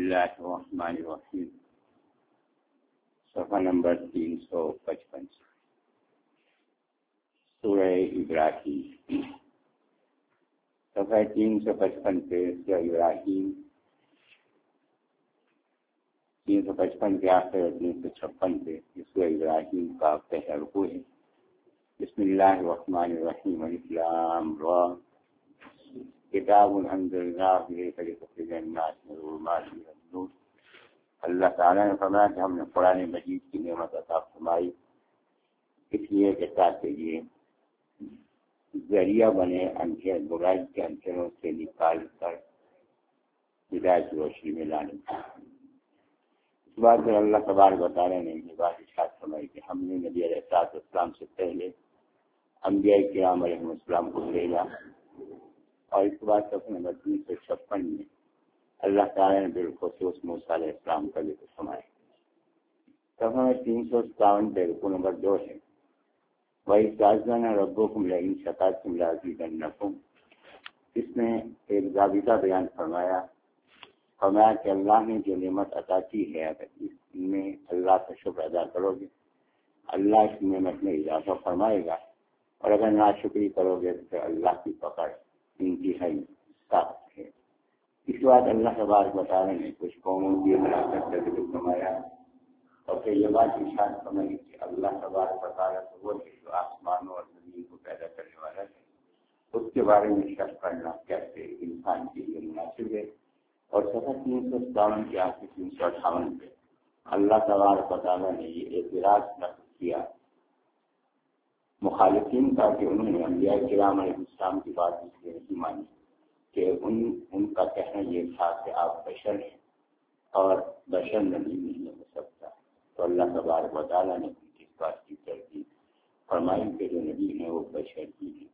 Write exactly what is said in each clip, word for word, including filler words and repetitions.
اللہ الرحمن الرحیم صفحہ نمبر تین سو پچپن سورہ ابراہیم، صفحہ تین سو پچپن پہ سورہ ابراہیم تین سو پچپن کے آخر اور تین سو چھپن پہ سورہ ابراہیم کا پہلا رکوع ہے۔ بسم اللہ الرحمن الرحیم، الف لام را، کتاب انزلناہ الیک لتخرج الناس من الظلمات الی النور۔ اللہ تعالیٰ نے فرمایا کہ ہم نے قرآن مجید کی نعمت عطا فرمائی اس لیے کہ تاکہ یہ ذریعہ بنے اندھیر برائی کے اندھیروں سے نکال کر ہدایت کی روشنی میں لانے کی۔ اس بات پر اللہ تبارک و تعالیٰ نے یہ بات ارشاد فرمائی کہ ہم نے نبی علیہ السلام سے پہلے انبیاء کرام علیہ السلام کو بھیجا، اور اس کے بعد صفحہ نمبر تین سو چھپن میں اللہ تعالیٰ نے بالخصوص موسیٰ علیہ السلام کا ذکر فرمایا۔ صفحہ تین سو ستاون پہ رکوع نمبر دو ہے، وَإِذْ تَأَذَّنَ رَبُّكُمْ لَئِن شَكَرْتُمْ لَأَزِيدَنَّكُمْ۔ اس میں ایک ضابطہ بیان فرمایا فرمایا کہ اللہ نے جو نعمت عطا کی ہے اگر اس میں اللہ کا شکر ادا کرو گے اللہ اس نعمت میں اضافہ فرمائے گا، اور اگر ناشکری کرو گے تو اللہ کی پکڑ انتہائی سخت ہے۔ اس کے بعد اللہ تبارک و تعالیٰ نے کچھ قوموں کی ہلاکت کا ذکر فرمایا، اور پھر یہ بات ارشاد فرمائی کہ اللہ تبارک و تعالیٰ تو وہ ہے جو آسمانوں اور زمین کو پیدا کرنے والا ہے، اس کے بارے میں شک کرنا کیسے انسان کے لیے مناسب ہے۔ اور صفحہ تین سو ستاون کے آخر تین سو اٹھاون پہ اللہ تبارک و تعالیٰ نے یہ اعتراض نقل کیا مخالفین کا کہ انہوں نے انبیاء کرام علیہ السلام کی بات اس لیے نہیں مانی کہ ان ان کا کہنا یہ تھا کہ آپ بشر ہیں اور بشر نبی نہیں ہو سکتا، تو اللہ تبارک و تعالیٰ نے اس بات کی تردید فرمائی کہ جو نبی ہیں وہ بشر ہی ہیں۔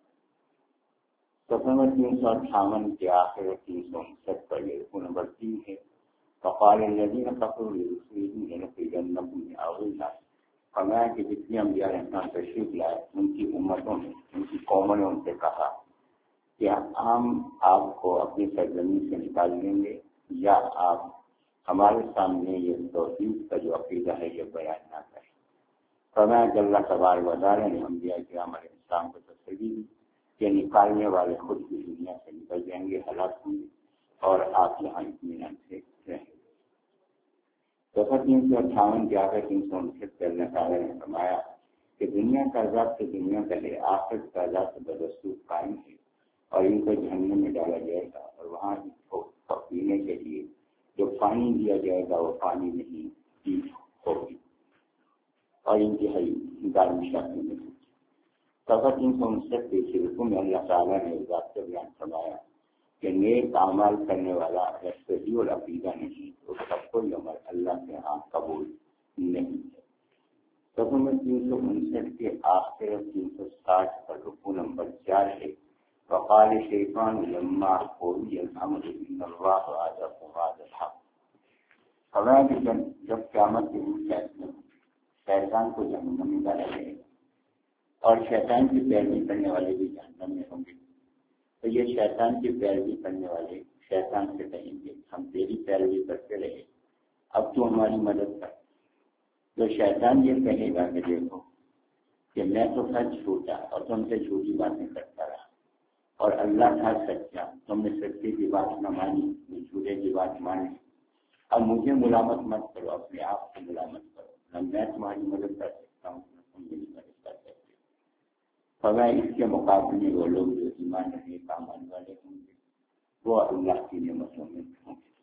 صفحہ تین سو اٹھاون کے آخر اور تین سو انسٹھ پر یہ رکوع نمبر تین ہے، فقال الذین کفروا لرسلهم لنخرجنکم من ارضنا۔ فرمایا کہ جتنے انبیاء رحمان تشریف لائے ان کی امتوں نے ان کی قوموں نے ان سے کہا کہ ہم آپ کو اپنی سرزمین سے نکال دیں گے یا آپ ہمارے سامنے یہ توحید کا جو عقیدہ ہے یہ بیان نہ کریں۔ فرمایا کہ اللہ تبارک و تعالیٰ نے انبیاء کرام علیہ السلام کو تسلی دی کہ نکالنے والے خود بھی دنیا سے نکل جائیں گے، ہلاک ہوں گے، اور آپ یہاں اطمینان سے رہیں گے۔ صفحہ تین سو اٹھاون کے آخر تین سو انسٹھ پہ اللہ تعالیٰ نے فرمایا کہ دنیا کا عذاب سے دنیا کا ہے، آخرت کا عذاب سے بدستور قائم ہے، اور ان کو جہنم میں ڈالا جائے گا، اور وہاں ان کو پینے کے لیے جو پانی دیا جائے گا وہ پانی نہیں پی ہوگی، اور انتہائی گرم شکل میں ہوگی۔ صفحہ تین سو انسٹھ کے رکوع میں اللہ تعالیٰ نے ذات سے بیان فرمایا کہ نیک اعمال کرنے والا اگر صحیح اور عقیدہ نہیں تو اس کا کوئی عمل اللہ کے ہاں قبول نہیں ہے۔ صفحہ میں تین سو انسٹھ کے آخر اور تین سو ساٹھ پر رکوع نمبر چار ہے، وقال الشیطان لما قضی الامر ان اللہ وعدکم وعد الحق۔ فرمایا کہ جب قیامت کے دن شیطان کو جہنم میں ڈالا جائے گا اور شیطان کی پیروی کرنے والے بھی جہنم میں ہوں گے، تو یہ شیطان کی پیروی کرنے والے شیطان سے کہیں گے ہم تیری پیروی کرتے رہے، اب تو ہماری مدد کر۔ تو شیطان یہ کہے گا کہ دیکھو کہ میں تو سچ جھوٹا اور تم سے جھوٹی باتیں کرتا رہا، اور اللہ تھا سچا، تم نے سچے کی بات نہ مانی، جھوٹے کی بات مانی، اب مجھے ملامت مت کرو، اپنے آپ کو ملامت کرو، نہ میں تمہاری مدد کر سکتا ہوں نہ تم میری مدد کر سکتے۔ فرمایا اس کے مقابلے میں وہ لوگ جو ایمان رہنے کام آنے والے ہوں گے وہ اللہ کی نعمتوں میں ہوں گے۔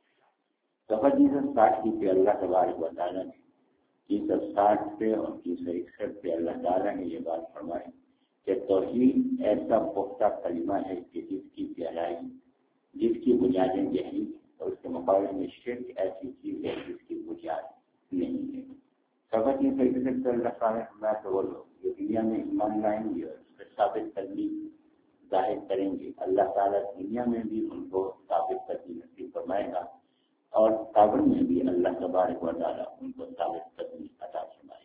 صفحہ تین سو ساٹھ پہ اللہ تبارک و تعالیٰ نے تین سو ساٹھ پہ اور تین سو اکسٹھ پہ اللہ تعالیٰ نے یہ بات فرمائی کہ توحید ایسا پختہ کلمہ ہے کہ جس کی گہرائی جس کی بنیادیں گہری ہیں، اور اس کے مقابلے میں شرک ایسی چیز ہے جس کی بنیاد نہیں ہے۔ صفحہ تین سو اکسٹھ پہ اللہ تعالیٰ نے فرمایا کہ وہ لوگ جو دنیا میں ایمان لائیں گے اور اس پہ ثابت قدمی ظاہر کریں گے، اللہ تعالیٰ دنیا میں بھی ان کو ثابت قدمی نصیب فرمائے گا، اور قبر میں بھی اللہ تبارک و تعالیٰ ان کو ثابت قدمی عطا فرمائے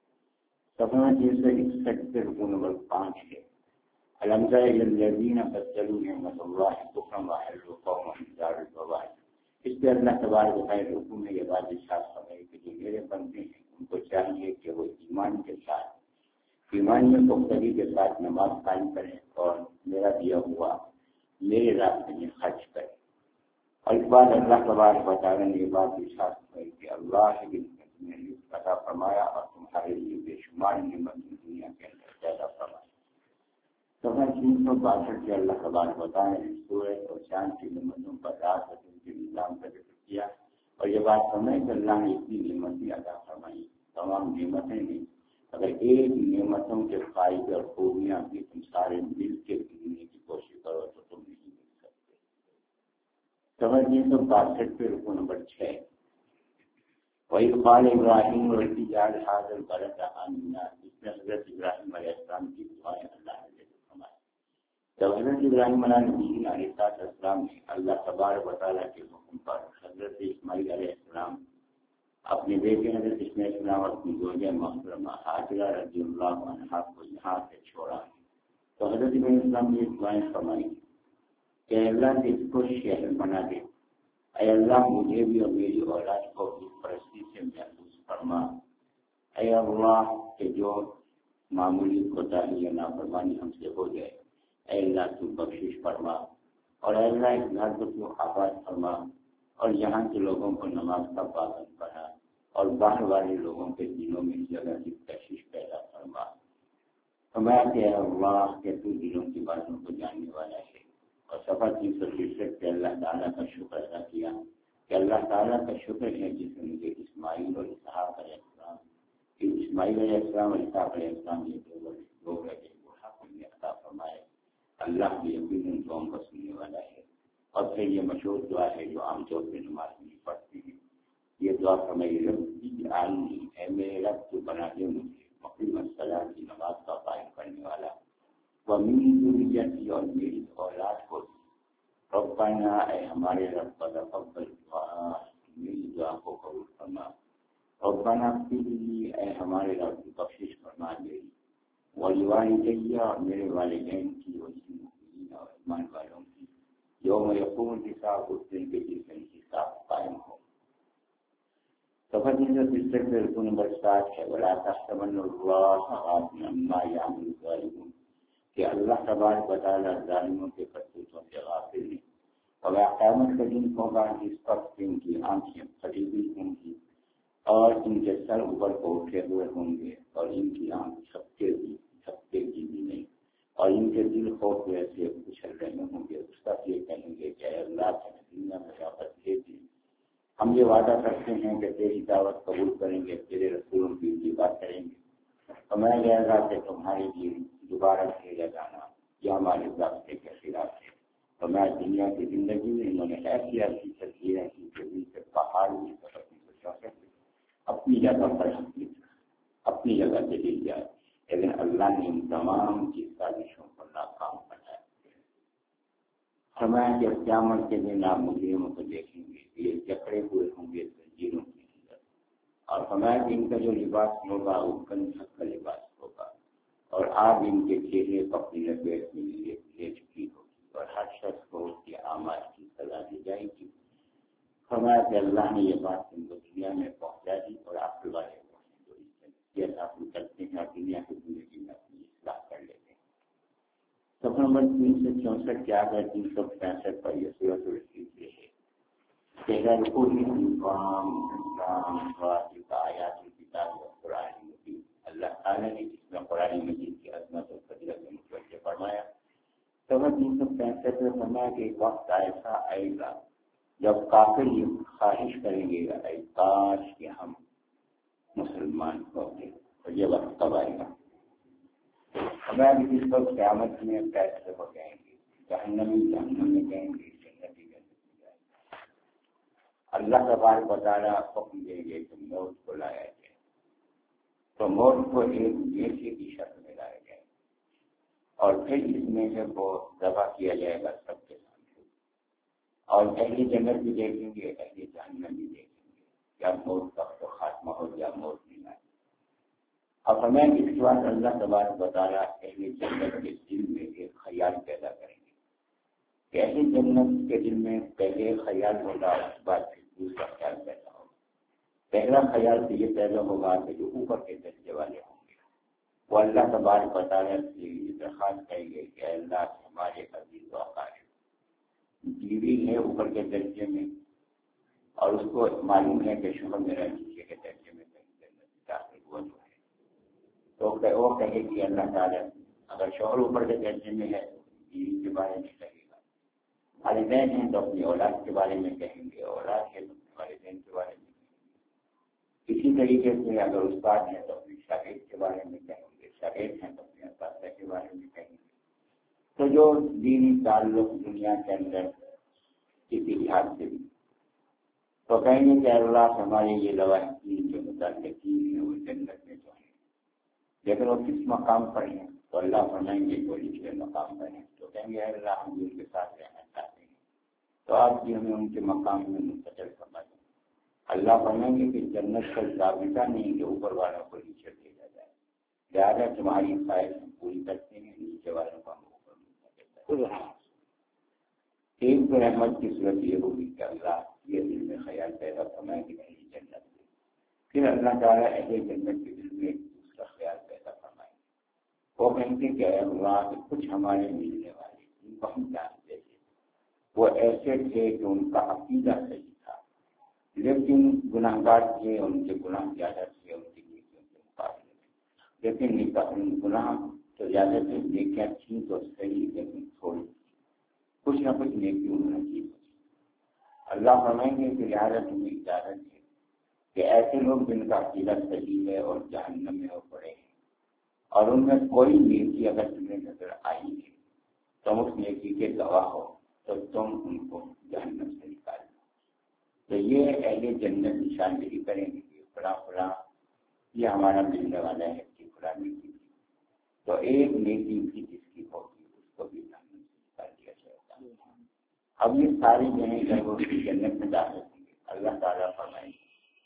گا۔ صفحہ تین سو اکسٹھ پہ رکوع نمبر پانچ ہے، أَلَمْ تَرَ إِلَى الَّذِينَ بَدَّلُوا نِعْمَتَ اللَّهِ كُفْرًا وَأَحَلُّوا قَوْمَهُمْ دَارَ الْبَوَارِ۔ اس پہ اللہ تبارک و تعالیٰ رکوع میں یہ بات ارشاد فرمائی کہ جو میرے بندے ہیں ان کو چاہیے کہ وہ ایمان کے ساتھ ایمان میں پختگی کے ساتھ نماز قائم کریں اور میرا دیا ہوا میرے راستے میں خرچ کریں۔ اور اس بات اللہ تبارک و تعالیٰ نے یہ بات ارشاد فرمائی کہ اللہ نے عطا فرمایا اور تمہارے لیے بے شمار نعمت دنیا کے اندر پیدا فرمائی۔ تو میں تین سو باسٹھ کے اللہ تبارک و تعالیٰ نے سورج اور چاند کی نعمتوں پر رات اور دن کے نظام کا ذکر کیا اور یہ بات فرمائی کہ اللہ نے اتنی نعمتیں عطا فرمائی، تمام نعمتیں نہیں، اگر ایک نعمتوں کے فائدے اور خوبیاں بھی تم سارے مل کے جینے کی کوشش کرو تو تم نہیں مل سکتے۔ سمجھ تین سو باسٹھ پہ رکو نمبر چھ، وَإِذْ قَالَ إِبْرَاهِيمُ رَبِّ اجْعَلْ هَٰذَا الْبَلَدَ آمِنًا، اس میں حضرت ابراہیم علیہ السلام کی دعائیں اللہ نے ذکر فرمائی۔ جب حضرت ابراہیم علیہ السلام نے اللہ تبارک و تعالیٰ کے حکم پر حضرت اسماعیل علیہ السلام اپنے بیٹے حضرت اسماعیل علیہ السلام اور اپنی زوجہ محترمہ ہاجرہ رضی اللہ عنہا کو یہاں سے چھوڑا تو حضرت ابراہیم علیہ السلام نے دعائیں فرمائی کہ اللہ سے اس کو شہر بنا دے، اے اللہ مجھے بھی اور میری اولاد کو بھی پرستی سے محفوظ فرما، اے اللہ کہ جو معمولی کوتاہی یا نافرمانی ہم سے ہو جائے اے اللہ تو بخشش فرما، اور اے اللہ اس گھر کو تو آباد فرما اور یہاں کے لوگوں کو نماز کا پابند بنا اور باہر والے لوگوں کے دلوں میں جگہ کی کشش پیدا فرما۔ فرمایا کہ اے اللہ کہ تو دلوں کی باتوں کو جاننے والا ہے۔ اور صفحہ تین سو ترسٹھ پہ اللہ تعالیٰ کا شکر ادا کیا کہ اللہ تعالیٰ کا شکر ہے جس نے مجھے اسماعیل اور اسحاق علیہ السلام کہ اسماعیل علیہ السلام اور اسحاق علیہ السلام یہ دو لوگ ہیں وہ حق میں عطا فرمائے۔ اللہ بھی یقیناً قوم کو سننے والا ہے۔ اور پھر یہ مشہور دعا ہے جو عام طور پہ نماز میں پڑھتی ہے، یہ دعا فرمائی ربی اجعلنی، اے میرے رب تو بنا دے مجھے مقیم الصلاۃ کی نماز کا قائم کرنے والا، ومن ذریتی اور میری اولاد کو ربنا اے ہمارے رب تقبل دعا، میری دعا کو قبول فرما، ربنا اغفر لی اے ہمارے رب بخشش فرما میری، ولوالدی اور میرے والدین کی، وللمؤمنین اور ایمان والوں کی، یوم یقوم الحساب اس دن کے جس دن حساب قائم ہو۔ صفحہ تین سو ترسٹھ پہ رکوع نمبر سات ہے، ولا تحسبن اللہ غافلا عما یعمل الظالمون کہ اللہ تبارک و تعالیٰ ظالموں کے کرتوتوں سے غافل نہیں، اور قیامت کا دن ہوگا جس وقت ان کی آنکھیں پھٹی ہوئی ہوں گی اور ان کے سر اوپر کو اٹھے ہوئے ہوں گے اور ان کی آنکھ جھپکے ہوئی جھپکے گی بھی نہیں اور ان کے دل خوف سے اچھل رہے ہوں گے۔ اس کا یہ کہیں گے کہ اے اللہ نے دنیا میں واپس دے دی، ہم یہ وعدہ کرتے ہیں کہ تیری دعوت قبول کریں گے، تیرے رسولوں کی اتباع کریں گے، اور میں یہ گا کہ تمہارے لیے دوبارہ بھیجا جانا یہ ہمارے ضابطے کے خلاف ہے۔ تو میں دنیا کی زندگی میں انہوں نے ایسی ایسی تصویریں کی کہ ان سے پہاڑ کی طرف اپنی جگہ پر اپنی جگہ سے لی جائے، لیکن اللہ نے ان تمام کی سازشوں کو ناکام بنایا۔ فرمایا کہ قیامت کے دن آپ مجرموں کو دیکھیں گے، یہ جکڑے ہوئے ہوں گے زنجیروں کے اندر، اور فرمایا کہ ان کا جو لباس ہوگا وہ کنجھک کا لباس ہوگا، اور آگ ان کے چہرے پر اپنی لپیٹ میں لے چکی ہوگی، اور ہر شخص کو اس کے اعمال کی سزا دی جائے گی۔ فرمایا کہ اللہ نے یہ بات ان کو دنیا میں پہنچا دی اور آپ کے والے کو یہ حاصل کرتے ہیں دنیا کی زندگی میں اپنی اصلاح کر لیتے ہیں۔ صفحہ نمبر تین سو چونسٹھ کے آگے تین سو پینسٹھ پر یہ سورۃ الحجر ہے کہ آیات الکتاب و قرآن مبین، اللہ تعالیٰ نے جس میں قرآن مجید کی عظمت اور فضیلت میں متوجہ فرمایا۔ صفحہ تین سو پینسٹھ میں فرمایا کہ ایک وقت ایسا آئے گا جب کافر یہ خواہش کریں گے اے کاش کہ ہم مسلمان ہوتے، اور یہ وقت کب آئے گا؟ ہمیں جس وقت قیامت میں فیصلے ہو جائیں گے، جہنمی جہنم میں جائیں گے، جنتی جنت میں جائیں گے، اللہ تبارک و تعالیٰ حکم دیں گے کہ موت کو لایا جائے، تو موت کو ایک نیچے کی شکل میں لایا جائے اور پھر اس میں سے وہ ذبح کیا جائے گا سب کے سامنے، اور اہل جنت بھی دیکھیں گے، اہل جہنم بھی دیکھیں گے، کیا موت کا تو خاتمہ ہو یا موت نہیں آئے۔ اب ہمیں اس کے بعد اللہ تبارک و تعالیٰ اہل جنت کے دل میں ایک خیال پیدا کریں گے کہ ایسی جنت کے دل میں پہلے خیال ہوگا، اس بعد پھر دوسرا خیال پیدا ہوگا۔ پہلا خیال تو یہ پیدا ہوگا کہ جو اوپر کے درجے والے ہوں گے وہ اللہ تبارک و تعالیٰ سے یہ درخواست کریں گے کہ اللہ ہمارے عزیز و اقارب بیوی ہے اوپر کے درجے میں، اور اس کو معلوم ہے کہ شوہر میرا نیچے کے درجے میں کہیں جنت میں داخل ہوا جو ہے، تو وہ کہے کہ اللہ تعالیٰ اگر شوہر اوپر کے درجے میں ہے بیوی کے بارے میں کہے گا، والدین ہیں تو اپنی اولاد کے بارے میں کہیں گے، اولاد ہے تو اپنے والدین کے بارے میں کہیں گے۔ اسی طریقے سے اگر استاد ہیں تو اپنے شاگرد کے بارے میں کہیں گے، شاگرد ہیں تو اپنے اساتذہ کے بارے میں کہیں گے۔ تو جو دینی تعلق دنیا کے اندر کسی لحاظ سے بھی تو کہیں گے کہ اللہ ہمارے یہ لواحقین جو متعلقین ہیں وہ جنت میں جو ہیں، لیکن وہ کس مقام پر ہیں تو اللہ فرمائیں گے وہ نچلے مقام پر ہیں، تو کہیں گے اللہ ہم بھی ان کے ساتھ رہنا چاہتے ہیں، تو آپ بھی ہمیں ان کے مقام میں منتقل فرما دیں۔ اللہ فرمائیں گے کہ جنت کا ضابطہ نہیں کہ اوپر والوں کو نیچے بھیجا جائے، لہٰذا تمہاری خواہش ہم پوری کرتے ہیں، نیچے والوں کو ہم اوپر منتقل کرتے ہیں۔ ایک تو رحمت کی صورت یہ ہوگی کہ اللہ یہ دل میں خیال پیدا فرمائے کہ نہیں جنت ہے، پھر اللہ تعالیٰ اہل جنت کے دل میں دوسرا خیال پیدا فرمائے، وہ کہیں گے کہ اے اللہ کچھ ہمارے ملنے والے جن کو ہم جانتے تھے وہ ایسے تھے کہ ان کا عقیدہ صحیح تھا لیکن گناہ گار تھے، ان کے گناہ زیادہ تھے ان کی نیکیوں کے مقابلے میں، لیکن گناہ تو زیادہ تھے، نیکیاں تھیں تو صحیح لیکن تھوڑی، کچھ نہ کچھ نیکی انہوں نے کی۔ اللہ فرمائیں گے کہ لہٰذا تمہیں اجازت ہے کہ ایسے لوگ جن کا عقیدہ صحیح ہے اور جہنم میں وہ پڑے ہیں اور ان میں کوئی نیکی اگر تمہیں نظر آئی ہے تم اس نیکی کے گواہ ہو تو تم ان کو جہنم سے نکال دو، تو یہ اہل جنت نشاندہی کریں گے کہ فلاں فلاں یہ ہمارا ملنے والا ہے کہ فلاں نیکی، تو ایک نیکی بھی جس کی ہوگی اس کو بھی جہنم سے نکال دیا جائے گا۔ اب یہ ساری جنیں جب وہ جنت میں داخل ہوں گے اللہ تعالیٰ فرمائیں گے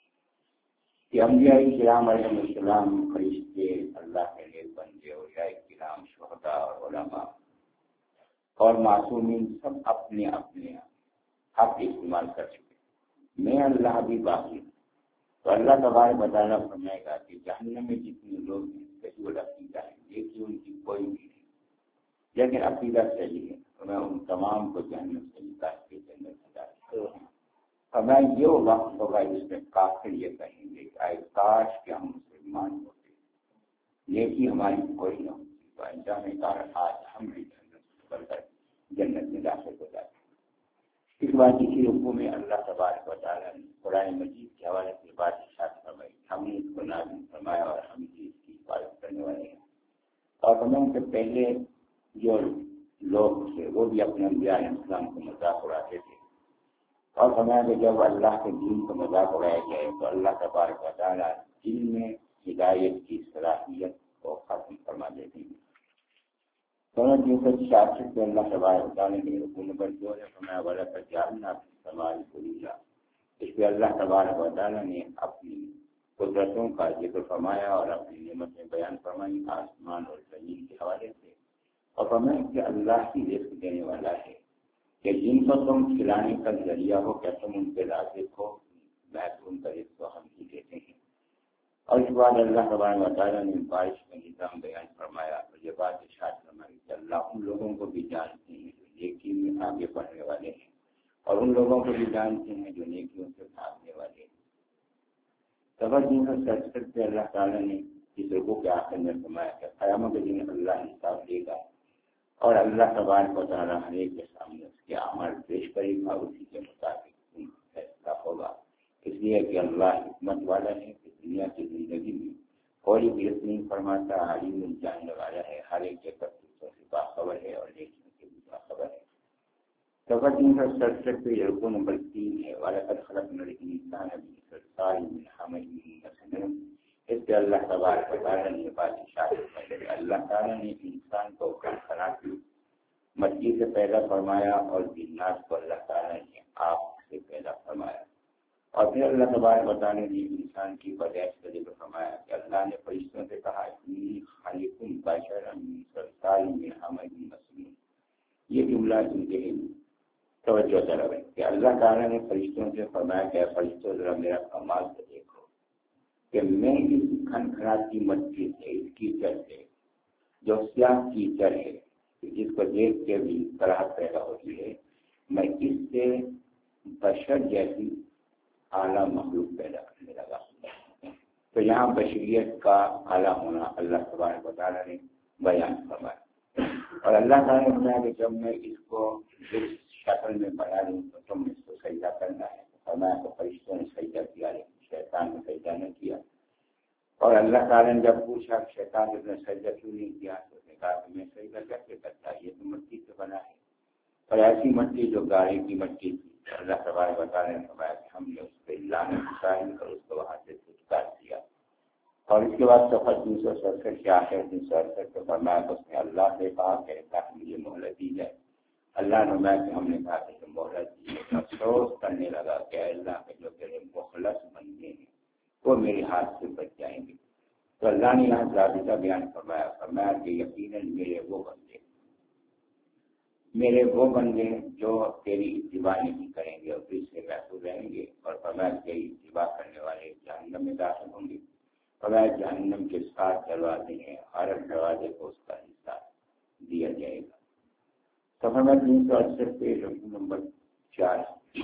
کہ انبیاء کرام علیہ السلام، فرشتے، اللہ کے لیے بندے، اولیاء کرام، شہداء اور علماء اور معصومین سب اپنے اپنے حق استعمال کر چکے، میں اللہ بھی باقی ہوں، تو اللہ تبارک و تعالیٰ فرمائے گا کہ جہنم میں جتنے لوگ ہیں صحیح العقیدہ ہیں، لیکن ان کی کوئی بھی نہیں، لیکن عقیدہ صحیح ہے، تو میں ان تمام کو جہنم سے نکال کے جنت میں داخل کروں گا۔ اور میں یہ وقت ہوگا جس میں کافر یہ کہیں گے کہ اے کاش کہ ہم مسلمان ہوتے، نیکی ہماری کوئی نہ ہوتی، تو انجام کار آج ہم بھی جنت سے نکل کر جنت میں داخل ہو جاتے ہیں۔ اس بات اسی رکوع میں اللہ تبارک و تعالیٰ نے قرآن مجید کے حوالے سے بات ارشاد فرمائی، ہم نے اس کو نازل فرمایا اور ہم بھی اس کی حفاظت کرنے والے ہیں۔ اور ہمیں سے پہلے جو لوگ تھے وہ بھی اپنے انبیاء علیہ السلام کو مذاق اڑاتے تھے، اور فرمایا کہ جب اللہ کے دین کو مذاق اڑایا جائے تو اللہ تبارک و تعالیٰ دل میں ہدایت کی صلاحیت کو ختم فرما دیتے ہیں۔ دونوں دن سے شاست سے اللہ تبارک و تعالیٰ نے رکوع نمبر دو نے فرمایا وَلَقَدْ جَعَلْنَا فِي السَّمَاءِ بُرُوجًا، اس پہ اللہ تبارک و تعالیٰ نے اپنی قدرتوں کا ذکر فرمایا اور اپنی نعمتیں بیان فرمائی آسمان اور زمین کے حوالے سے، اور فرمایا کہ اللہ ہی رزق دینے والا ہے کہ جن کو تم کھلانے کا ذریعہ ہو کیا تم ان کے رازق ہو، محسوم کا رزق کو ہم ہی دیتے ہیں۔ اور اس بعد اللہ تبارک و تعالیٰ نے بارش کا نظام بیان فرمایا اور یہ بات ارشاد فرمائی کہ اللہ ان لوگوں کو بھی جانتے ہیں جو نیکی میں آگے بڑھنے والے ہیں اور ان لوگوں کو بھی جانتے ہیں جو نیکیوں سے بھاگنے والے ہیں۔ سبق دن کا سرسر سے اللہ تعالیٰ نے اس رکوع کے آخر میں فرمایا کہ قیامت کے دن اللہ حساب لے گا اور اللہ تبارک و تعالیٰ ہر ایک کے سامنے اس کے اعمال پیش کرے گا، اسی کے مطابق ان کا فیصلہ ہوگا، اس لیے کہ اللہ حکمت والا ہے کہ دنیا کی زندگی میں کوئی بھی نہیں فرماتا، علیم جاننے والا ہے، ہر ایک کے کرتوتوں سے باخبر ہے اور نیکیوں سے بھی باخبر ہے۔ سبق دن کا سرسر پہ رکوع نمبر تین ہے وَلَقَدْ خَلَقْنَا الْإِنسَانَ فِي صَلْصَالٍ مِّنْ حَمَإٍ مَّسْنُونٍ، اس پہ اللہ تبارک و تعالیٰ نے بات اشارت کی، اللہ تعالیٰ نے انسان کو خلق کی مٹی سے پیدا فرمایا اور جنات کو اللہ تعالیٰ نے آگ سے پیدا فرمایا، اور پھر اللہ تبارک و تعالیٰ نے انسان کی پیدائش کا ذکر فرمایا کہ اللہ نے فرشتوں سے کہا انی خالق بشرا من صلصال من حمأ مسنون، یہ جملہ انتہائی توجہ طلب ہے کہ اللہ تعالیٰ نے فرشتوں سے فرمایا کہ فرشتوں ذرا میرا کمال سے دیکھو کہ میں اس کھنکھناتی مٹی سے، اس کیچڑ سے جو سیاہ کیچڑ ہے جس کو دیکھ کے بھی طرح پیدا ہوتی ہے، میں اس سے بشر جیسی اعلیٰ مخلوق پیدا کرنے لگا۔ تو یہاں بشریت کا اعلیٰ ہونا اللہ تبارک و تعالیٰ نے بیان فرمایا، اور اللہ تعالیٰ نے فرمایا کہ جب میں اس کو اس شکل میں بنا لوں تو تم اس کو سجدہ کرنا ہے۔ فرمایا تو فرشتوں نے سجدہ کیا لیکن شیطان نے سجدہ نہ کیا، اور اللہ تعالیٰ نے جب پوچھا کہ شیطان نے سجدہ کیوں نہیں کیا تو اس نے کہا کہ میں سجدہ کیسے کرتا، یہ تو مٹی سے بنا ہے، اور ایسی مٹی جو گاڑی کی مٹی تھی۔ اللہ تبارک و تعالیٰ نے فرمایا کہ ہم نے اس پہ لعنت ظاہر کر اس کو وہاں سے اتار دیا، اور اس کے بعد صفحہ تین سو سڑسٹھ کے آخر تین سو اڑسٹھ کو فرمایا کہ اس نے اللہ سے کہا کہ تاکہ مجھے مہلت دی جائے۔ اللہ نے فرمایا کہ ہم نے کہا کہ مہلت دی، افسوس کرنے لگا کہ اللہ کے جو تیرے مخلص بندے ہیں وہ میرے ہاتھ سے بچ جائیں گے۔ تو اللہ نے یہاں ضابطہ بیان فرمایا فرمایا کہ یقیناً میرے وہ بندے میرے وہ بندے جو تیری اتباع نہیں کریں گے اور اس سے محفوظ رہیں گے، اور فرمایا تیری اتباع کرنے والے جہنم میں داخل ہوں گے۔ فرمایا جہنم کے ساتھ دروازے ہیں، ہر دروازے کو اس کا حصہ دیا جائے گا۔ تو فرمایا تین سو اڑسٹھ پہ رقم نمبر چار،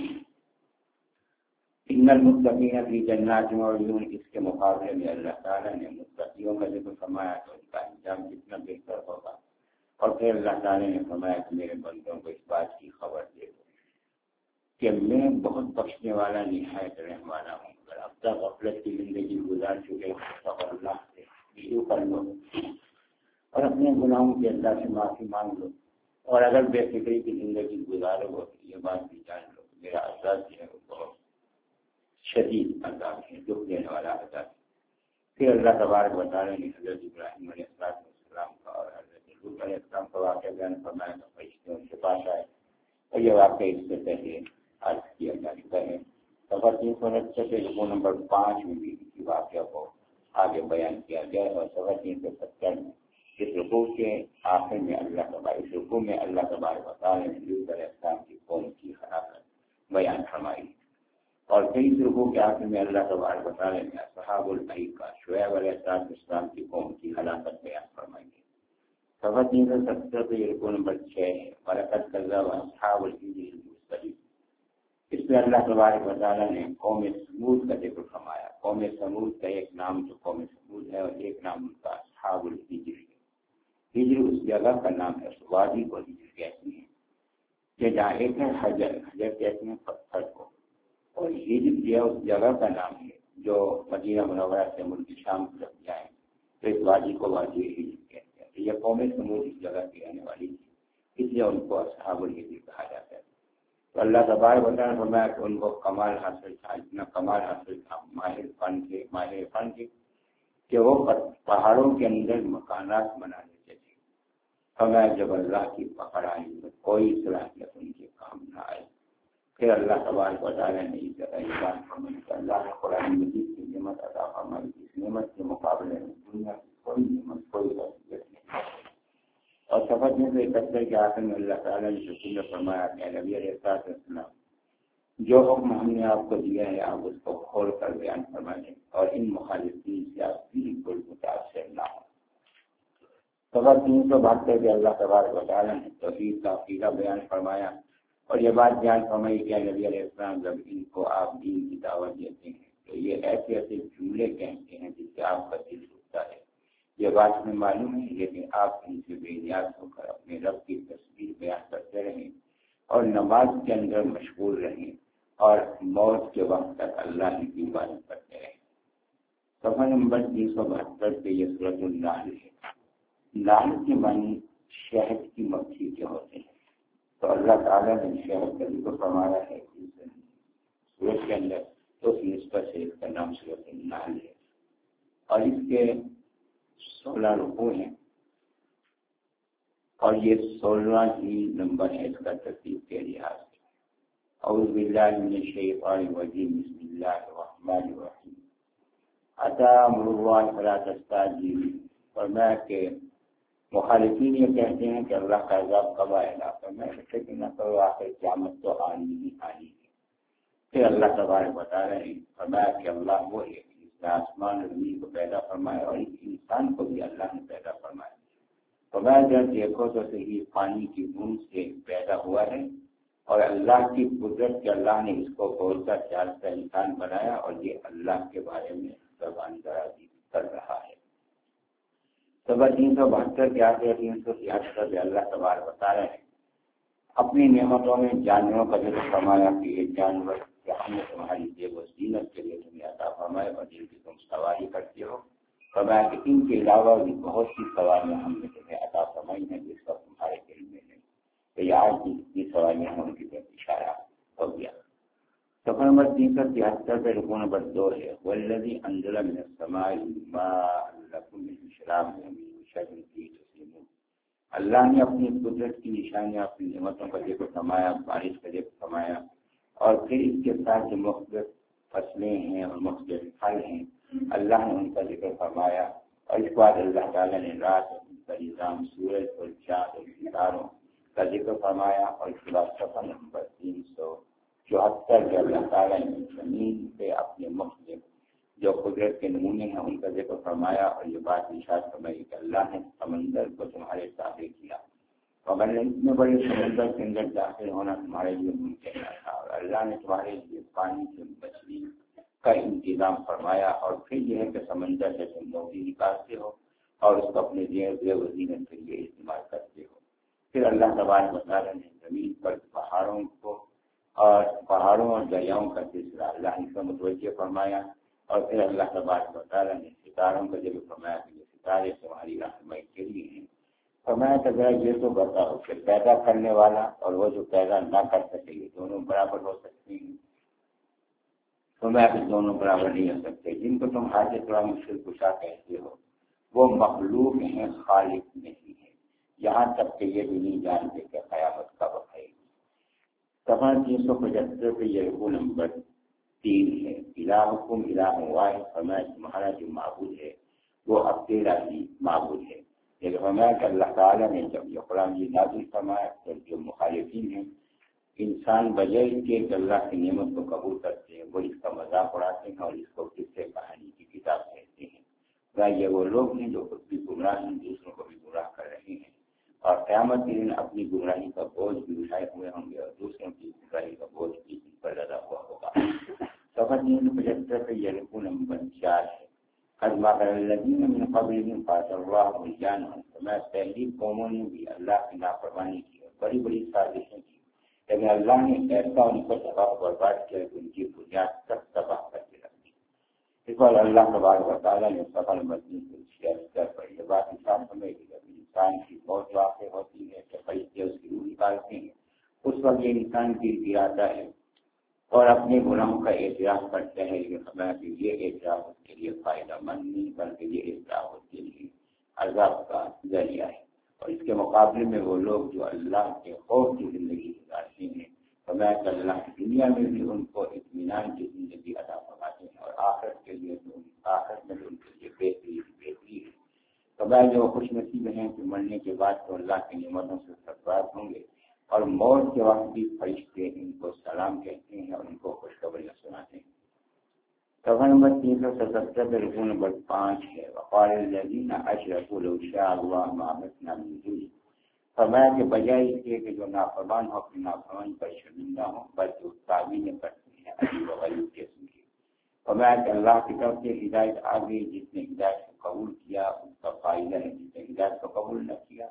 ان المتقین فی جنات و عیون، اس کے مقابلے میں اللہ تعالیٰ نے متقیوں کا ذکر فرمایا تو ان کا انجام کتنا بہتر ہوگا، اور پھر اللہ تعالیٰ نے فرمایا کہ میرے بندوں کو اس بات کی خبر دے دو کہ میں بہت بخشنے والا نہایت رحم والا ہوں۔ اگر اب تک غفلت کی زندگی گزار چکے تو اللہ سے رجوع کر لو اور اپنے گناہوں کے اللہ سے معافی مانگ لو، اور اگر بے فکری کی زندگی گزارو گے تو یہ بات بھی جان لو میرا عذاب جو ہے وہ بہت شدید عذاب ہے، دکھ دینے والا عذاب ہے۔ پھر اللہ تبارک و تعالیٰ نے حضرت ابراہیم علیہ السلام کا اور حضرت لوط علیہ السلام کا واقعہ بیان فرمایا تو فرشتے ان کے پاس آئے، اور یہ واقعہ اس سے پہلے عرض کیا جا چکا ہے۔ سفر تین سو انسٹھ رکوع نمبر پانچ میں بھی اسی واقعہ کو آگے بیان کیا گیا، اور سفر تین سو ستر میں اس رکوع کے آخر میں اللہ تبارک اس رکوع میں اللہ تبارک و تعالیٰ نے لوط علیہ السلام کی قوم کی ہلاکت بیان فرمائی، اور پھر اس رکوع کے آخر میں اللہ تبارک و تعالیٰ نے اصحاب الایکہ شعیب علیہ السلام کی قوم کی ہلاکت بیان فرمائی ہے۔ سفر تین سو ستر پہ رکوع نمبر چھ ہے، وَلَقَدْ كَذَّبَ أَصْحَابُ الْحِجْرِ الْمُرْسَلِينَ، اس میں اللہ تبارک و تعالیٰ نے قوم سمود کا ذکر فرمایا۔ قوم سمود کا ایک نام تو قوم سمود ہے اور ایک نام ان کا اصحاب الحجر ہے۔ ہجر اس جگہ کا نام ہے، اس وادی کو ہجر کہتے ہیں، کہ جہاں ایک ہے حجر، حجر کہتے ہیں پتھر کو، اور ہجر جو ہے اس جگہ کا نام ہے جو مدینہ منورہ سے ملک شام کی طرف جائیں تو اس وادی کو وادی ہجر کہتے ہیں۔ یہ قوم سمود اس جگہ کی رہنے والی تھی، اس لیے ان کو اصحاب الحجر کہا جاتا ہے۔ تو اللہ تبارک و تعالیٰ نے فرمایا کہ ان کو کمال حاصل تھا، اتنا کمال حاصل تھا ماہر فن کے ماہر فن کے کہ وہ پہاڑوں کے اندر مکانات بنا لیتے تھے۔ فرمایا جب اللہ کی پکڑ آئی تو کوئی صلاحیت ان کے کام نہ آئی۔ پھر اللہ تبارک و تعالیٰ نے اس جگہ بیان فرمایا کہ اللہ نے قرآن مجید کی نعمت عطا فرمائی، اس نعمت کے مقابلے میں دنیا کی کوئی نعمت کوئی حیثیت نہیں۔ اور سفر میں سے اکہتر کے آخر میں اللہ تعالیٰ نے رسول نے فرمایا کہ نبی علیہ السلام جو حکم ہم نے آپ کو دیا ہے آپ اس کو کھول کر بیان فرمائیں اور ان مخالفین سے آپ بالکل متاثر نہ ہوں۔ سفر تین سو بہتر کے اللہ تبارک و تعالیٰ نے توحید کا عقیدہ بیان فرمایا اور یہ بات بیان فرمائی کہ نبی علیہ السلام جب ان کو آپ دین کی دعوت دیتے ہیں تو یہ ایسے ایسے جملے کہتے ہیں جس سے آپ کا دل ٹوٹتا ہے۔ یہ بات ہمیں معلوم ہے، لیکن آپ ان سے بے نیاز ہو کر اپنے رب کی تصویر بیان کرتے رہیں اور نماز کے اندر مشغول رہیں اور موت کے وقت تک اللہ کی عبادت کرتے رہیں۔ صفحہ نمبر تین سو بہتر پہ یہ سورۃ النحل ہے۔ نحل کے معنی شہد کی مکھی کے ہوتے ہیں، تو اللہ تعالیٰ نے شہد کا ذکر فرمایا ہے سورت کے اندر، تو اس نسبت سے اس کا نام سورۃ النحل ہے، اور اس کے سولہ رکوع ہیں اور یہ سولہ ہی نمبر ہے اس کا ترتیب کے لحاظ سے۔ اعوذ باللہ من الشیطان الرجیم، بسم اللہ الرحمن الرحیم۔ اتامر اللہ فلا تستعجلوا، فرمایا کہ مخالفین یہ کہتے ہیں کہ اللہ کا عذاب کب آئے گا؟ میں کہ نہ کرو، آخر قیامت تو آنی ہی آنی ہے۔ پھر اللہ تبارک بتا رہے ہیں، فرمایا کہ اللہ وہ ہے جس نے آسمان اور زمین کو پیدا فرمایا اور اس انسان کو بھی اللہ نے پیدا فرمایا۔ فرمایا جب دیکھو تو صحیح پانی کی بوند سے پیدا ہوا ہے، اور اللہ کی قدرت کے اللہ نے اس کو بولتا چالتا انسان بنایا، اور یہ اللہ کے بارے میں زبان درازی کر رہا ہے۔ سبا تین سو بہتر کے آگے تین سو چھیاسٹھ میں اللہ تبارک بتا رہے ہیں، اپنی نعمتوں میں جانوروں کا ذکر فرمایا کہ یہ جانور کہ ہم نے تمہاری جیب و زینت کے لیے تمہیں عطا فرمائے اور جن کی تم سواری کرتے ہو۔ فرمایا کہ ان کے علاوہ بھی بہت سی سواریاں ہم نے تمہیں عطا فرمائی ہیں جس کا تمہارے علم میں نہیں۔ تو یہ آج کی جتنی سواریاں ہیں ان کی طرف اشارہ ہو گیا۔ صفحہ نمبر تین سو تہتر پہ رکوع نمبر دو ہے، والذی انزل من السماء ماء لکم من شراب من شجر فیہ تسیمون۔ اللہ نے اپنی قدرت کی نشانیاں، اپنی نعمتوں کا ذکر فرمایا، بارش کا ذکر فرمایا، اور پھر اس کے ساتھ جو مختلف فصلیں ہیں اور مختلف پھل ہیں اللہ نے ان کا ذکر فرمایا، اور اس کے بعد اللہ تعالیٰ نے رات کا نظام، سورج اور چاند اور ستاروں کا ذکر فرمایا، اور اس کے بعد صفحہ نمبر تین سو چوہتر جو اللہ تعالیٰ نے زمین پہ اپنے مختلف جو قدرت کے نمونے ہیں ان کا ذکر فرمایا، اور یہ بات ارشاد فرمائی کہ اللہ نے سمندر کو تمہارے تابع کیا، اور اتنے بڑے سمندر کے اندر داخل ہونا تمہارے لیے ممکن نہ تھا، اور اللہ نے تمہارے لیے پانی سے مچھلی کا انتظام فرمایا، اور پھر یہ ہے کہ سمندر سے تم موتی نکالتے ہو اور اس کو اپنے زیر و زینت کے لیے استعمال کرتے ہو۔ پھر اللہ تبارک و تعالیٰ نے زمین پر پہاڑوں کو اور پہاڑوں اور دریاؤں کا سلسلہ اللہ نے کو متوجہ فرمایا، اور پھر اللہ تبارک و تعالیٰ نے ستاروں کا ذکر فرمایا کہ یہ ستارے تمہاری رہنمائی کے لیے ہیں۔ فرمایا کہ ذرا یہ تو بتاؤ کہ پیدا کرنے والا اور وہ جو پیدا نہ کر سکے یہ دونوں برابر ہو سکتے ہیں؟ فرمایا کہ دونوں برابر نہیں ہو سکتے۔ جن کو تم حاجت روا مشکل کشا کہتے ہو وہ مخلوق ہیں، خالق نہیں ہے، یہاں تک کہ یہ بھی نہیں جانتے کہ قیامت کب آئے گی۔ صفحہ تین سو پچہتر پہ یہ رکوع نمبر تین ہے، الہکم الہ واحد۔ فرمایا تمہارا جو معبود ہے وہ اکیلا ہی معبود ہے۔ یہ فرمایا کہ اللہ تعالیٰ نے جب یہ قرآن یہ نازل فرمایا تو جو مخالفین ہیں انسان بجائے کے کہ اللہ کی نعمت کو قبول کرتے ہیں وہ اس کا مذاق اڑاتے ہیں اور اس کو قصے کہانی کی کتاب کہتے ہیں۔ یہ وہ لوگ ہیں جو خود بھی گمراہ ہیں، دوسروں کو بھی گمراہ کر رہے ہیں، اور قیامت کے دن اپنی گمراہی کا بوجھ بھی اٹھائے ہوئے ہوں گے اور دوسروں کی گمراہی کا بوجھ بھی ان پر لدا ہوا ہوگا۔ صفحہ تین سو پچہتر پہ یہ رکوع نمبر چار ہے، قد مکر الذین من قبلہم فاتى اللہ بنیانہم۔ میں پہلی قوموں نے بھی اللہ کی نافرمانی کی اور بڑی بڑی سازشیں کی، لیکن اللہ نے ایسا ان کو تباہ برباد کیا کہ ان کی بنیاد تک تباہ کر کے رکھ دی۔ اس بار اللہ تبارک و تعالیٰ نے صفحہ نمبر تین سو چھیاسٹھ پر یہ بات ارشاد فرمائی کہ جب انسان کی موت واقع ہوتی ہے کہ فرشتے اس کی روح نکالتے ہیں، اس وقت یہ انسان گر گراتا ہے اور اپنے گناہوں کا اعتراف کرتا ہے، لیکن فرمایا کہ یہ اعتراف اس کے لیے فائدہ مند نہیں بلکہ یہ اعتراف اس کے لیے عذاب کا ذریعہ ہے۔ اور اس کے مقابلے میں وہ لوگ جو اللہ کے خوف کی زندگی گزارتے ہیں، فرمایا کہ اللہ کی دنیا میں بھی ان کو اطمینان کی زندگی عطا فرماتے ہیں، اور آخرت کے لیے تو آخرت میں ان کے لیے بہتری بہتری ہے۔ فرمایا جو خوش نصیب ہیں کہ مرنے کے بعد تو اللہ کی نعمتوں سے سرفراز ہوں گے، اور موت کے وقت بھی فرشتے ان کو سلام کہتے ہیں اور ان کو خوشخبریاں سناتے ہیں۔ صفحہ نمبر تین سو ستہتر پہ رکوع نمبر پانچ ہے، وقال الذین اشرکوا لو شاء اللہ ما عبدنا من دونہ۔ فرمایا کہ بجائے اس کے کہ جو نافرمان ہو اپنی نافرمانی پر شرمندہ ہوں بلکہ اس تعمیریں کرتے ہیں عجیب و غریب قسم کی۔ فرمایا کہ اللہ کی طرف سے ہدایت آ گئی، جس نے ہدایت کو قبول کیا اس کا فائدہ ہے، جس نے ہدایت کو قبول نہ کیا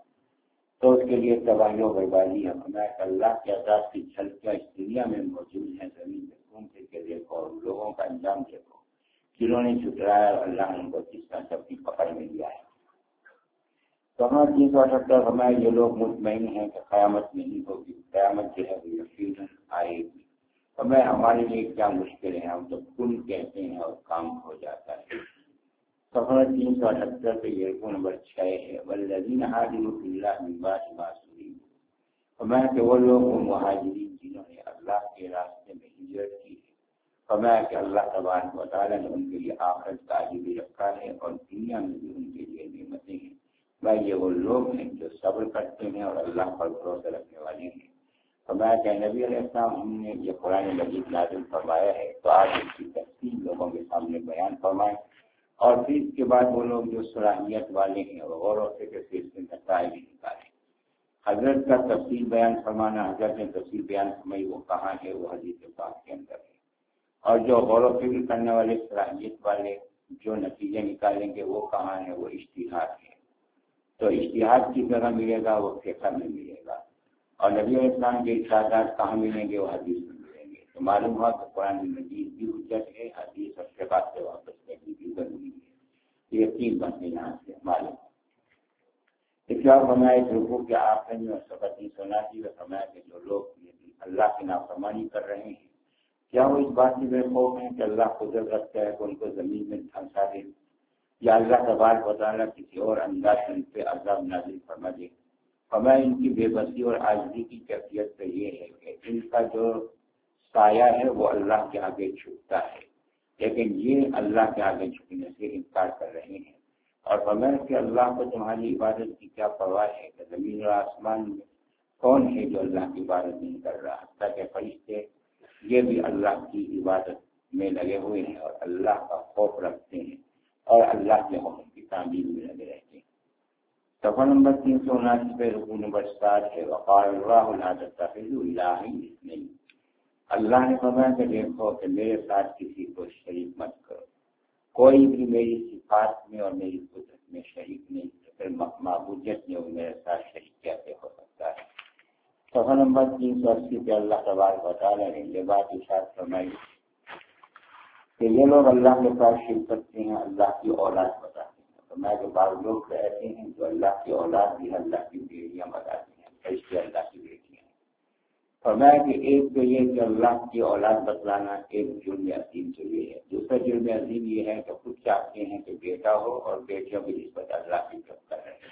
تو اس کے لیے تباہی و بربادی ہے۔ فرمایا کہ اللہ کے عذاب کی جھلکیاں اس دنیا میں موجود ہیں، زمین میں گھوم پھر کے دیکھو اور لوگوں کا انجام دیکھو جنہوں نے جھٹلایا اور اللہ نے ان کو کس طرح اپنی پکڑ میں لیا ہے۔ صفحہ تین سو اٹھہتر فرمایا یہ لوگ مطمئن ہیں کہ قیامت نہیں ہوگی، قیامت جو ہے وہ یقیناً آئے گی۔ فرمایا ہمارے لیے کیا مشکل ہے، ہم تو کن کہتے ہیں اور کام ہو جاتا ہے۔ صفحہ تین سو اٹھہتر پہ یہ رکوع نمبر چھ ہے، والذین ہاجروا فی اللہ من بعد ما ظلموا۔ فرمایا کہ وہ لوگ وہ مہاجرین جنہوں نے اللہ کے راستے میں ہجرت کی ہے، فرمایا کہ اللہ تبارک و تعالیٰ نے ان کے لیے آخرت کا اجر بھی رکھا ہے اور دنیا میں بھی ان کے لیے نعمتیں ہیں۔ فرمایا یہ وہ لوگ ہیں جو صبر کرتے ہیں اور اللہ پر بھروسہ رکھنے والے ہیں۔ فرمایا کہ نبی علیہ السلام ہم نے یہ قرآن مجید نازل فرمایا ہے تو آج اس کی تفصیل لوگوں کے سامنے بیان فرمائیں، اور پھر اس کے بعد وہ لوگ جو صلاحیت والے ہیں اور غور و فکر سے اس میں نتائج نکالیں۔ حضرت کا تفصیل بیان فرمانا، حضرت نے تفصیل بیان فرمائی وہ کہاں ہے؟ وہ حدیث پاک کے اندر ہے۔ اور جو غور و فکر کرنے والے، صلاحیت والے جو نتیجے نکالیں گے وہ کہاں ہے؟ وہ اجتہاد ہے۔ تو اجتہاد کی جگہ ملے گا وہ فقہ میں ملے گا، اور نبی علیہ السلام کے ارشادات کہاں ملیں گے؟ وہ حدیث میں ملیں گے۔ تو معلوم ہوا کہ قرآن مجید بھی حجت ہے، حدیث اور فقہ سے واپس کرنے کی ضروری ہے۔ یہ تین باتیں یہاں سے معلوم ہے۔ اطلاع فرمایا رکوع کے آخر میں اور صفحہ تین سو اناسی میں فرمایا کہ جو لوگ اللہ کی نافرمانی کر رہے ہیں کیا وہ اس بات سے بے خوف ہیں کہ اللہ قدرت رکھتا ہے کہ ان کو زمین میں دھنسا دے، یا اللہ تبارک و تعالیٰ کسی اور انداز سے ان پہ عذاب نازل فرما دے؟ فرمایا ان کی بے بسی اور عاجزی کی کیفیت تو یہ ہے کہ ان کا جو سایہ ہے وہ اللہ کے آگے چھپتا ہے، لیکن یہ اللہ کے آگے چھپنے سے انکار کر رہے ہیں۔ اور فرمایا کہ اللہ کو تمہاری عبادت کی کیا پرواہ ہے کہ زمین اور آسمان میں کون ہے جو اللہ کی عبادت نہیں کر رہا؟ حتیٰ کہ فرشتے یہ بھی اللہ کی عبادت میں لگے ہوئے ہیں اور اللہ کا خوف رکھتے ہیں اور اللہ کے حکم کی تعمیل میں لگے رہتے ہیں۔ صفحہ نمبر تین سو اناسی پہ رکوع نمبر سات ہے، وقال اللہ لا تتخذوا الہین اثنین۔ اللہ نے فرمایا کہ دیکھو کہ میرے ساتھ کسی کو شریک مت کرو، کوئی بھی میری صفات میں اور میری قدرت میں شریک نہیں، پھر معبودیت میں وہ میرے ساتھ شریک کیسے ہو سکتا ہے؟ صفحہ نمبر تین سو اسی پہ اللہ تبارک و تعالیٰ نے یہ بات ارشاد فرمائی کہ یہ لوگ اللہ کے ساتھ شرک کرتے ہیں، اللہ کی اولاد بتاتے ہیں۔ فرمایا کہ بعض لوگ ایسے ہیں جو اللہ کی اولاد بھی اللہ کی بیٹیاں بتاتے ہیں، فرشتے اللہ کی بیٹیاں ہیں۔ فرمایا کہ ایک تو یہ کہ اللہ کی اولاد بتلانا ایک جرم عظیم تو یہ ہے، دوسرا جرم عظیم یہ ہے کہ خود چاہتے ہیں کہ بیٹا ہو اور بیٹیوں کی نسبت اللہ کی طرف کر رہے ہیں۔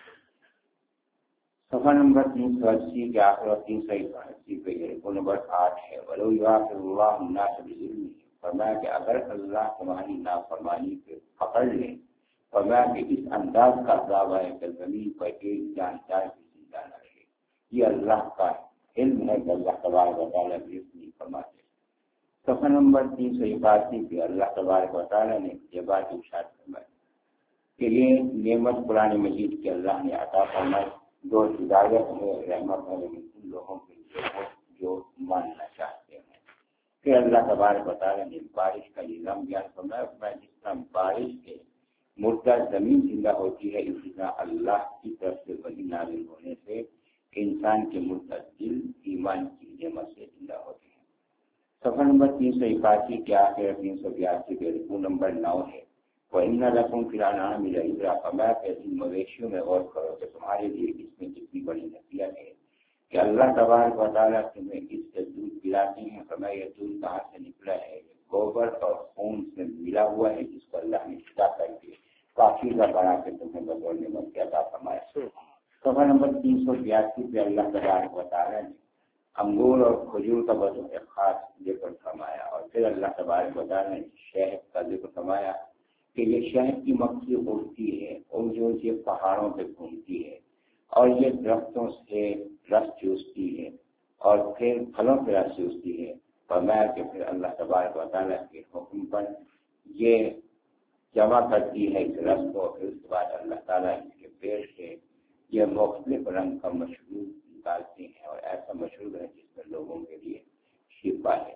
صفحہ نمبر تین سو اسی کے آخر اور تین سو اسی پہ رکوع نمبر آٹھ ہے، وَلَوْ يُؤَاخِذُ اللَّهُ النَّاسَ بِظُلْمِهِمْ۔ فرمایا کہ اگر اللہ تمہاری نافرمانی پہ پکڑ لے، فرمایا کہ اس انداز کا عذاب ہے کہ زمین پر ایک جاندار بھی زندہ نہ رہے۔ یہ اللہ کا علم ہے کہ اللہ تبارک و تعالیٰ بھی نہیں فرماتے۔ صفحہ نمبر تین سو اکاسی پہ اللہ تبارک و تعالیٰ نے یہ بات ارشاد فرمائی کہ یہ نعمت قرآن مجید کے اللہ نے عطا فرمائی، جو ہدایت ہے، رحمت ہے ان لوگوں کے لیے جو ماننا چاہتے ہیں۔ پھر اللہ تبارک و تعالیٰ نے بارش کا نظام بیان فرمایا، جس طرح بارش کے مردہ زمین زندہ ہوتی ہے اسی طرح اللہ کی طرف سے وحی نازل ہونے سے انسان کے مردہ دل ایمان کی نعمت سے زندہ ہوتے ہیں۔ صفحہ نمبر تین سو اکاسی کے آخر تین سو بیاسی کے رکوع نمبر نو ہے، وَإِنَّ لَكُمْ فِي الْأَنْعَامِ لَعِبْرَةً۔ فرمایا کہ ان مویشیوں میں غور کرو کہ تمہارے لیے اس میں کتنی بڑی نصیحت ہے کہ اللہ تبارک و تعالیٰ تمہیں اس سے دودھ پلاتے ہیں۔ فرمایا یہ دودھ کہاں سے نکلا ہے؟ گوبر اور خون سے ملا ہوا ہے، جس کو اللہ نے چھٹا کر کے پاکیزہ بنا کے تمہیں بطور نعمت کے عطا فرمایا۔ صفحہ نمبر تین سو بیاسی پہ اللہ تبارک و تعالیٰ نے انگور اور کھجور کا بطور خاص ذکر فرمایا، اور پھر اللہ تبارک و تعالیٰ نے شہد کا ذکر فرمایا کہ یہ شہد کی مکھی اڑتی ہے اور جو یہ پہاڑوں پہ گھومتی ہے اور یہ درختوں سے رس چوستی ہے اور پھر پھلوں پہ رس چوستی ہے۔ فرمایا کہ پھر اللہ تبارک و تعالیٰ کے حکم پر یہ جمع کرتی ہے اس رس کو، پھر اس کے بعد اللہ تعالیٰ اس کے پیڑ سے یہ مختلف رنگ کا مشروب نکالتے ہیں، اور ایسا مشروب ہے جس میں لوگوں کے لیے شفا ہے۔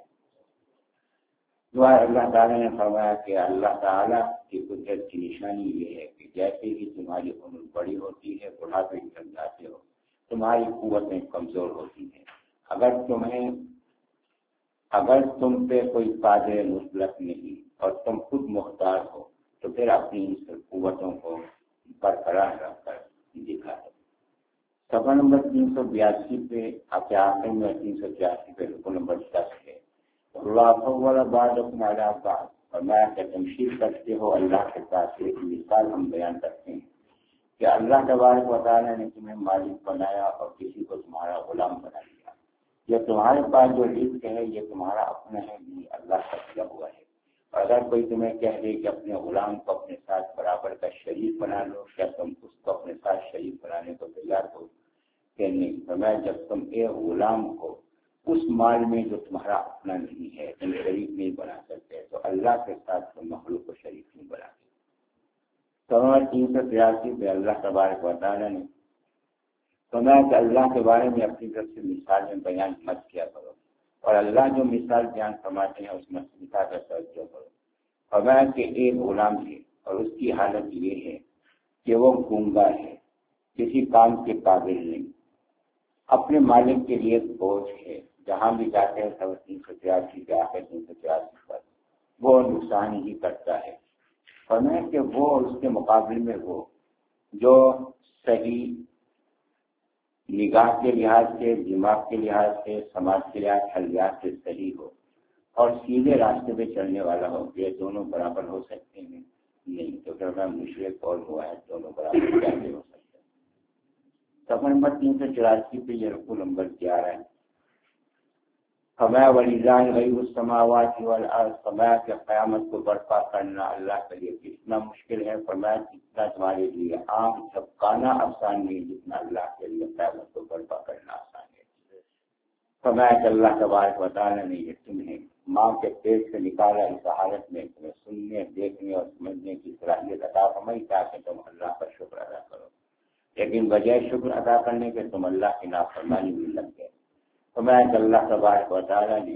دعا اللہ تعالیٰ نے فرمایا کہ اللہ تعالیٰ کی قدرت کی نشانی یہ ہے کہ جیسے ہی تمہاری عمر بڑی ہوتی ہے، بڑھاپے چل جاتے ہو، تمہاری قوتیں کمزور ہوتی ہیں۔ اگر تمہیں اگر تم پہ کوئی قادر مطلق نہیں اور تم خود مختار ہو تو پھر اپنی ان قوتوں کو برقرار رکھ کر دکھا دو۔ صفحہ نمبر تین سو بیاسی پہ آپ آخر میں تین سو چھیاسی پہ رکوع نمبر دس ہے، اللہ فضل بعضکم علی بعض۔ فرمایا کہ تمثیل کرتے ہو اللہ کے پاس ایک مثال ہم بیان کرتے ہیں کہ اللہ تبارک و تعالیٰ نے تمہیں مالک بنایا اور کسی کو تمہارا غلام بنا دیا۔ یہ تمہارے پاس جو رزق ہے یہ تمہارا اپنا ہے نہیں، اللہ کا دیا ہوا ہے۔ اور اگر کوئی تمہیں کہہ دے کہ اپنے غلام کو اپنے ساتھ برابر کا شریک بنا لو، کیا تم اس کو اپنے ساتھ شریک فرمایا جب تم ایک غلام کو اس مال میں جو تمہارا اپنا نہیں ہے تم شریک نہیں بنا سکتے تو اللہ کے ساتھ تم مخلوق کو شریک نہیں بنا سکتے۔ تو تین سو تراسی پہ اللہ تبارک و تعالیٰ نے فرمایا کہ اللہ کے بارے میں اپنی طرف سے مثال میں بیان مت کیا کرو، اور اللہ جو مثال بیان فرماتے ہیں اس میں مثال کا توجہ کرو۔ فرمایا کہ ایک غلام ہے اور اس کی حالت یہ ہے کہ وہ گونگا ہے، کسی کام کے قابل نہیں، اپنے مالک کے لیے بوجھ ہے، جہاں بھی جاتے ہیں سب تین سو تراسی کے آخر تین سو تراسی پر وہ نقصان ہی کرتا ہے۔ فرمایا کہ وہ اس کے مقابلے میں وہ جو صحیح نگاہ کے لحاظ سے، دماغ کے لحاظ سے، سماج کے لحاظ حلیات سے صحیح ہو اور سیدھے راستے پہ چلنے والا ہو، یہ دونوں برابر ہو سکتے ہیں؟ نہیں۔ تو پھر مشرق اور ہوا ہے دونوں برابر کیسے ہو سکتے ہیں؟ صفحہ نمبر تین سو چوراسی پہ یہ رکوع نمبر گیارہ ہے۔ فرمایا وَلِلَّهِ غَيْبُ السَّمَاوَاتِ وَالْأَرْضِ، فرمایا کہ قیامت کو برپا کرنا اللہ کے لیے کتنا مشکل ہے۔ فرمایا جتنا تمہارے لیے آنکھ جھپکانا آسان نہیں، جتنا اللہ کے لیے قیامت کو برپا کرنا آسان ہے۔ فرمایا کہ اللہ تبارک و تعالیٰ نے یہ تمہیں ماں کے پیٹ سے نکالا اس حالت میں تمہیں سننے، دیکھنے اور سمجھنے کی صلاحیت عطا فرمائی تاکہ تم اللہ کا شکر ادا کرو، لیکن بجائے شکر ادا کرنے کے تم اللہ کی نافرمانی بھی لگ گئے۔ فرمایا کہ اللہ تبارک و تعالیٰ نے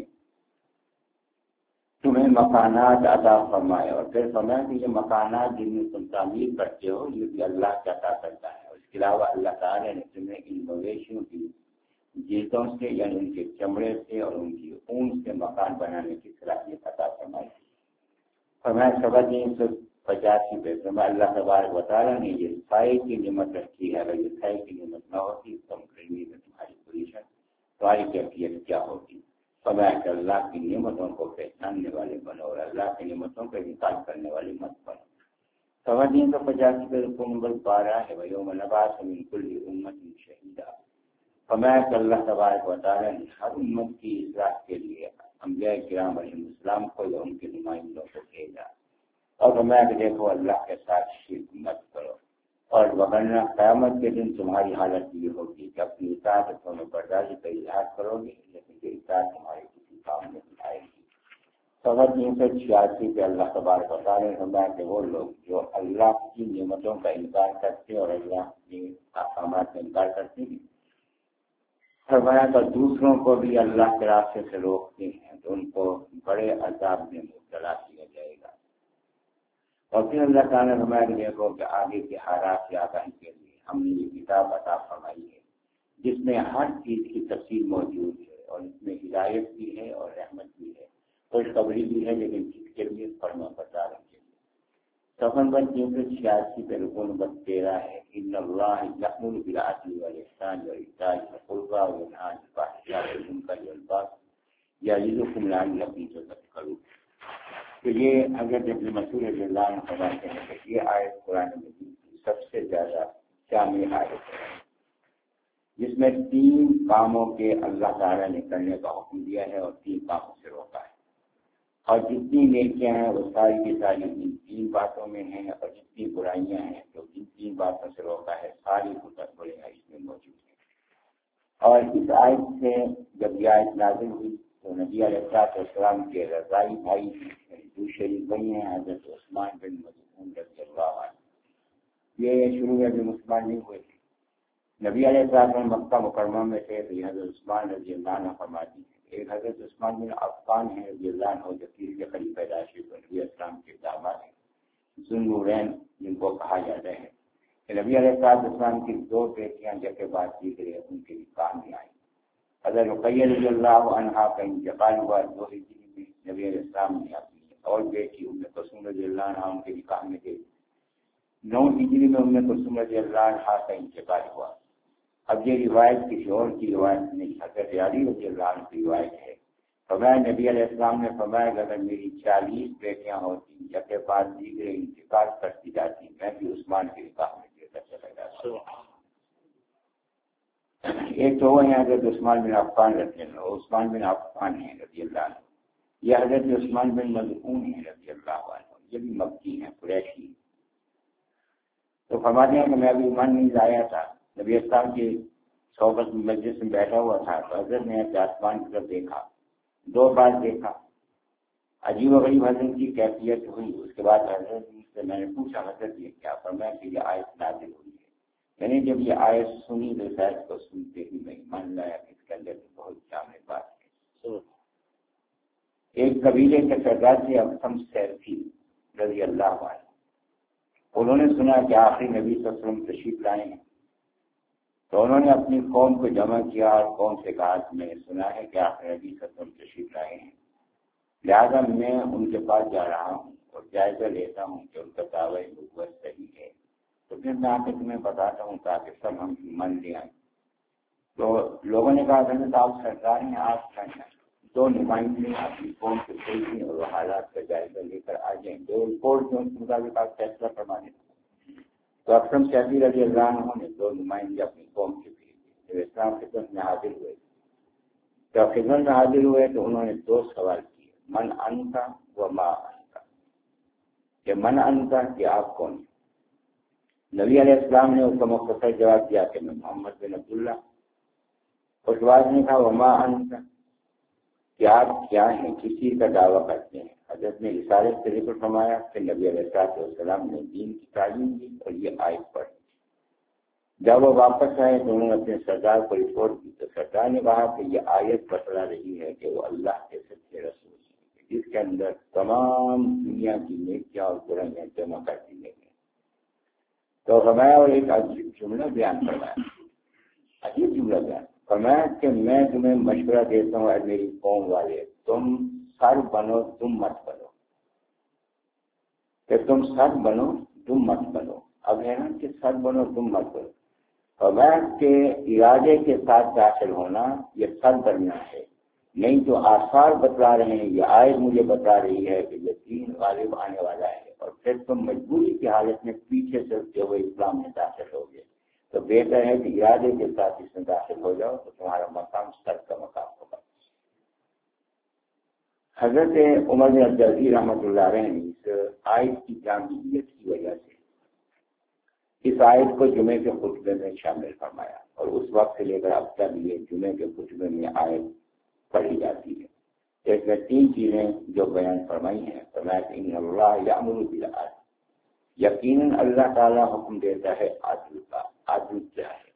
تمہیں مکانات عطا فرمائے، اور پھر فرمایا کہ یہ مکانات جن میں تم تعمیر کرتے ہو یہ بھی اللہ کا عطا کرتا ہے۔ اور اس کے علاوہ اللہ تعالیٰ نے تمہیں ان مویشیوں کی جلدوں سے یعنی ان کے چمڑے سے اور ان کی اون سے مکان بنانے کی صلاحیت عطا فرمائی۔ فرمایا سوا تین سو پچاسی پہ فرمایا اللہ تبارک و تعالیٰ نے یہ سائے کی نعمت رکھی ہے، اگر یہ سائے کی نعمت نہ ہوتی تو گرمی میں تمہاری پوزیشن تمہاری کیفیت کیا ہوگی۔ فرمایا کہ اللہ کی نعمتوں کو پہچاننے والے بنو اور اللہ کی نعمتوں کا انکار کرنے والے مت بنو۔ سوا تین سو پچاسی پہ رکوع نمبر بارہ ہے وَيَوْمَ نَبْعَثُ مِنْ كُلِّ أُمَّةٍ شَهِيدًا۔ فرمایا کہ اللہ تبارک و تعالیٰ نے ہر امت کی اصلاح کے لیے انبیاء کرام علیہ السلام کو یا ان کے نمائندوں کو بھیجا، اور فرمایا کہ دیکھو اللہ کے ساتھ شرک مت کرو، اور وغیرہ قیامت کے دن تمہاری حالت یہ ہوگی کہ اپنی اطاعت تمہیں برداشت کا اظہار کرو گے لیکن یہ اطاعت تمہارے کسی کام میں نہیں آئے گی۔ سوا تین سو چھیاسی پہ اللہ تبارک و تعالیٰ نے فرمایا کہ وہ لوگ جو اللہ کی نعمتوں کا انکار کرتے اور اللہ کے احکامات کا انکار کرتے ہیں، فرمایا کہ دوسروں کو بھی اللہ کے راستے سے روکتے ہیں تو ان کو بڑے عذاب میں مبتلا کیا جائے گا۔ اور پھر اللہ تعالیٰ نے فرمایا کہ دیکھو کہ آگے کے حالات کی آگاہی کے لیے ہم نے یہ کتاب عطا فرمائی ہے جس میں ہر چیز کی تفصیل موجود ہے، اور اس میں ہدایت بھی ہے اور رحمت بھی ہے، خوشخبری بھی ہے، لیکن کس کے لیے؟ فرما بردار کے لیے۔ صفحہ نمبر تین سو چھیاسی پہ رکوع نمبر تیرہ ہے ان اللہ یأمر بالعدل والإحسان وإیتاء ذی القربى وینہی عن الفحشاء والمنکر والبغی یعظکم لعلکم تذکرون۔ تو یہ حضرت ابن مسعود رضی اللہ عنہ فرماتے ہیں کہ یہ آیت قرآن مجید کی سب سے زیادہ شامل آیت ہے، جس میں تین کاموں کے اللہ تعالیٰ نے کرنے کا حکم دیا ہے اور تین کاموں سے روکا ہے، اور جتنی نیکیاں ہیں وہ ساری کی ساری ان تین باتوں میں ہیں، اور جتنی برائیاں ہیں جو ان تین باتوں سے روکا ہے ساری برائیاں اس میں موجود ہیں۔ اور اس آیت سے جب یہ آیت نازل ہوئی تو نبی علیہ السلام کے رضائی بھائی جو شریک بھائی ہیں حضرت عثمان بن مظعون رضی اللہ عنہ، یہ شروع میں بھی مسلمان نہیں ہوئے تھے۔ نبی علیہ السلام مکہ مکرمہ میں تھے تو یہ حضرت عثمان رضی اللہ عنہ فرماتی ہیں، ایک حضرت عثمان بن عفان ہیں رضی اللہ عنہ جو پیر کے خلیفہ راشد نبی اسلام کے داماد ہیں، ذوالنورین جن کو کہا جاتا ہے کہ نبی علیہ السلام کی دو بیٹیاں جب کے بعد کی گئی ان کے نکاح میں آئی۔ حضرت رقیہ رضی اللہ عنہا کا انتقال ہوا دو ہجری میں، نبی علیہ السلام نے اپنی اور بیٹی ام کلثوم رضی اللہ عنہا ان کے نکاح میں گئی، نو ہجری میں ام کلثوم رضی اللہ عنہا کا انتقال ہوا۔ اب یہ روایت کسی اور کی روایت نہیں، حضرت علی رضی اللہ عنہ کی روایت ہے۔ فرمایا نبی علیہ السلام نے فرمایا کہ اگر میری چالیس بیٹیاں ہوتی جب کے بعد دیگر انتقال کرتی جاتی میں بھی عثمان کے نکاح میں دے کر چلا جاتا۔ ایک تو وہ ہیں حضرت عثمان بن عفان رضی اللہ عثمان بن عفان ہیں رضی اللہ عنہ، یہ حضرت عثمان بن مظعون ہیں رضی اللہ عنہ، یہ بھی مکی ہیں قریشی۔ تو فرماتے ہیں کہ میں ابھی ایمان نہیں لایا تھا، نبی اسلام کے صحبت مجلس میں بیٹھا ہوا تھا تو حضرت نے آسمان کی طرف دیکھا، دو بار دیکھا، عجیب و غریب حضرت کی کیفیت ہوئی۔ اس کے بعد حضرت سے میں نے پوچھا حضرت یہ کیا؟ فرمایا کہ یہ آیت نازل ہوئی ہے۔ میں نے جب یہ آیت سنی تو شاید کو سنتے ہی میں مان لایا کہ اس کے اندر بہت جامع بات ہے۔ ایک قبیلے کے سردار تھے ابسم سیفی رضی اللہ عنہ، انہوں نے سنا کہ آخری نبی صلی اللہ علیہ وسلم تشریف لائے ہیں، تو انہوں نے اپنی قوم کو جمع کیا اور قوم سے کہا کہ میں نے سنا ہے کہ آخری نبی صلی اللہ علیہ وسلم تشریف لائے ہیں، لہٰذا میں ان کے پاس جا رہا ہوں اور جائزہ لیتا ہوں کہ ان کا دعوی نبوت صحیح ہے، تو پھر میں آ کے تمہیں بتاتا ہوں تاکہ سب ہم من لے آئیں۔ تو لوگوں نے کہا کہ آپ سرکار ہیں، آپ کیا ہیں؟ دو نمائندے اپنی قوم سے بھیجیں اور وہ حالات کا جائزہ لے کر آ جائیں، جو رپورٹ جو ان کے مطابق آپ فیصلہ فرما دیں۔ تو اکرم سیفی رضی اللہ عنہ نے دو نمائندے اپنی قوم سے بھیجے، جب اسلام خدمت میں حاضر ہوئے جب خدمت میں حاضر ہوئے تو انہوں نے دو سوال کیے، من انت و ما انت، کہ من انت کہ آپ کون ہیں؟ نبی علیہ السلام نے اس کا مختصر جواب دیا کہ میں محمد بن عبداللہ۔ اس بعد نے کہا وما انت، کہ آپ کیا ہیں، کسی کا دعویٰ کرتے ہیں؟ حضرت نے رسالت سے ذکر فرمایا کہ نبی علیہ السلام نے دین کی تعلیم دی اور یہ آیت پڑھی۔ جب وہ واپس آئے تو انہوں نے اپنے سردار کو رپورٹ کی تو سردار نے کہا کہ یہ آیت بتلا رہی ہے کہ وہ اللہ کے سچے رسول ہیں، جس کے اندر تمام دنیا کی نیکیاں اور برائیاں جمع کر دی گئی ہیں۔ تو فرمایا اور ایک عجیب جملہ بیان کروایا، عجیب جملہ بیان فرمایا کہ میں تمہیں مشورہ دیتا ہوں اے میری قوم والے، تم سر بنو تم مت بنو، کہ تم سر بنو تم مت بنو۔ اب ہے نا کہ سر بنو تم مت بنو، فرمایا کہ ارادے کے ساتھ داخل ہونا یہ سر بننا ہے، نہیں تو آثار بتلا رہے ہیں، یہ آیت مجھے بتا رہی ہے کہ یہ دین غالب آنے والا ہے، اور پھر تم مجبوری کی حالت میں پیچھے سے جو وہ اسلام میں داخل ہو گئے، تو بہتر ہے کہ ارادے کے ساتھ اس میں داخل ہو جاؤ تو تمہارا مقام سر کا مقام ہوگا۔ حضرت عمر بن عبدالعزیز رحمۃ اللہ علیہ نے اس آیت کی جامعیت کی وجہ سے اس آیت کو جمعے کے خطبے میں شامل فرمایا، اور اس وقت سے لے کر اب تک یہ جمعے کے خطبے میں آیت پڑھی جاتی ہے۔ اس میں تین چیزیں جو بیان فرمائی ہیں، فرمایا کہ ان اللہ یامر بالعدل، یقیناً اللہ تعالیٰ حکم دیتا ہے عدل کا۔ عدل کیا ہے؟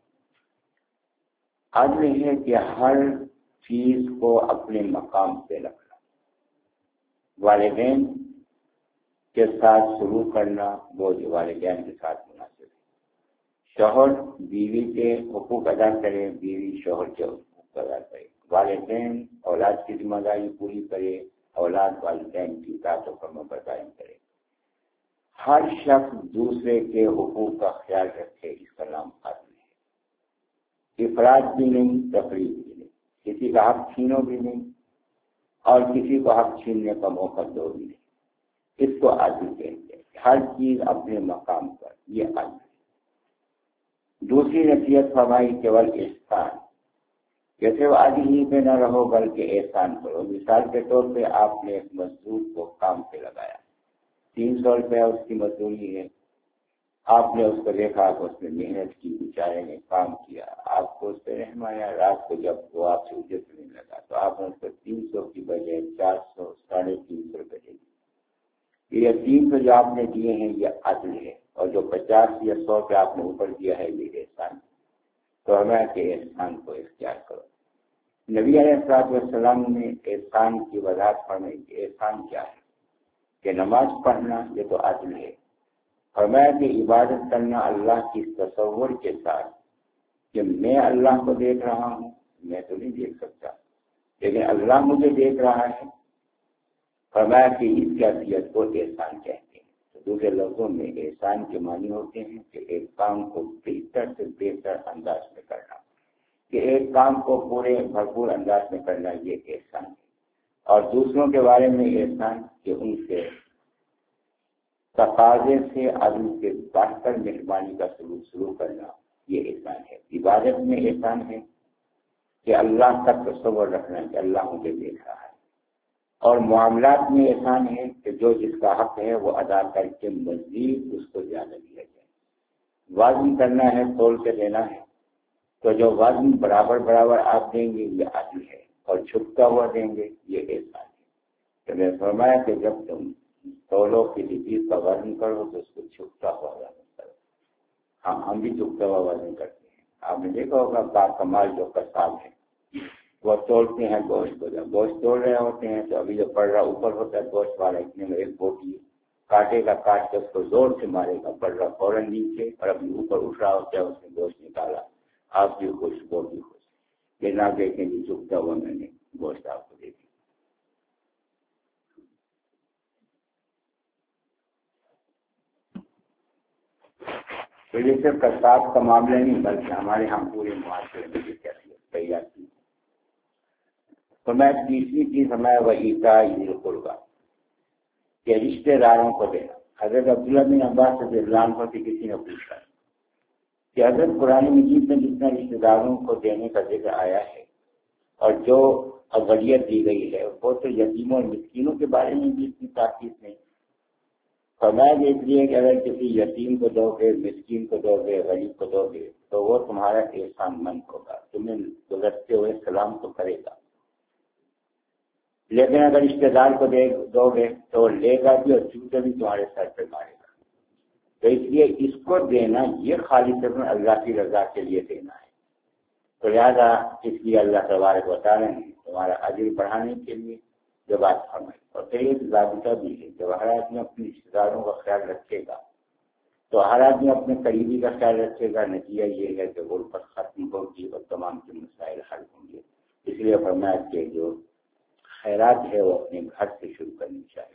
عدل ہے کہ ہر چیز کو اپنے مقام پہ رکھنا، والدین کے ساتھ سلوک کرنا وہ جو والدین کے ساتھ مناسب ہے، شوہر بیوی کے حقوق ادا کرے، بیوی شوہر کے حقوق ادا کرے، والدین اولاد کی ذمہ داری پوری کرے، اولاد والدین کی اطاعت و فرما برداری کرے، ہر شخص دوسرے کے حقوق کا خیال رکھے، اس کا نام عدل ہے۔ افراد بھی نہیں، تفریق بھی نہیں، کسی کا حق چھینو بھی نہیں اور کسی کو حق چھیننے کا موقع دو بھی نہیں، اس کو عدل کہتے ہیں۔ ہر چیز اپنے مقام پر، یہ عدل ہے۔ دوسری نصیحت فرمائی کیول احسان، کہ صرف عدل ہی پہ نہ رہو بلکہ احسان کرو۔ مثال کے طور پہ آپ نے ایک مزدور کو کام پہ لگایا، تین سو روپیہ اس کی مزدوری ہے، آپ نے اس کو دیکھا کہ اس نے محنت کی، بیچارے نے کام کیا، آپ کو اس پہ رحم آیا، رات کو جب وہ آپ سے اجرت نہیں لگا تو آپ نے اس کو تین سو کی بجائے چار سو ساڑھے تین سو روپئے دے دی۔ یہ تین سو جو آپ نے دیے ہیں یہ عدل ہے، اور جو پچاس یا سو پہ آپ نے اوپر دیا ہے یہ احسان۔ تو ہمیں کہ احسان کو اختیار کرو۔ نبی علیہ الصلوۃ والسلام نے احسان کی وضاحت فرمائی کہ احسان کیا ہے، کہ نماز پڑھنا یہ تو عدل ہے، فرمایا کہ عبادت کرنا اللہ کی تصور کے ساتھ کہ میں اللہ کو دیکھ رہا ہوں، میں تو نہیں دیکھ سکتا لیکن اللہ مجھے دیکھ رہا ہے، فرمایا کہ اس کیفیت کو احسان کہتے ہیں۔ تو دوسرے لفظوں میں احسان کے معنی ہوتے ہیں کہ ایک کام کو بہتر سے بہتر انداز میں کرنا، کہ ایک کام کو پورے بھرپور انداز میں کرنا، یہ احسان ہے۔ اور دوسروں کے بارے میں احسان کہ ان سے تقاضے سے عدل سے بڑھ کر مہربانی کا سلوک شروع کرنا، یہ احسان ہے۔ عبادت میں احسان ہے کہ اللہ کا تصور رکھنا کہ اللہ مجھے دیکھ رہا ہے، اور معاملات میں احسان ہے کہ جو جس کا حق ہے وہ ادا کر کے مزید اس کو زیادہ دیا جائے۔ وعدہ کرنا ہے، تول کے دینا ہے، تو جو وزن برابر برابر آپ دیں گے یہ عدل ہے، اور چھپتا ہوا دیں گے یہ احسان ہے۔ تو میں فرمایا کہ جب تم تولو کسی چیز کا وزن کرو تو اس کو چھپتا ہوا وزن کرو۔ ہاں ہم بھی چھپتا ہوا وزن کرتے ہیں۔ آپ نے دیکھا ہوگا با کمال جو کسان ہے وہ توڑتے ہیں گوشت کو، جب گوشت توڑ رہے ہوتے ہیں تو ابھی جو پڑ رہا اوپر ہوتا ہے گوشت والا اتنے میں ایک بوٹی کاٹے گا، کاٹ کے اس کو زور سے مارے گا، پڑ رہا فوراً نیچے، اور ابھی اوپر اٹھ رہا ہوتا ہے اس نے گوشت نکالا، آپ بھی خوش وہ بھی خوش، یہ نہ دیکھیں کہ چکتا ہوا میں نے گوشت آپ کو دے دی۔ تو یہ صرف کساب کا معاملہ نہیں بلکہ ہمارے ہم پورے معاشرے میں یہ کیفیت تیار کی۔ تو میں تیسری چیز ہمارا وہ عیسیٰ ذی القربیٰ کہ رشتے داروں کو دینا۔ حضرت عبداللہ بن عباس رضی اللہ عنہ سے کسی نے پوچھا کہ حضرت قرآن مجید میں جتنا رشتے داروں کو دینے کا ذکر آیا ہے اور جو اولویت دی گئی ہے وہ تو یتیموں اور مسکینوں کے بارے میں بھی اتنی تاکید نہیں۔ فرمایا کہ اس لیے کہ اگر کسی یتیم کو دو گے، مسکین کو دو گے، غریب کو دو گے تو وہ تمہارا احسان مند ہوگا، تمہیں گزرتے ہوئے سلام تو کرے گا، لیکن اگر رشتے دار کو دے دو گے تو لے گا بھی اور جوتے بھی تمہارے سر پہ مارے گا۔ تو اس لیے اس کو دینا یہ خالصتاً اللہ کی رضا کے لیے دینا ہے۔ تو لہٰذا اس لیے اللہ تبارک و تعالیٰ نے تمہارا اجر بڑھانے کے لیے جو بات فرمائی، اور پھر ایک ضابطہ بھی ہے جب ہر آدمی اپنے رشتے داروں کا خیال رکھے گا تو ہر آدمی اپنے قریبی کا خیال رکھے گا، نتیجہ یہ ہے کہ غربت ختم ہوگی اور تمام کے مسائل حل ہوں گے۔ اس لیے فرمایا کہ جو خیرات ہے وہ اپنے گھر سے شروع کرنی چاہیے۔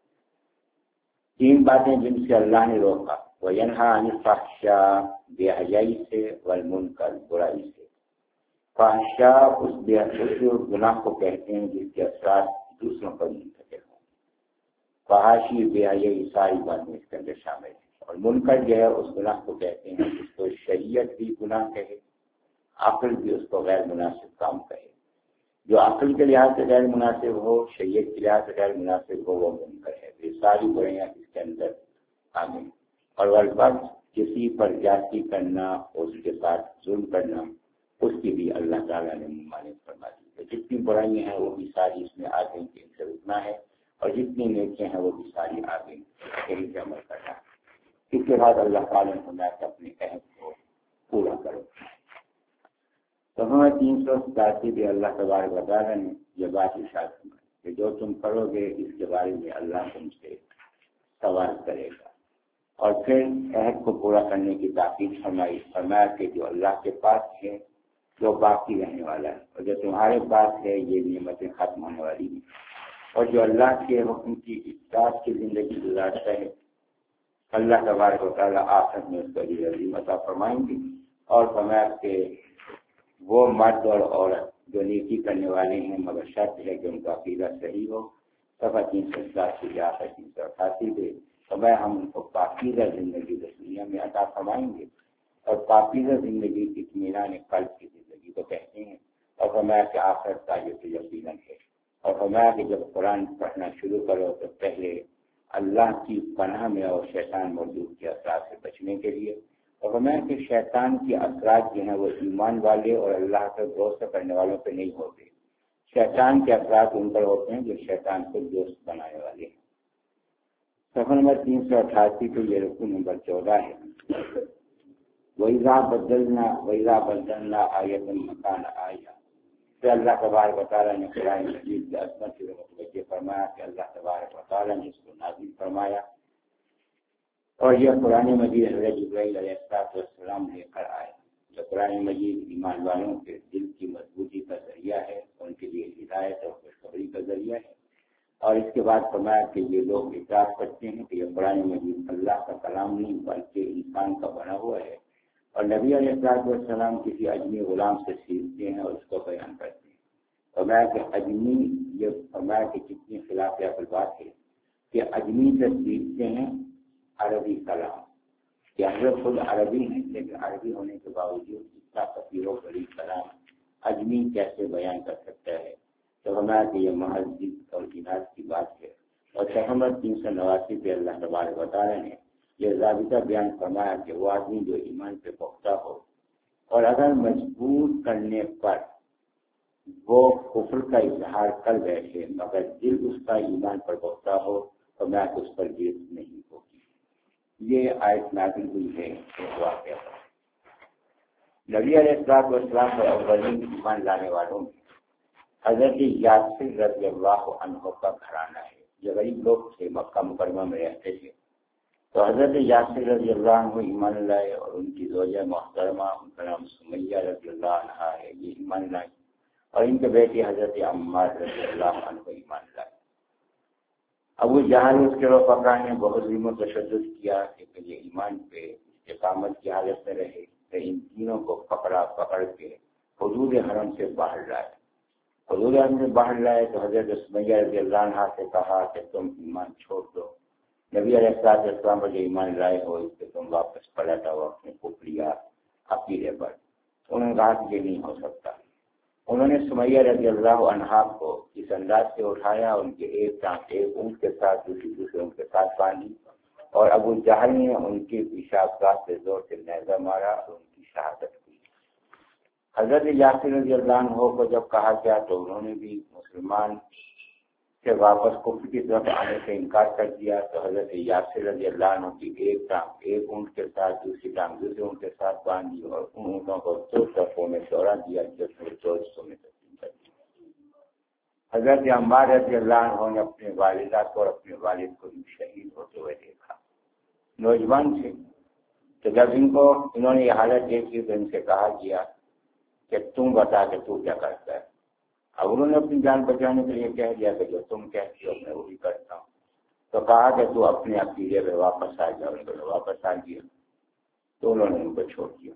تین باتیں جن سے اللہ نے روکا، وَيَنْهَىٰ عَنِ الْفَحْشَاءِ بے حیائی سے، وَالْمُنکَرِ برائی سے۔ فحشاء اس بے اس گناہ کو کہتے ہیں جس کے اثرات دوسروں پر منتقل ہوں۔ فحاشی بے حیائی ساری باتیں اس کے اندر شامل ہیں۔ اور منکر جو ہے اس گناہ کو کہتے ہیں جس کو شریعت بھی گناہ کہے، عقل بھی اس کو غیر مناسب کام کہے۔ جو عقل کے لحاظ سے غیر مناسب ہو، شریعت کے لحاظ سے غیر مناسب ہو، وہ منکر ہے۔ یہ ساری برائیاں اس کے اندر آ گئی۔ اور والبغض کسی پر زیادتی کرنا، اس کے ساتھ ظلم کرنا، اس کی بھی اللہ تعالیٰ نے ممانعت فرما دی۔ جتنی برائیاں ہیں وہ بھی ساری اس میں آ گئی کہ ان سے رکنا ہے، اور جتنی نیکیاں ہیں وہ بھی ساری آ گئی یہی سے عمل کرنا۔ اس کے بعد اللہ تعالیٰ نے فرمایا کہ اپنے عہد کو پورا کرو۔ تو ہمیں تین سو ستاسی بھی اللہ تبارک و تعالیٰ نے یہ بات ارشاد فرمائی کہ جو تم کرو گے اس کے بارے میں اللہ تم سے سوال کرے گا۔ اور پھر عہد کو پورا کرنے کی تاکید فرمائی، فرمایا کہ جو اللہ کے پاس ہے جو باقی رہنے والا ہے، اور جو تمہارے پاس ہے یہ نعمتیں ختم ہونے والی ہیں، اور جو اللہ کے حکم کی اطاعت کی زندگی گزارتا ہے اللہ تبارک و تعالیٰ آخرت میں اس کو اجر عظیم عطا فرمائیں گے۔ اور فرمایا کہ وہ مرد اور عورت جو نیکی کرنے والے ہیں مگر شرط ہے کہ ان کا عقیدہ صحیح ہو۔ صفحہ تین سو ستاسی سے آخر تین سو اٹھاسی پہ فرمایا ہم ان کو پاکیزہ زندگی دنیا میں عطا فرمائیں گے، اور پاکیزہ زندگی اطمینان قلب کی زندگی کو کہتے ہیں۔ اور فرمایا کہ آخرت کا یہ تو یقیناً ہے۔ اور فرمایا کہ جب قرآن پڑھنا شروع کرو تو پہلے اللہ کی پناہ میں اور شیطان مردود کے اثرات سے بچنے کے لیے۔ اور فرمایا کہ شیطان کے اثرات جو ہیں وہ ایمان والے اور اللہ سے دوست کرنے والوں پہ نہیں ہوتے، شیطان کے اثرات ان پر ہوتے ہیں جو شیطان کو دوست بنانے والے ہیں۔ صفحہ نمبر تین سو اٹھاسی پہ یہ رکو نمبر چودہ ہے، وَإِذَا بَدَّلْنَا وَإِذَا بَدَّلْنَا آیَةً مَكَانَ آیَةٍ۔ پھر اللہ تبارک و تعالیٰ نے قرآن مجید کی عظمت سے متوجہ فرمایا کہ اللہ تبارک و تعالیٰ نے اس کو نازل فرمایا، اور یہ قرآن مجید حضرت جبرائیل علیہ السلام لے کر آئے۔ جو قرآن مجید ایمان والوں کے دل کی مضبوطی کا ذریعہ ہے، ان کے لیے ہدایت اور خوشخبری کا ذریعہ ہے۔ اور اس کے بعد فرمایا کہ یہ لوگ اعتراف کرتے ہیں کہ یہ قرآن مجید اللہ کا کلام نہیں بلکہ انسان کا بنا ہوا ہے، اور نبی علیہ السلام کسی اجمی غلام سے سیکھتے ہیں اور اس کو بیان کرتے ہیں۔ فرمایا کہ اجمی یہ فرمایا کہ کتنی خلاف عقل بات ہے کہ اجمی سے سیکھتے ہیں عربی کلام، کہ حضرت خود عربی ہیں لیکن عربی ہونے کے باوجود اتنا کثیر و بڑی کلام اجمی کیسے بیان کر سکتا ہے؟ تو فرمایا کہ یہ محض ضد اور اناد کی بات ہے۔ اور صفحہ تین سو نواسی پہ اللہ تبارک و تعالیٰ نے یہ ضابطہ بیان فرمایا کہ وہ آدمی جو ایمان پہ پختہ ہو اور اگر مجبور کرنے پر وہ کفر کا اظہار کر بیٹھے مگر دل اس کا ایمان پر بہتا ہو تو میں اس پر گرفت نہیں ہوگی۔ یہ آیت نازل ہوئی ہے اس واقعہ پر۔ نبی علیہ الصلوۃ والسلام پر اولین ایمان لانے والوں میں حضرت یاسر رضی اللہ عنہ کا گھرانہ ہے۔ یہ غریب لوگ تھے، مکہ مکرمہ میں رہتے تھے، تو حضرت یاسر رضی اللہ عنہ ایمان لائے اور ان کی زوجہ محترمہ ان کا نام سمیہ رضی اللہ عنہا ہے، یہ ایمان لائے، اور ان کے بیٹے حضرت عمار رضی اللہ عنہ ایمان لائے۔ ابو جہل اس کے رفقا نے بہت ظلم و تشدد کیا کہ یہ ایمان پہ استقامت کی حالت میں رہے، تو ان تینوں کو پکڑا پکڑ کے حدود حرم سے باہر لائے۔ حدود حرم سے باہر لائے تو حضرت سمیہ رضی اللہ عنہا سے کہا کہ تم ایمان چھوڑ دو، نبی علیہ الصلوۃ والسلام پر جو ایمان لائے ہو اس سے تم واپس پلٹ آؤ اپنے کفریہ عقیدے پر۔ انہوں نے کہا کہ یہ نہیں ہو سکتا۔ انہوں نے سمیہ رضی اللہ عنہا کو اس انداز سے اٹھایا، ان کے ایک ٹانگ ایک اونٹ کے ساتھ دوسری دوسرے اونٹ کے ساتھ باندھی، اور ابو جہل نے ان کی پیشاب گاہ سے زور سے نیزہ مارا اور ان کی شہادت ہوئی۔ حضرت یاسر رضی اللہ عنہ کو جب کہا گیا تو انہوں نے بھی مسلمان سے واپس کفر کی طرف آنے سے انکار کر دیا، تو حضرت یاسر رضی اللہ عنہ کی ایک ٹانگ ایک اونٹ کے ساتھ دوسری ٹانگ دوسرے اونٹ کے ساتھ باندھی اور ان اونٹوں کو دو صفوں میں دوڑا دیا جس میں دو حصوں میں تقسیم کر دیا۔ حضرت عمار رضی اللہ عنہ نے اپنے والدہ کو اور اپنے والد کو بھی شہید ہوتے ہوئے دیکھا۔ نوجوان تھے، تو جب ان کو انہوں نے یہ حالت دیکھی تو ان سے کہا گیا کہ تم بتا کہ تو کیا کرتا ہے۔ اب انہوں نے اپنی جان بچانے کے لیے کہہ دیا کہ جو تم کہتی ہو میں وہی کرتا ہوں، تو کہا کہ تو اپنے عقیدے پہ واپس آ جاؤ۔ ان کو واپس آ گیا تو انہوں نے ان کو چھوڑ دیا۔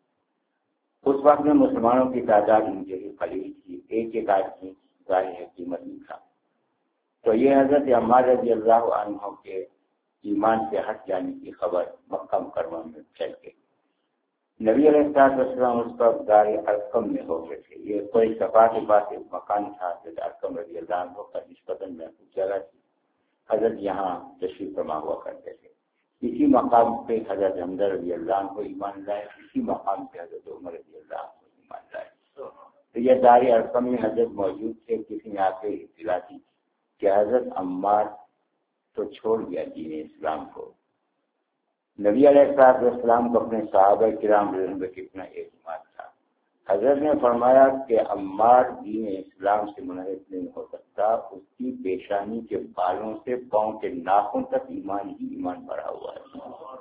اس وقت میں مسلمانوں کی تعداد ان کے لیے قلیل تھی، ایک ایک آدمی ظاہر ہے قیمت نہیں تھا۔ تو یہ حضرت عمار رضی اللہ عنہ کے ایمان سے ہٹ جانے کی خبر مکہ مکرمہ میں پھیل گئی۔ نبی علیہ الصلوۃ والسلام اس وقت دار ارقم میں ہو گئے تھے۔ یہ کوئی صفا کے پاس ایک مکان تھا، حضرت ارقم رضی اللہ عنہ کا نسبتاً محفوظ جگہ تھی، حضرت یہاں تشریف فرما ہوا کرتے تھے۔ اسی مقام پہ حضرت حمزہ رضی اللہ عنہ کو ایمان لائے، اسی مقام پہ حضرت عمر رضی اللہ عنہ کو ایمان لائے۔ تو یہ دار ارقم میں حضرت موجود تھے، کسی نے آ کے اطلاع دی کہ حضرت عمار تو چھوڑ گیا دین اسلام کو۔ نبی علیہ الصلوۃ والسلام کو اپنے صحابہ کرام رضوان پہ کتنا اعتماد تھا۔ حضرت نے فرمایا کہ عمار دین اسلام سے منحرف نہیں ہو سکتا، اس کی پیشانی کے بالوں سے پاؤں کے ناخن تک ایمان ہی ایمان بھرا ہوا ہے۔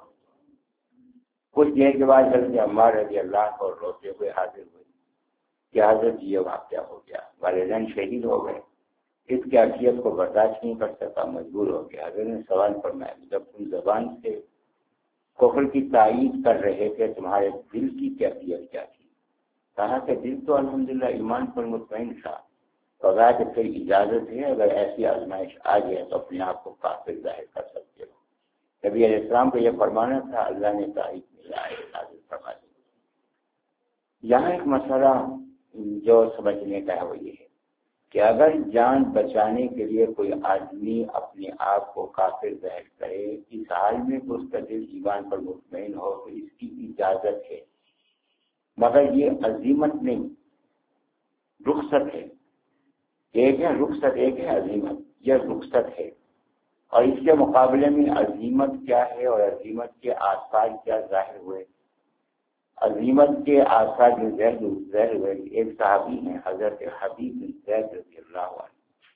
کچھ دیر کے بعد حضرت عمار رضی اللہ عنہ کو روتے ہوئے حاضر ہوئے کہ حضرت یہ واقعہ ہو گیا، والدین شہید ہو گئے، اس کی عافیت کو برداشت نہیں کر سکا، مجبور ہو گیا۔ حضرت نے سوال فرمایا جب تم زبان سے کفر کی تائید کر رہے تھے تمہارے دل کی کیفیت کیا تھی؟ کہا کہ دل تو الحمدللہ ایمان پر مطمئن تھا۔ تو کہا کہ پھر اجازت ہے اگر ایسی آزمائش آ جائے تو اپنے آپ کو کافر ظاہر کر سکتے ہو۔ نبی علیہ السلام کو یہ فرمانا تھا، اللہ نے تائید میں آئے نازل فرما دی۔ یہاں ایک مسئلہ جو سمجھنے کا ہے وہ یہ ہے کہ اگر جان بچانے کے لیے کوئی آدمی اپنے آپ کو کافر ظاہر کرے، اس حال میں تو اس کا دل ایمان پر مطمئن ہو تو اس کی اجازت ہے، مگر یہ عزیمت نہیں، رخصت ہے۔ ایک ہے رخصت، ایک ہے عزیمت، یہ رخصت ہے۔ اور اس کے مقابلے میں عزیمت کیا ہے اور عزیمت کے آثار کیا ظاہر ہوئے؟ عزیمت کے آثار جو ظاہر ہوئے، ایک صحابی ہیں حضرت حبیب بن زید رضی اللہ عنہ۔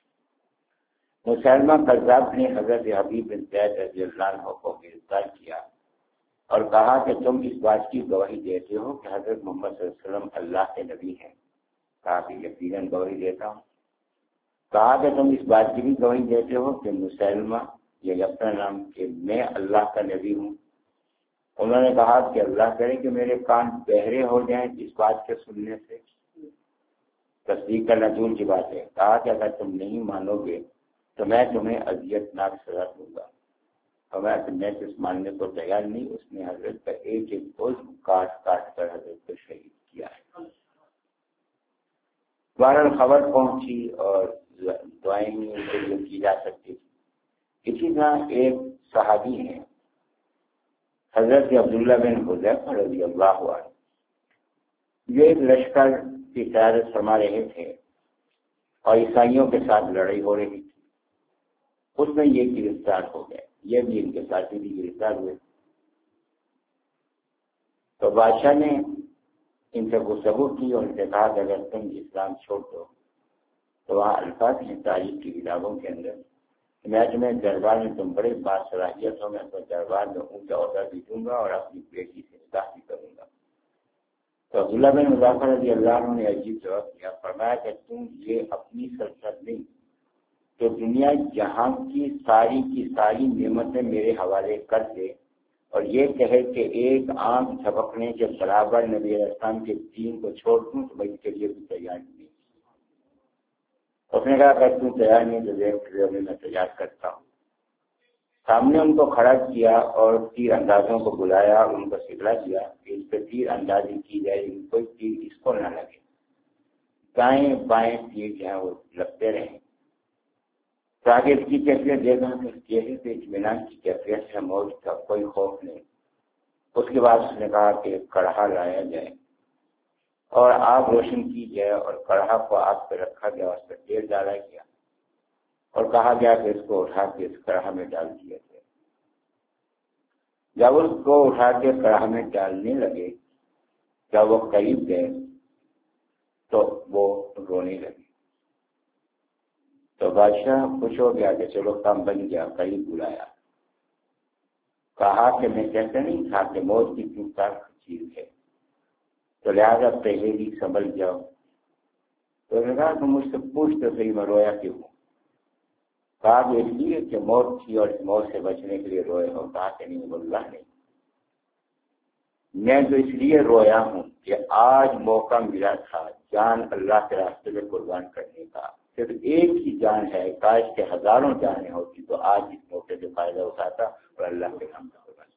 مسلمہ کذاب نے حضرت حبیب بن زید رضی اللہ عنہ کو گرفتار کیا اور کہا کہ تم اس بات کی گواہی دیتے ہو کہ حضرت محمد صلی اللہ علیہ وسلم اللہ کے نبی ہیں؟ کہا کہ یقیناً گواہی دیتا ہوں۔ کہا کہ تم اس بات کی بھی گواہی دیتے ہو کہ مسلمہ یہ اپنا نام کہ میں اللہ کا نبی ہوں؟ انہوں نے کہا کہ اللہ کرے کہ میرے کان بہرے ہو جائیں اس بات کے سننے سے، تصدیق کرنا دور کی بات ہے۔ کہا کہ اگر تم نہیں مانو گے تو میں تمہیں اذیت ناک سزا دوں گا، اور میں اس ماننے کو تیار نہیں۔ اس نے حضرت کا ایک ایک عضو کاٹ کاٹ کر حضرت کو شہید کیا ہے۔ بہرحال خبر پہنچی اور دعائیں کی جا سکتی تھی۔ اسی طرح ایک صحابی ہیں حضرت عبداللہ بن حذیفہ رضی اللہ عنہ، یہ ایک لشکر کی قیادت فرما رہے تھے اور عیسائیوں کے ساتھ لڑائی ہو رہی تھی، اس میں یہ گرفتار ہو گئے، یہ بھی ان کے ساتھی بھی گرفتار ہوئے۔ تو بادشاہ نے ان سے گفتگو کی اور ان سے کہا کہ اگر تم اسلام چھوڑ دو تو وہاں الفاظ ہیں تاریخ کی کتابوں کے اندر، میں تمہیں دربار میں تم بڑے بات صلاحیت ہو، میں تو دربار میں اونچا عہدہ بھی دوں گا اور اپنی بیٹی سے نکاح بھی کروں گا۔ تو عبداللہ بن مظفر رضی اللہ عنہ نے عجیب جواب دیا، فرمایا کہ تم یہ اپنی سرسبزی تو دنیا جہاں کی ساری کی ساری نعمتیں میرے حوالے کر دے اور یہ کہے کہ ایک آنکھ جھپکنے کے برابر نبی علیہ السلام کے دین کو چھوڑ دوں تو میں اس کے لیے بھی تیار نہیں۔ اس نے کہا کہ تم تیار نہیں تو دیکھ میں تیار کرتا ہوں۔ سامنے ان کو کھڑا کیا اور تیر اندازوں کو بلایا، ان کو سکھلا دیا کہ اس پہ تیر اندازی کی جائے، کوئی تیر اس کو نہ لگے، دائیں بائیں تیر جو ہے وہ لگتے رہیں تاکہ اس کی کیفیت دیکھا کہ چہرے پہ اطمینان کی کیفیت ہے، موت کا کوئی خوف نہیں۔ اس کے بعد اس نے کہا کہ کڑھا لایا جائے اور آگ روشن کی جائے اور کڑھا کو آگ پہ رکھا گیا، اس پہ تیل ڈالا گیا اور کہا گیا کہ اس کو اٹھا کے اس کڑھا میں ڈال دیا جائے۔ جب اس کو اٹھا کے کڑھا میں ڈالنے لگے، جب وہ قریب گئے تو وہ رونے لگے۔ تو بادشاہ خوش ہو گیا کہ چلو کام بن گیا، قریب بلایا، کہا کہ میں کہتا نہیں تھا کہ موت کی کیوں تلخ چیز ہے، تو لہٰذا پہلے ہی سنبھل جاؤ۔ تو نے کہا کہ مجھ سے پوچھ تو صحیح میں رویا کیوں ہوں؟ کہا کہ اس لیے کہ موت تھی اور اس موت سے بچنے کے لیے روئے ہو۔ کہا کہ نہیں واللہ نہیں، میں تو اس لیے رویا ہوں کہ آج موقع ملا تھا جان اللہ کے راستے میں قربان کرنے کا، صرف ایک ہی جان ہے، کاش کے ہزاروں جانیں ہوتی تو آج اس موقع سے فائدہ اٹھاتا اور اللہ کے نام کا قربان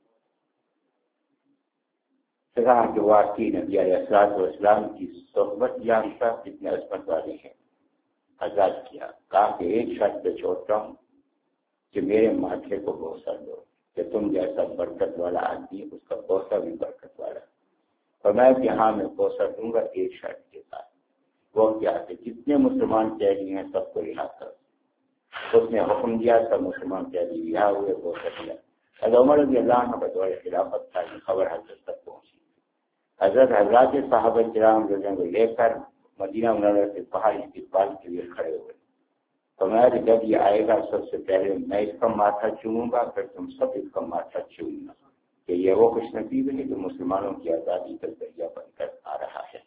کرتا۔ کہا کہ واقعی نبی علیہ الصلوۃ والسلام کی صحبت یافتہ کتنے عظمت والے ہیں۔ آزاد کیا، کہا کہ ایک شرط پہ چھوڑتا ہوں کہ میرے ماتھے کو بوسہ دو، کہ تم جیسا برکت والا آدمی اس کا بوسہ بھی برکت والا، اور میں یہاں میں بوسہ دوں گا ایک شرط کے ساتھ۔ وہ کیا کہ جتنے مسلمان قیدی ہیں سب کو رہا کر۔ اس نے حکم دیا سب مسلمان قیدی رہا ہوئے، بوسہ دیا۔ حضرت عمر رضی اللہ عنہ بطور خلافت تھا، یہ خبر حضرت تک پہنچی۔ حضرت حضرات صحابہ کرام رضوان کو لے کر مدینہ منورہ سے باہر استقبال کے لیے کھڑے ہوئے۔ تو میں جب یہ آئے گا سب سے پہلے میں اس کا ماتھا چوموں گا، پھر تم سب اس کا ماتھا چومنا، کہ یہ وہ خوش نصیب ہے جو مسلمانوں کی آزادی کا ذریعہ بن کر آ رہا ہے۔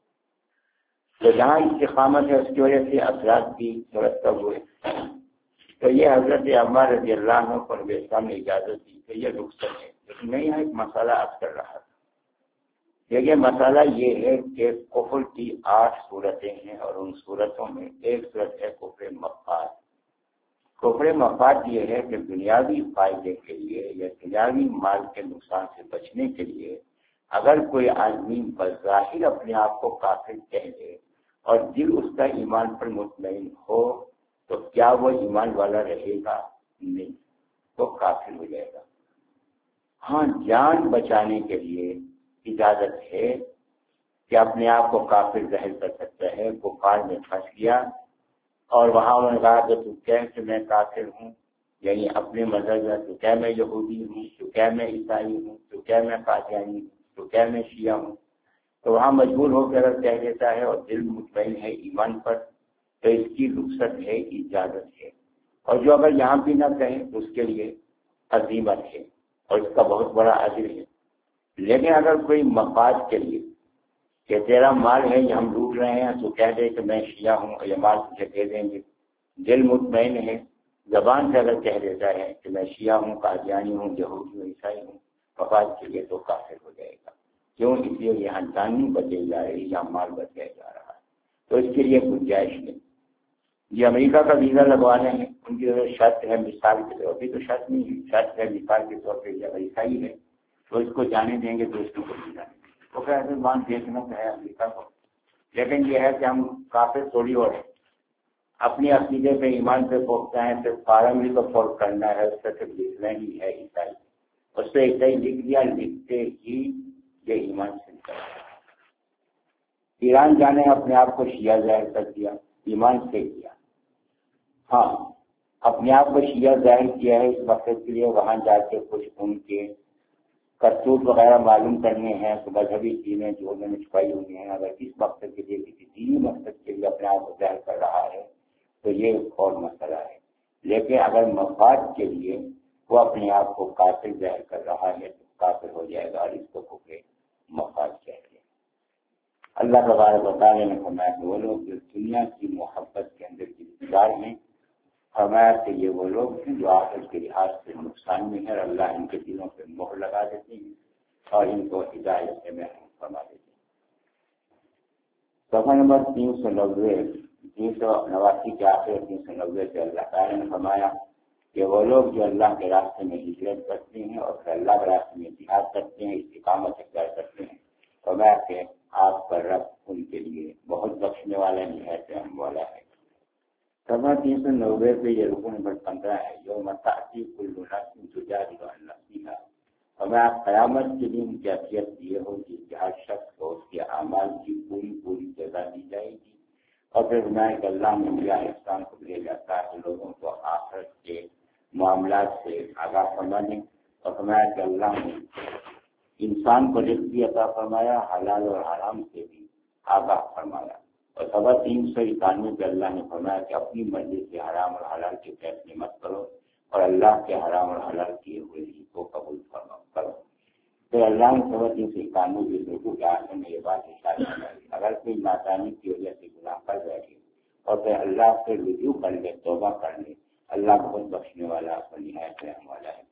تو جہاں استقامت ہے اس کی وجہ سے اثرات بھی مرتب ہوئے۔ تو یہ حضرت عمر رضی اللہ عنہ کو نبی اسلام نے اجازت دی کہ یہ رخصت ہے، لیکن میں یہاں ایک مسئلہ عرض کر رہا تھا۔ دیکھیے مسئلہ یہ ہے کہ کفر کی آٹھ صورتیں ہیں اور ان صورتوں میں ایک صورت ہے کفر مفاد۔ کفر مفاد یہ ہے کہ دنیاوی فائدے کے لیے یا دنیاوی مال کے نقصان سے بچنے کے لیے اگر کوئی آدمی بظاہر اپنے آپ کو کافر کہہ دے اور دل اس کا ایمان پر مطمئن ہو تو کیا وہ ایمان والا رہے گا؟ نہیں، وہ کافر ہو جائے گا۔ ہاں، جان بچانے کے لیے اجازت ہے کہ اپنے آپ کو کافر ظاہر کر سکتا ہے۔ کفار میں پھنس گیا اور وہاں انہوں نے کہا کہ تو کہہ کہ میں کافر ہوں، یعنی اپنے مذہب میں تو کہہ میں یہودی ہوں، تو کہہ میں عیسائی ہوں، تو کہہ میں قادیانی ہوں، تو کہہ میں شیعہ ہوں۔ تو وہاں مجبور ہو کر اگر کہہ دیتا ہے اور دل مطمئن ہے ایمان پر تو اس کی رخصت ہے، اجازت ہے۔ اور جو اگر یہاں بھی نہ کہے اس کے لیے عزیمت ہے اور اس کا بہت بڑا اجر ہے۔ لیکن اگر کوئی مفاد کے لیے کہ تیرا مال ہے یہ ہم لوٹ رہے ہیں تو کہہ دے کہ میں شیعہ ہوں اور یہ مال تجھے دے دیں گے، دل مطمئن ہے، زبان سے اگر کہہ دیتا ہے کہ میں شیعہ ہوں، قادیانی ہوں، یہودی ہوں، عیسائی ہوں، مفاد کے لیے تو کافر ہو جائے گا۔ کیوں؟ اس لیے یہاں جان نہیں بچائی جا رہی، یہاں مال بچایا جا رہا ہے، تو اس کے لیے گنجائش نہیں۔ یہ امریکہ کا ویزا لگوانے ہیں، ان کی شرط ہے مثال کے طور پہ، تو شرط نہیں ہے، شرط ہے مثال کے طور پہ اگر عیسائی ہے تو اس کو جانے دیں گے، دوستوں کو بھی جانے دیں گے۔ تو خیر مان دیکھنا ہے امریکہ کو، لیکن یہ ہے کہ ہم کافر تھوڑی اور ہیں، اپنی عقیدے پہ ایمان پہ پہنچتے ہیں، صرف فارم بھی تو فور کرنا ہے، اس سے صرف لکھنا ہی ہے عیسائی، اس پہ عیسائی لکھ دیا، لکھتے ہی یہ ایمان سے نکل گیا۔ ایران جانے اپنے آپ کو شیعہ ظاہر کر دیا، ایمان سے کیا. ہاں اپنے آپ کو شیعہ ظاہر کیا ہے اس مقصد کے لیے وہاں جا کے کچھ ان کے کرتوت وغیرہ معلوم کرنے ہیں تو مذہبی چیزیں جو انہوں نے چھپائی ہوئی ہیں، اگر اس مقصد کے لیے کسی دینی مقصد کے لیے اپنے آپ کو ظاہر کر رہا ہے تو یہ اور مسئلہ ہے. لیکن اگر مفاد کے لیے وہ اپنے آپ کو کافر ظاہر کر رہا ہے تو کافر ہو جائے گا، اور اس کو کفر مفاد کہتے ہیں. اللہ تبارک و تعالیٰ نے فرمایا کہ وہ لوگ جو دنیا کی محبت کے اندر گرفتار ہیں، فرمایا کہ یہ وہ لوگ ہیں جو آخرت کے لحاظ سے نقصان میں ہے، اللہ ان کے دلوں پہ مہر لگا دیتے ہیں اور ان کو ہدایت سے محروم فرما دیتے ہیں. صفحہ نمبر تین سو نوے تین سو نواسی کے آخر تین سو نوے سے اللہ تعالیٰ نے فرمایا کہ وہ لوگ جو اللہ کے راستے میں ہجرت کرتے ہیں اور پھر اللہ کے راستے میں جہاد کرتے ہیں، استقامت اختیار کرتے ہیں، فرمایا کہ آپ کا رب ان کے لیے بہت بخشنے والا نہایت رحم والا ہے. صفحہ تین سو نوے پہ یہ رکن نمبر پندرہ ہے، یوم تأتی کل نفس تجادل عن نفسها. فرمایا قیامت کے دن کیفیت یہ ہوگی کہ ہر شخص کو اس کے اعمال کی پوری پوری جزا دی جائے گی. اور پھر فرمایا کہ اللہ نے دیا انسان کو لے جاتا ہے لوگوں کو آخرت کے معاملات سے آگاہ فرمانے، اور فرمایا کہ اللہ نے انسان کو رزق بھی عطا فرمایا، حلال اور حرام سے بھی آگاہ فرمایا. اور سوا تین سو اکانوے پہ اللہ نے فرمایا کہ اپنی مرضی سے حرام اور حلال کے فیصلے مت کرو اور اللہ کے حرام اور حلال کیے ہوئے ہی کو قبول کرو. پھر اللہ نے سوا تین سو اکانوے لوگوں کے آخر میں یہ بات اشارہ فرمائی، اگر کوئی نادانی کی وجہ سے گناہ کر بیٹھے اور پھر اللہ سے رجوع کر لے، توبہ کر لے، اللہ بہت بخشنے والا اور نہایت رحم والا ہے.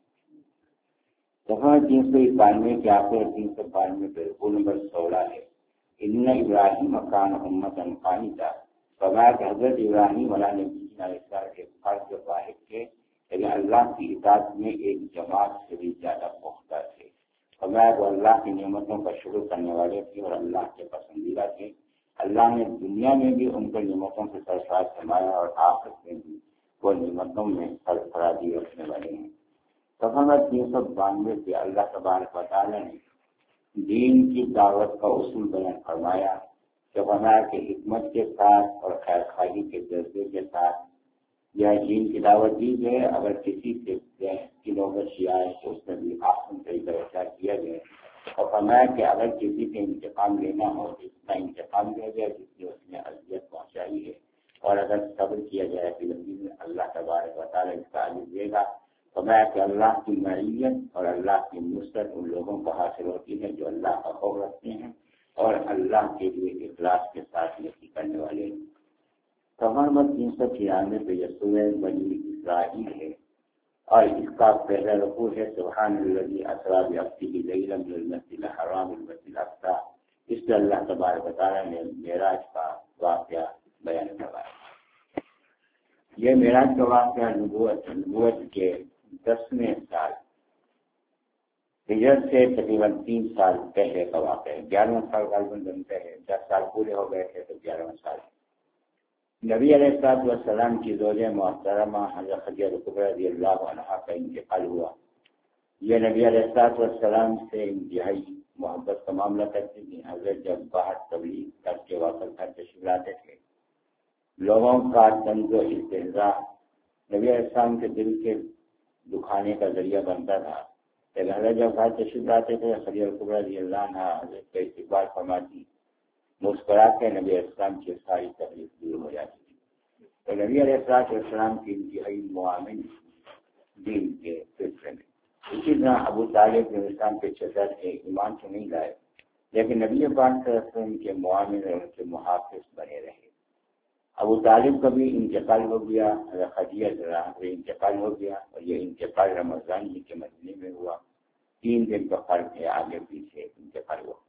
صفحہ تین سو اکانوے کے آخر تین سو بانوے پہ رکوع نمبر سولہ ہے، ان ابراہیم کان امۃ قانتا. فرمایا کہ حضرت ابراہیم علیہ السلام کے فرض واحد تھے لیکن اللہ کی اطاعت میں ایک جماعت سے بھی زیادہ پختہ تھے. فرمایا کہ اللہ کی نعمتوں کا شکر کرنے والے تھے اور اللہ کے پسندیدہ تھے. اللہ نے دنیا میں بھی ان کو نعمتوں سے سرفراز فرمایا اور آخرت میں بھی وہ نعمتوں میں سرفرازی رکھنے والے ہیں. صفحہ تین سو بانوے سے اللہ تبارک و تعالیٰ نے دین کی دعوت کا اصول بیان فرمایا کہ فرمایا کہ حکمت کے ساتھ اور خیر خواہی کے جذبے کے ساتھ یہ دین کی دعوت دی جائے. اگر کسی سے کی نوبت آئے تو اس میں بھی آسن طریقہ اختیار کیا جائے. اور فرمایا کہ اگر کسی سے انتقام لینا ہو تو اس کا انتقام لیا جائے جس نے اس نے اذیت پہنچائی ہے، اور اگر صبر کیا جائے تو یقیناً اللہ تبارک و تعالیٰ اس کا اجر دے گا. فرمایا کہ اللہ کی معیت اور اللہ کی نصرت ان لوگوں کو حاصل ہوتی ہے جو اللہ کا خوف رکھتے ہیں اور اللہ کے لیے اخلاص کے ساتھ نیکی کرنے والے ہیں. صفحہ نمبر تین سو چھیانوے پہ یہ سورہ بنی اسرائیل ہے اور اس کا پہلا رکوع ہے سبحان الذی اسری بعبدہ لیلا من المسجد الحرام الى المسجد الاقصی. اس سے اللہ تبارک و تعالیٰ نے معراج کا واقعہ بیان کروایا. یہ معراج کا واقعہ نبوت نبوت کے دسویں سال ہجرت سے تقریباً تین سال پہلے کا واقعہ ہے. گیارہواں سال غالباً بنتا ہے، دس سال پورے ہو گئے تھے تو گیارہواں سال. نبی علیہ الصلوۃ والسلام کی زوجہ محترمہ حضرت خدیجہ کبریٰ رضی اللہ عنہا کا انتقال ہوا. یہ نبی علیہ الصلوۃ والسلام سے انتہائی محبت کا معاملہ کرتی تھی. حضرت جب باہر تبلیغ کر کے واپس گھر تشریف لاتے تھے، لوگوں کا طنز و استہزاء نبی علیہ السلام کے دل کے دکھانے کا ذریعہ بنتا تھا. لیکن حضرت جب گھر تشریف لاتے تھے خدیجہ کبریٰ رضی اللہ عنہا حضرت کا استقبال فرماتی، مسکرا کے نبی علیہ السلام کی ساری تکلیف دور ہو جاتی تھی. تو نبی علیہ السلام کی انتہائی معاون دین کے سلسلے میں. اسی طرح ابو طالب نبی اسلام کے چچا تھے، ایمان سے نہیں لائے لیکن نبی پاک صلی اللہ علیہ وسلم کے معاون اور ان کے محافظ بنے رہے. ابو طالب کا بھی انتقال ہو گیا، خدیجہ کا انتقال ہو گیا اور یہ انتقال رمضان ہی کے مہینے میں ہوا. تین دن کا فرق ہے، آگے پیچھے انتقال ہوا.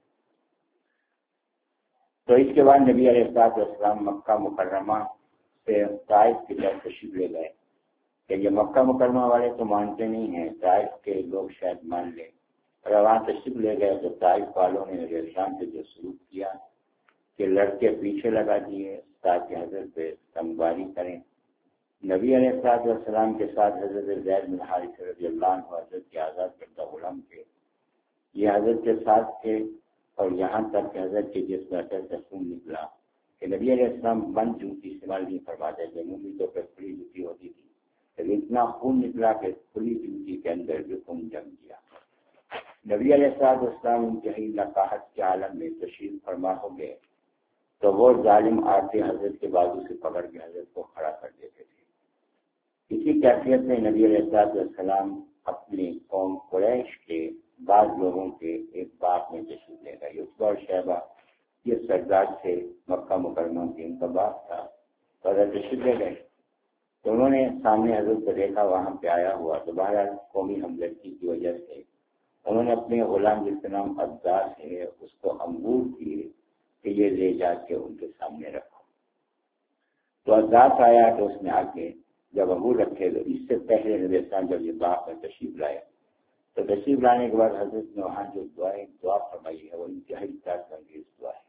تو اس کے بعد نبی علیہ السلام مکہ مکرمہ سے طائف کی طرف تشریف لے گئے کہ یہ مکہ مکرمہ والے تو مانتے نہیں ہیں، طائف کے لوگ شاید مان لیں. اور وہاں تشریف لے گئے تو طائف والوں نے نبی السلام سے جو سلوک کیا کہ لڑکے پیچھے لگا دیے تاکہ حضرت پہ تنگباری کریں. نبی علیہ السلام کے ساتھ حضرت زید بن حارثہ رضی اللہ عنہ حضرت کے آزاد کردہ غلام تھے. یہ حضرت کے ساتھ تھے اور یہاں تک کہ حضرت کے جس بیٹر سے خون نکلا کہ نبی علیہ السلام بند جوتی استعمال نہیں فرماتے تھے، عمومی طور پر کھلی جوتی ہوتی تھی، لیکن اتنا خون نکلا کہ کھلی جوتی کے اندر بھی خون جم گیا۔ نبی علیہ السلام انتہائی نقاہت کے عالم میں تشریف فرما ہو گئے تو وہ ظالم آتے حضرت کے بازو سے پکڑ کے حضرت کو کھڑا کر دیتے تھے۔ اسی کیفیت میں نبی علیہ السلام اپنی قوم قریش کے بعض لوگوں کے ایک باغ میں تشریف لے گئے۔ عتبہ اور شیبہ یہ سردار سے مکہ مکرمہ کے ان کا باغ تھا، تو تشریف لے گئے تو انہوں نے سامنے حضرت کو دیکھا وہاں پہ آیا ہوا، تو بہرحال قومی ہمدردی کی وجہ سے انہوں نے اپنے غلام جس کا نام عباس ہے اس کو انگور دیے کہ یہ لے جا کے ان کے سامنے رکھو۔ تو عباس آیا تو اس نے آ کے جب انگور رکھے تو اس سے پہلے نبی اسلام جب یہ باغ میں تشریف لائے تو تشریف لانے کے بعد حضرت نے وہاں جو دعائیں دعا فرمائی ہے وہ انتہائی طاقت انگیز دعا ہے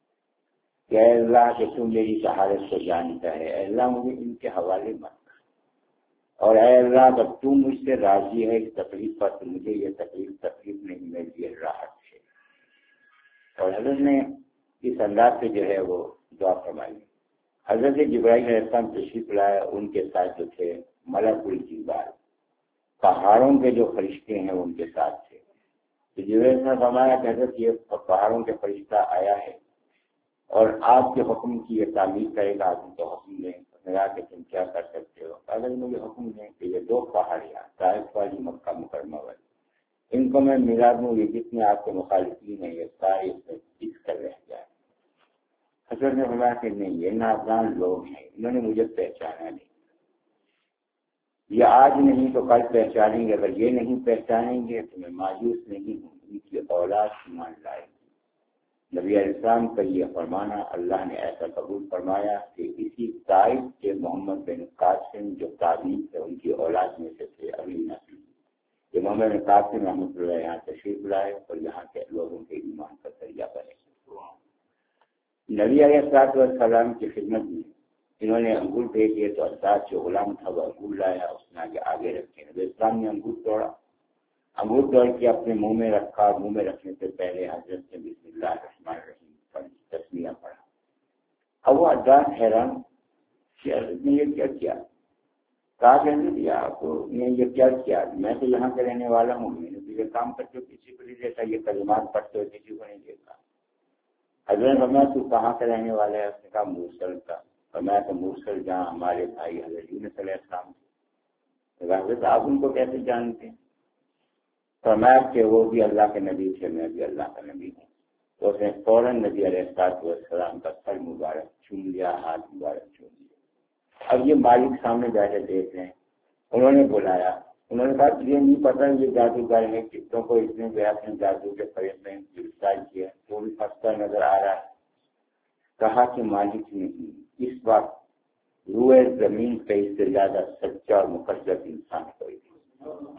کہ اے اللہ کہ تم میری طہارت کو جانتا ہے، اے اللہ مجھے ان کے حوالے مت کر، اور اے اللہ اگر تم مجھ سے راضی ہے اس تکلیف پر تو مجھے یہ تکلیف تکلیف نہیں میرے لیے راحت ہے۔ اور حضرت نے اس انداز سے جو ہے وہ دعا فرمائی۔ حضرت جبرائیل علیہ السلام تشریف لائے، ان کے ساتھ جو تھے ملک الجبال پہاڑوں کے جو فرشتے ہیں ان کے ساتھ تھے۔ تو جبرائیل نے فرمایا کہ حضرت یہ پہاڑوں کے فرشتہ آیا ہے اور آپ کے حکم کی یہ تعمیر کرے گا، آپ کو حکم دیں۔ کہا کہ تم کیا کر سکتے ہو؟ اگر مجھے حکم دیں کہ یہ دو پہاڑیاں طائف والی مکہ مکرمہ والی ان کو میں ملا دوں، یہ جتنے آپ کے مخالفین ہیں یہ سارے اس میں پیچھ کر رہ جائے۔ حضرت نے فرمایا کہ نہیں، یہ نادان لوگ ہیں، انہوں نے مجھے پہچانا نہیں، یہ آج نہیں تو کل پہچانیں گے، اگر یہ نہیں پہچانیں گے تو میں مایوس نہیں ہوں، ان کی اولاد ایمان لائے گی۔ نبی علیہ السلام کا یہ فرمانا اللہ نے ایسا قبول فرمایا کہ اسی طائف کے محمد بن قاسم جو تابعین تھے ان کی اولاد میں سے تھے، اگلی نسل کہ محمد بن قاسم رحمۃ اللہ یہاں تشریف لائے اور یہاں کے لوگوں کے ایمان کا ذریعہ بنے۔ نبی علیہ السلام کی خدمت میں انہوں نے انگور بھیجے تو اسد جو غلام تھا وہ انگور لایا، اس نے آگے آگے رکھے۔ نبی اسلام نے انگور توڑا، انگور توڑ کے اپنے منہ میں رکھا، منہ میں رکھنے سے پہلے حضرت نے بسم اللہ الرحمن الرحیم پر تسمیہ پڑھا۔ اب وہ عباس حیران کہ حضرت نے یہ کیا کیا؟ کہا کہ حضرت آپ نے یہ کیا کیا؟ میں تو یہاں کا رہنے والا ہوں، میں نے تو یہ کام کرتے ہوئے کسی کو نہیں دیکھا، یہ کلمات پڑھتے ہوئے کسی کو نہیں دیکھا۔ حضرت نے فرمایا تو کہاں کا رہنے والا ہے؟ اس نے کہا موصل کا۔ اور میں تو موصل جہاں ہمارے بھائی حضرت یونس علیہ السلام تھے۔ حضرت آپ ان کو کیسے جانتے ہیں؟ فرمایا کہ وہ بھی اللہ کے نبی تھے، میں بھی اللہ کا نبی ہوں۔ تو اس نے فوراً نبی علیہ السلام کا سر مبارک چوم لیا، ہاتھ مبارک چوم لیا۔ اب یہ مالک سامنے بیٹھے دیکھ رہے ہیں، انہوں نے بلایا، انہوں نے کہا یہ نہیں پتا یہ جادوگر ہے، کتوں کو اس نے اپنے جادو کے فریب میں گرفتار کیا، وہ بھی پھنستا نظر آ رہا ہے۔ کہا کہ مالک نہیں، اس وقت روئے زمین پہ اس سے زیادہ سچا اور مقدس انسان کوئی نہیں۔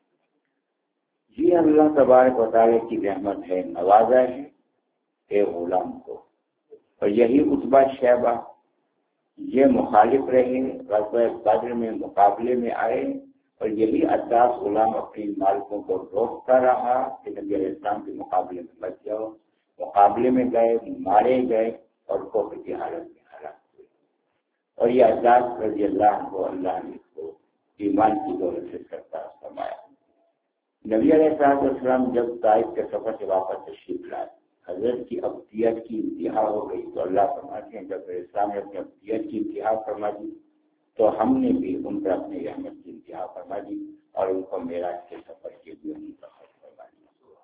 یہ اللہ تبارک و تعالیٰ کی رحمت ہے، نوازا ہے ایک غلام کو۔ اور یہی عتبہ شیبہ یہ مخالف رہے، غزوہ بدر میں مقابلے میں آئے، اور یہی عباس غلام اپنی مالکوں کو روکتا رہا کہ نبی علیہ السلام کے مقابلے میں مت جاؤ۔ مقابلے میں گئے، مارے گئے اور کفر کی حالت میں ہلاک ہوئے۔ اور یہ عباس رضی اللہ عنہ اللہ نے اس کو ایمان کی دولت سے سرفراز فرمایا۔ نبی علیہ السلام جب طائف کے سفر سے واپس تشریف لائے، حضرت کی ابدیت کی انتہا ہو گئی تو اللہ فرماتے ہیں جب اسلام نے اپنی ابدیت کی انتہا فرما دی تو ہم نے بھی ان پر اپنی رحمت کی انتہا فرما دی اور ان کو معراج کے سفر کے لیے منتخب فرما دیا۔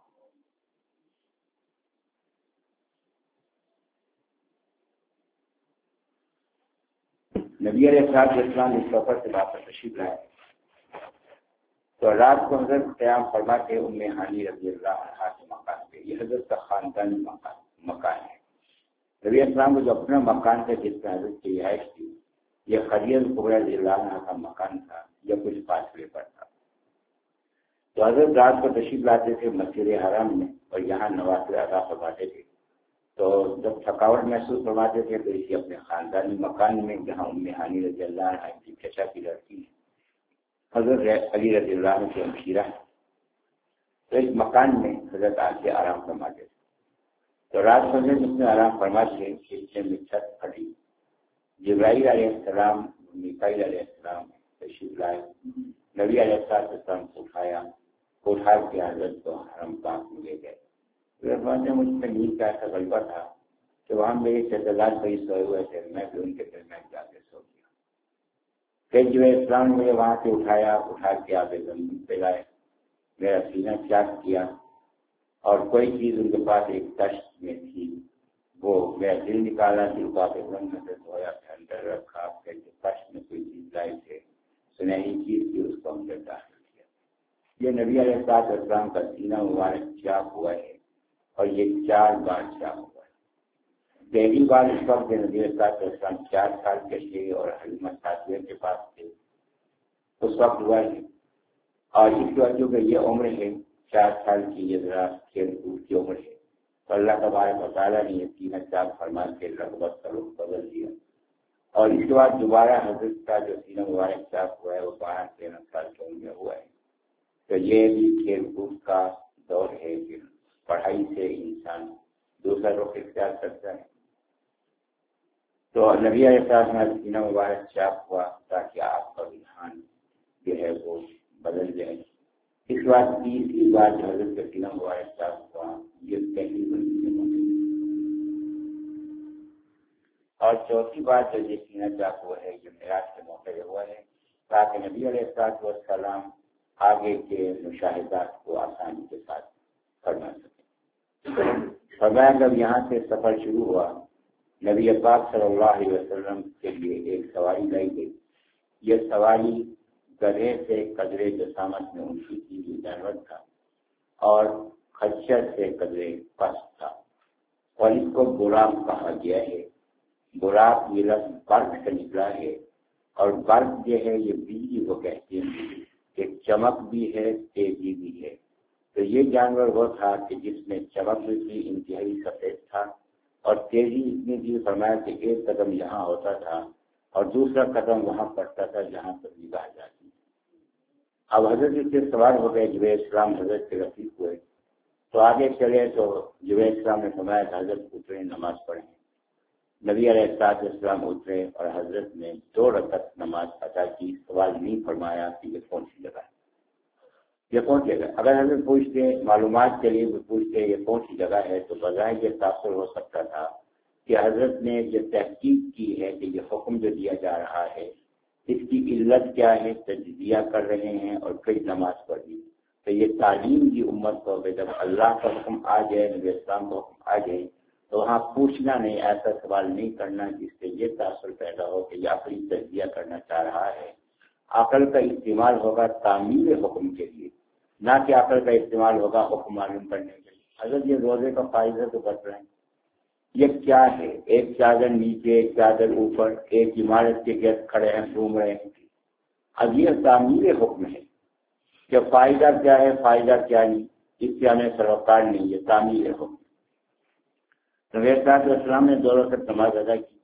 نبی علیہ السلام اس سفر سے واپس تشریف لائے تو رات کو حضرت قیام فرما کے ام ہانی رضی اللہ عنہا کے مکان پہ، یہ حضرت کا خاندانی مکان مکان ہے۔ نبی اسلام کو جو اپنا مکان تھا جس میں حضرت کی رہائش تھی، یہ خدیجہ کبریٰ رضی اللہ عنہا کا مکان تھا، یہ کچھ فاصلے پر تھا۔ تو حضرت رات کو تشریف لاتے تھے مسجد حرام میں اور یہاں نوافل ادا فرماتے تھے۔ تو جب تھکاوٹ محسوس فرماتے تھے تو اسی اپنے خاندانی مکان میں جہاں ام ہانی رضی اللہ عنہا کی چچا کی لڑکی ہے، حضرت علی رضی اللہ عنہ کی ہمشیرہ ہے، تو اس مکان میں حضرت آ کے آرام فرماتے تھے۔ تو رات فجر جس میں آرام فرماتے ہیں کھیلنے میں چھت پھٹی، جبرائیل علیہ السلام میکائیل علیہ السلام تشریف لائے، نبی علیہ السلام کو اٹھایا، اٹھا کے حضرت کو حرم پاک میں لے گئے۔ فرماتے ہیں مجھ پہ نیند کا ایسا غلبہ تھا کہ وہاں میرے شہزاد بھائی سوئے ہوئے تھے، میں بھی ان کے درمیان جا کے سو گیا۔ پھر جو اسلام نے مجھے وہاں سے اٹھایا، اٹھا کے آگے زمین پہ لائے، میرا سینہ چاک کیا اور کوئی چیز ان کے پاس ایک تشت میں تھی، وہ میرا دل نکالا، دل کو آپ رنگ سے دھویا، پھر اندر رکھا، پھر جو تشت میں کوئی چیز لائی تھے سنہری چیز تھی اس کو اندر داخل کیا۔ یہ نبی علیہ السلام کا سینہ مبارک چاک ہوا ہے اور یہ چار بار چاک ہوا ہے۔ پہلی بار اس وقت نبی علیہ السلام چار سال کے تھے اور حلیمہ سعدیہ کے پاس تھے، اس وقت ہوا ہے، اور اس وجہ کہ یہ عمر ہے چار سال کی، یہ ذرا کھیل کود کی عمر ہے، تو اللہ تبارک و تعالیٰ نے یہ سینہ چاک فرما کے رغبت کا رخ بدل دیا، اور اس کے بعد دوبارہ حضرت کا جو سینہ مبارک چاک ہوا ہے وہ بارہ تیرہ سال کی عمر میں ہوا ہے۔ تو یہ بھی کھیل کود کا دور ہے کہ پڑھائی سے انسان دوسرا رخ اختیار کرتا ہے۔ تو نبی علیہ السلام کا سینہ مبارک چاک ہوا تاکہ آپ کا رجحان جو ہے وہ بدل جائے۔ اس بات تیسری بات جو حضرت کا سینہ مبارک چاک ہوا یہ پہلی بڑی ہے، اور چوتھی بات جو یہ سینہ چاک ہوا ہے یہ معراج کے موقع پہ ہوا ہے تاکہ نبی علیہ السلام آگے کے مشاہدات کو آسانی کے ساتھ کرنا سکیں۔ فرمایا جب یہاں سے سفر شروع ہوا، نبی پاک صلی اللہ علیہ وسلم کے لیے ایک سواری لائی گئی۔ یہ سواری گدھے سے قدرے جسامت میں اونچی کی ہوئی جانور تھا اور خچر سے قدرے پست تھا، اور اس کو براق کہا گیا ہے۔ براق یہ لفظ برق سے نکلا ہے، اور برق جو ہے یہ بجلی کو کہتے ہیں کہ چمک بھی ہے تیزی بھی ہے۔ تو یہ جانور وہ تھا کہ جس میں چمک بھی تھی، انتہائی سفید تھا، اور تیزی اتنی تھی فرمایا کہ ایک قدم یہاں ہوتا تھا اور دوسرا قدم وہاں پڑتا تھا جہاں پر نگاہ جاتی۔ اب حضرت اس سے سوار ہو گئے، جبرائیل السلام حضرت کے رفیق ہوئے تو آگے چلے، تو جبرائیل السلام نے فرمایا کہ حضرت اترے نماز پڑھیں۔ نبی علیہ السلام اترے اور حضرت نے دو رکعت نماز ادا کی۔ سوال نہیں فرمایا کہ یہ کون سی جگہ ہے، یہ کون سی جگہ ہے۔ اگر حضرت پوچھتے معلومات کے لیے پوچھتے یہ کون سی جگہ ہے تو بظاہر یہ تاثر ہو سکتا تھا کہ حضرت نے یہ تحقیق کی ہے کہ یہ حکم جو دیا جا رہا ہے اس کی علت کیا ہے، تجزیہ کر رہے ہیں اور پھر نماز پڑھی۔ تو یہ تعلیم کی امت کو کہ جب اللہ کا حکم آ جائے، نبی اسلام کا حکم آ جائے تو وہاں پوچھنا نہیں، ایسا سوال نہیں کرنا جس سے یہ تاثر پیدا ہو کہ یہ عقلی تجزیہ کرنا چاہ رہا ہے۔ عقل کا استعمال ہوگا تعمیل حکم کے لیے، نہ کہ عقل کا استعمال ہوگا حکم معلوم کرنے کے لیے۔ حضرت یہ روزے کا فائدہ تو بچ رہے ہیں، یہ کیا ہے؟ ایک چادر نیچے، ایک چادر اوپر، ایک عمارت کے گرد کھڑے ہیں، گھوم رہے ہیں۔ اب یہ تعمیل حکم ہے کہ فائدہ کیا ہے، فائدہ کیا نہیں، اس سے ہمیں سروکار نہیں، یہ تعمیل حکم۔ نبی علیہ السلام نے دو رکعت نماز ادا کی۔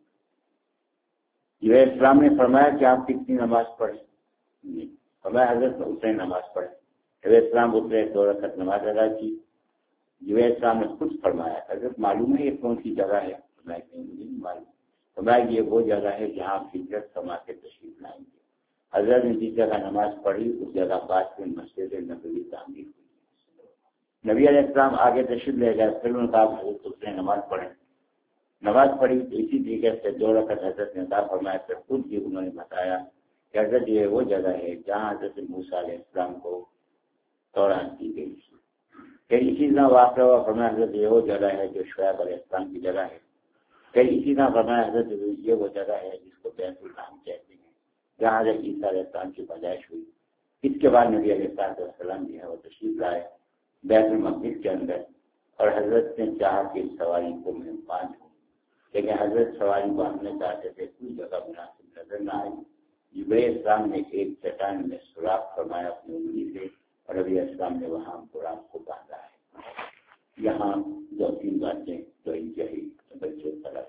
نبی السلام نے فرمایا کہ آپ کتنی نماز پڑھیں؟ نہیں فرمایا حضرت اتنے نماز پڑھیں۔ نبی السلام اترے، دو رکعت نماز ادا کی۔ نبی السلام نے خود فرمایا حضرت معلوم ہے یہ کون سی جگہ ہے؟ فرمایا کہ مجھے نہیں معلوم۔ فرمایا یہ وہ جگہ ہے جہاں آپ ہجرت فرما کے تشریف لائیں گے۔ حضرت نے جس جگہ نماز پڑھی اس جگہ بعد میں مسجد نبوی تعمیر ہوئی۔ نبی علیہ السلام آگے تشریف لے گئے، پھر ان کا حضرت اس نے نماز پڑھی نماز پڑھی تو اسی طریقے سے دو رکعت حضرت نے ادا فرمایا۔ پھر خود بھی انہوں نے بتایا کہ حضرت یہ وہ جگہ ہے جہاں حضرت موسیٰ علیہ السلام کو تورات دی گئی تھی۔ پھر اسی طرح واقعہ ہوا، فرمایا حضرت یہ وہ جگہ ہے جو شعیب علیہ السلام کی جگہ ہے۔ پھر اسی طرح فرمایا حضرت یہ وہ جگہ ہے جس کو بیت الرحم کہتے ہیں، جہاں حضرت عیسیٰ علیہ السلام کی پیدائش ہوئی۔ اس کے بعد نبی علیہ السلام جو ہے وہ تشریف لائے بیت المقدس کے اندر، اور حضرت نے چاہا کہ سواری کو میں باندھ ہوں، لیکن حضرت سواری باندھنے چاہتے تھے، کوئی جگہ مناسب نظر نہ آئی۔ جبرائیل السلام نے ایک چٹان میں سوراخ فرمایا اپنی انگلی سے، اور نبی السلام نے وہاں براق کو باندھا ہے۔ یہاں دو تین باتیں جو انتہائی بچوں طرف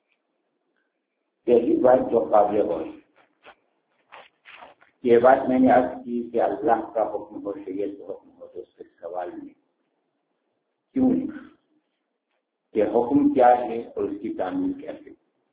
یہی بات جو قابل غور ہے، یہ بات میں نے عرض کی کہ اللہ کا حکم ہو، شریعت کا حکم ہو تو اس سے سوال نہیں، کیوں نہیں؟ کہ حکم کیا ہے اور اس کی تعمیل کیسے،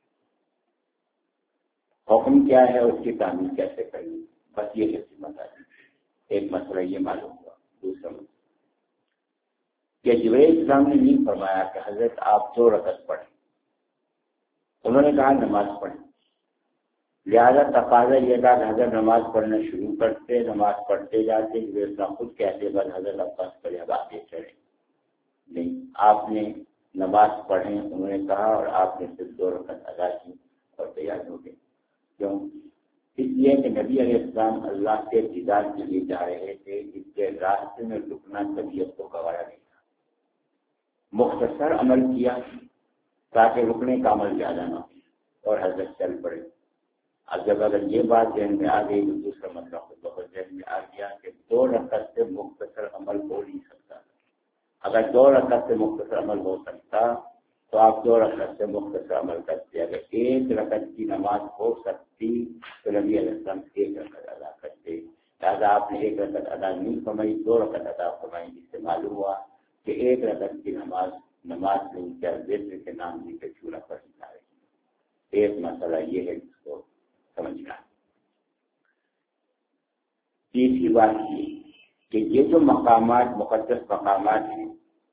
حکم کیا ہے اور اس کی تعمیل کیسے کرنی، بس یہ ہے مسئلہ۔ ایک مسئلہ یہ معلوم ہوا۔ دوسرا مسئلہ کہ جبرائیل السلام نے نہیں فرمایا کہ حضرت آپ دو رکعت پڑھیں، انہوں نے کہا نماز پڑھیں، لہذا تقاضا یہ تھا کہ حضرت نماز پڑھنا شروع کرتے، نماز پڑھتے جاتے، جبرائیل السلام خود کہتے بس حضرت عباس کرے اب آگے چڑھے، نہیں، آپ نے نماز پڑھیں انہوں نے کہا، اور آپ نے صرف دو رکعت ادا کی اور تیار ہو گئے۔ کیوں؟ اس لیے کہ نبی علیہ السلام اللہ کے دیدار کے لیے جا رہے تھے، اس کے راستے میں رکنا طبیعت کو گوارا نہیں تھا، مختصر عمل کیا تاکہ رکنے کا عمل زیادہ نہ ہو اور حضرت چل پڑے۔ اب جب اگر یہ بات ذہن میں آ گئی تو دوسرا مسئلہ خود بخود ذہن میں آ گیا کہ دو رکعت سے مختصر عمل ہو نہیں سکتا۔ اگر دو رکعت سے مختصر عمل ہو سکتا تو آپ دو رکعت سے مختصر عمل کرتے، اگر ایک رکعت کی نماز ہو سکتی تو نبی علیہ السلام ایک رکعت ادا کرتے، لہٰذا آپ نے ایک رکعت ادا نہیں فرمائی، دو رکعت ادا فرمائی، جس سے معلوم ہوا کہ ایک رکعت کی نماز نماز نہیں کیا ذکر کے نام جی کے چورا پر جا رہی۔ ایک مسئلہ یہ ہے جس کو سمجھنا۔ تیسری بات یہ کہ یہ جو مقامات مقدس مقامات ہیں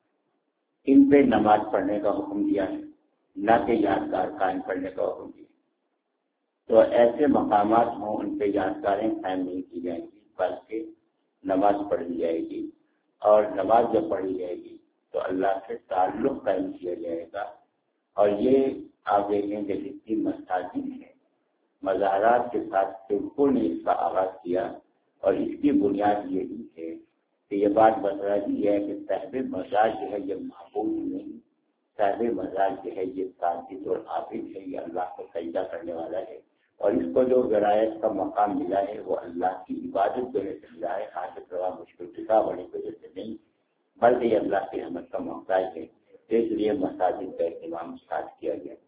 ان پہ نماز پڑھنے کا حکم دیا ہے، نہ کہ یادگار قائم کرنے کا حکم دیا۔ تو ایسے مقامات ہوں ان پہ یادگاریں قائم نہیں کی جائیں گی، بلکہ نماز پڑھی جائے گی، اور نماز جب پڑھی جائے گی تو اللہ سے تعلق قائم کیا جائے گا۔ اور یہ آپ دیکھیں کہ جتنی مساجد ہیں مزارات کے ساتھ ترکوں نے اس کا آغاز کیا، اور اس کی بنیاد یہی ہے کہ یہ بات بتا دی ہے کہ صاحب مزار جو ہے یہ معبود نہیں، صاحب مزار جو ہے یہ ساجد اور عابد ہے، یہ اللہ کو سجدہ کرنے والا ہے، اور اس کو جو ولایت کا مقام ملا ہے وہ اللہ کی عبادت کی وجہ سے ملا ہے، حاجت روا مشکل کتاب ہونے کی وجہ سے نہیں، بلکہ یہ اللہ کی رحمت کا محتاج ہے، اس لیے مساجد کا اہتمام اسٹارٹ کیا گیا۔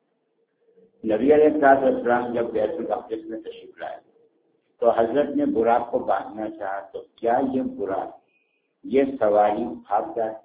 نبی علیہ السلام جب بیت المقدس میں تشریف لائے تو حضرت نے براق کو باندھنا چاہا، تو کیا یہ براق یہ سواری بھاگ جاتی؟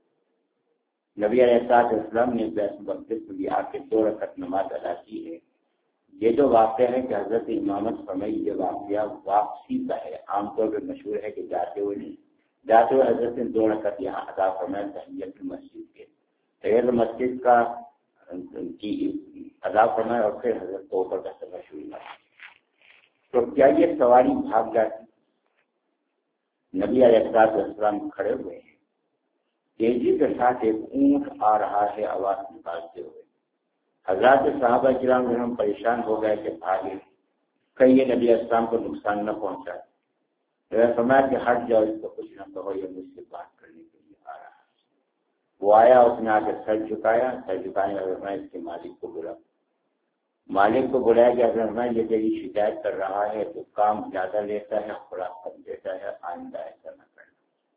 نبی علیہ السلام نے بیت المقدس میں بھی آ کے دو رکعت نماز ادا کی ہے۔ یہ جو واقعہ ہے کہ حضرت امامت فرمائی، یہ واقعہ واپسی کا ہے، عام طور پہ مشہور ہے کہ جاتے ہوئے نہیں، جاتے ہوئے حضرت نے دو رکعت یہاں ادا فرمایا تحیت المسجد کے، تحیت المسجد کا کی ادا فرمایا، اور پھر حضرت کو اوپر کا سفر شروع ہوا۔ تو کیا یہ سواری بھاگ جاتی؟ نبی علیہ السلام کھڑے ہوئے ہیں، تیزی کے ساتھ ایک اونٹ آ رہا ہے آواز نکالتے ہوئے، حضرات صحابہ کرام ہم پریشان ہو گئے کہ بھاگے کہیں یہ نبی السلام کو نقصان نہ پہنچائے، فرمایا کہ ہٹ جاؤ، اس کو کچھ نہ کہو، یہ مجھ سے بات کرنے کے لیے آ رہا ہے۔ وہ آیا، اس نے آ کے سر جھکایا، سر جھکانے اور اس کے مالک کو بلا مالک کو بلایا کہ اگر میں یہ تیری شکایت کر رہا ہے تو کام زیادہ لیتا ہے، خوراک کم دیتا ہے، آئندہ ایسا نہ کرنا۔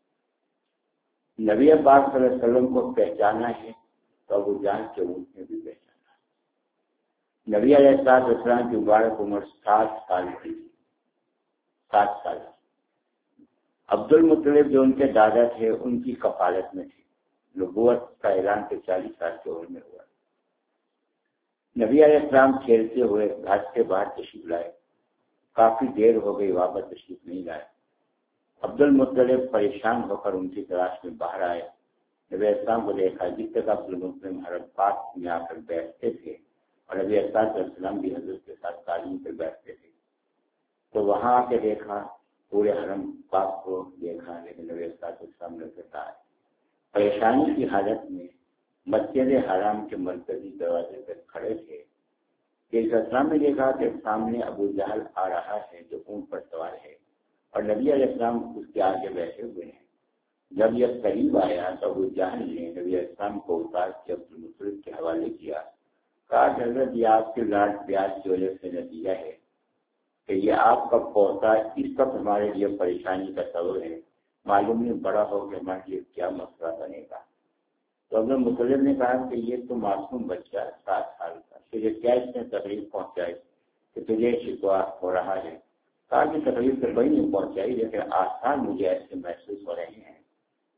نبی پاک صلی اللہ علیہ وسلم کو پہچانا ہے تو وہ جان کے اونٹ میں بھی پہچانا۔ نبی علیہ السلام کی مبارک عمر سات سال کی تھی، سات سال۔ عبد المطلب جو ان کے دادا تھے ان کی کفالت میں تھے، نبوت کا اعلان کے چالیس سال کی عمر میں ہوا۔ نبی علیہ السلام کھیلتے ہوئے گھر سے باہر تشریف لائے، کافی دیر ہو گئی واپس تشریف نہیں لائے۔ عبد المطلب پریشان ہو کر ان کی تلاش میں باہر آئے، نبی علیہ السلام کو دیکھا، جس تک عبد المطلب حرم پاک میں آ کر بیٹھتے تھے اور نبی علیہ السلام بھی حضرت کے ساتھ قالین پر بیٹھتے تھے، تو وہاں آ کے دیکھا، پورے حرم پاک کو دیکھا، لیکن نبی علیہ السلام نے کہا پریشانی کی حالت میں مسجد حرام کے مرکزی دروازے پر کھڑے تھے کہ اس اسلام نے دیکھا کہ سامنے ابو جہل آ رہا ہے جو اونٹ پر سوار ہے، اور نبی علیہ السلام اس کے آگے بیٹھے ہوئے ہیں۔ جب یہ قریب آیا تو ابو جہل نے نبی علیہ السلام کو اتار کے عبد المطلب کے حوالے کیا، کہا کہ حضرت یہ آپ کے لاڈ پیار کی وجہ سے نتیجہ ہے کہ یہ آپ کا پوتا اس وقت ہمارے لیے پریشانی کا سبب ہے، معلوم نہیں بڑا ہو کہ ہمارے لیے کیا مسئلہ بنے گا۔ تو عبد المطلب نے کہا کہ یہ تو معصوم بچہ سات سال کا، تجھے کیا اس نے تکلیف پہنچائی کہ تجھے شکوا ہو رہا ہے؟ کہا کہ تکلیف تو کوئی نہیں پہنچائی، لیکن آسان مجھے ایسے محسوس ہو رہے ہیں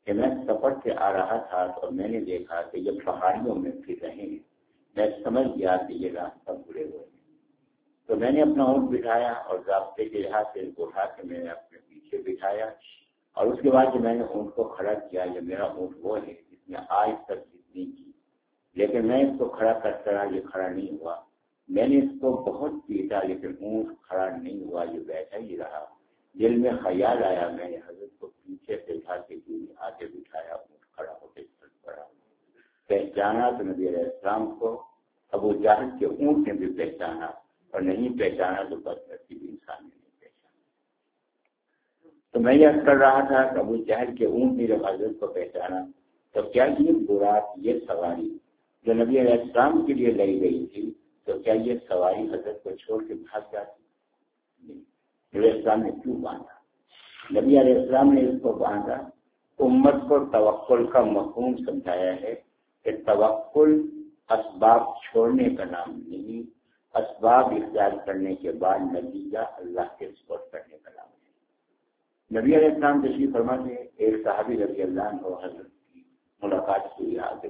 کہ میں سفر سے آ رہا تھا اور میں نے دیکھا کہ جب پہاڑیوں میں پھر رہے ہیں میں سمجھ گیا کہ یہ راستہ بھولے ہوئے ہیں، تو میں نے اپنا اونٹ بٹھایا اور ضابطے کے لحاظ سے ان کو اٹھا کے میں نے اپنے پیچھے بٹھایا، اور اس کے بعد جب میں نے اونٹ کو کھڑا کیا، یہ میرا اونٹ وہ ہے جس نے آج تک جتنی کی، لیکن میں اس کو کھڑا کرتا رہا، یہ کھڑا نہیں ہوا، میں نے اس کو بہت پیٹا لیکن اونٹ کھڑا نہیں ہوا، یہ بیٹھا ہی رہا۔ دل میں خیال آیا، میں نے حضرت کو پیچھے سے اٹھا کے آگے بٹھایا، اونٹ کھڑا ہو کے چل پڑا۔ پہچانا تو نبی علیہ السلام کو ابو جہل کے اونٹ نے بھی پہچانا، اور نہیں پہچانا تو بدنصیب انسان نے نہیں پہچانا۔ تو میں یہ کر رہا تھا کہ ابو جہل کے اونٹ نے جب حضرت کو پہچانا تو کیا یہ براق، یہ سواری جو نبی علیہ السلام کے لیے لائی گئی تھی، تو کیا یہ سواری حضرت کو چھوڑ کے بھاگ جاتی؟ نہیں، نبی علیہ السلام نے کیوں باندھا؟ نبی علیہ السلام نے اس کو باندھا، امت کو توکل کا مفہوم سمجھایا ہے کہ توکل اسباب چھوڑنے کا نام نہیں، اسباب اختیار کرنے کے بعد نتیجہ اللہ کے سپرد کرنے کا نام ہے۔ نبی علیہ السلام تشریف فرما سے ایک صحابی رضی اللہ عنہ حضرت کی ملاقات ہوئی، آگے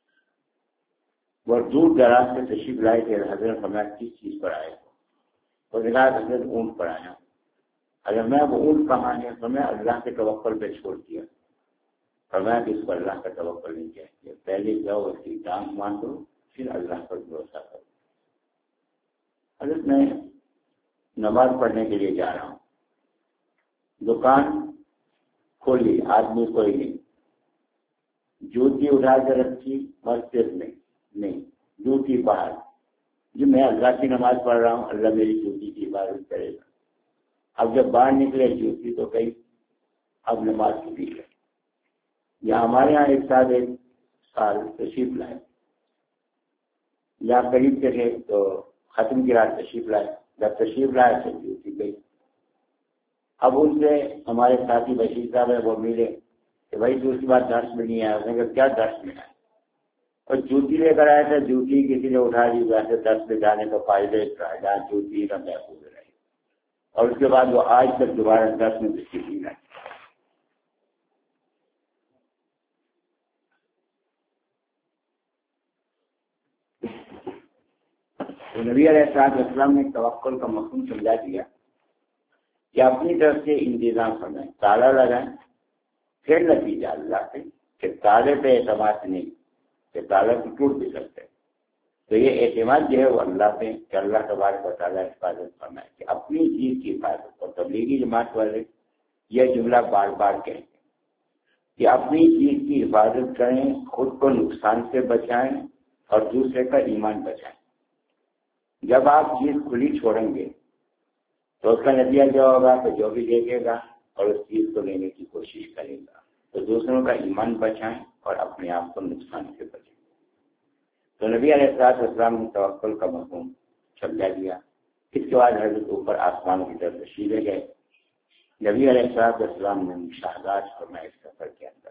وہ دور دراز سے تشریف لائے تھے، حضرت فرمایا کس چیز پر آئے ہو؟ اور حضرت اونٹ پر آیا۔ اگر میں وہ اونٹ کہاں ہے؟ تو میں اللہ کے توکل پہ چھوڑ دیا، فرمایا کہ اس پر اللہ کا توکل نہیں کہتے، پہلے جاؤ اس کی ٹانگ باندھو پھر اللہ پر بھروسہ کرو۔ حضرت میں نماز پڑھنے کے لیے جا رہا ہوں، دکان کھولی، آدمی کوئی نہیں، جوتی اٹھا کے رکھی مسجد میں نہیں، جوتی باہر، جو میں اللہ کی نماز پڑھ رہا ہوں، اللہ میری جوتی کی حفاظت کرے گا۔ اب جب باہر نکلے جوتی تو گئی، اب نماز چھوٹی ہے۔ یا ہمارے یہاں ایک سال ایک سال تشریف لائے، یا قریب کے تھے تو ختم کی رات تشریف لائے، جب تشریف لائے تو جوتی گئی۔ اب ان سے ہمارے ساتھی بشیر صاحب ہے، وہ ملے کہ بھائی دوسری بات درس میں نہیں آیا، اس نے کہا کیا درس میں آیا؟ اور جوتی لے کر آیا تھا، جوتی کسی نے اٹھا دی، ویسے درس میں جانے کا فائدہ جہاں جوتی کا محفوظ رہے، اور اس کے بعد وہ آج تک دوبارہ درس میں تشریف نہیں آئی۔ تو نبی علیہ السلام نے توکل کا مفہوم سمجھا دیا کہ اپنی طرف سے انتظام فرمائیں، تالا لگائیں، پھر نتیجہ اللہ سے، کہ تالے پہ اعتماد نہیں کہ تالا کو ٹوٹ بھی سکتے، تو یہ اعتماد جو ہے وہ اللہ پہ کہ اللہ تبارک و تعالیٰ حفاظت فرمائے، کہ اپنی چیز کی حفاظت۔ اور تبلیغی جماعت والے یہ جملہ بار بار کہتے ہیں کہ اپنی چیز کی حفاظت کریں، خود کو نقصان سے بچائیں اور دوسرے کا ایمان بچائیں۔ جب آپ چیز کھلی چھوڑیں گے تو اس کا نتیجہ کیا ہوگا کہ جو بھی دیکھے گا اور اس چیز کو لینے کی کوشش کرے گا، تو دوسروں کا ایمان بچائیں اور اپنے آپ کو نقصان سے بچائیں۔ تو نبی علیہ السلام نے توکل کا مفہوم سمجھا دیا۔ اس کے بعد حضرت اوپر آسمان کی طرف تشریف لے گئے۔ نبی علیہ السلام نے مشاہدات فرمائے اس سفر کے اندر۔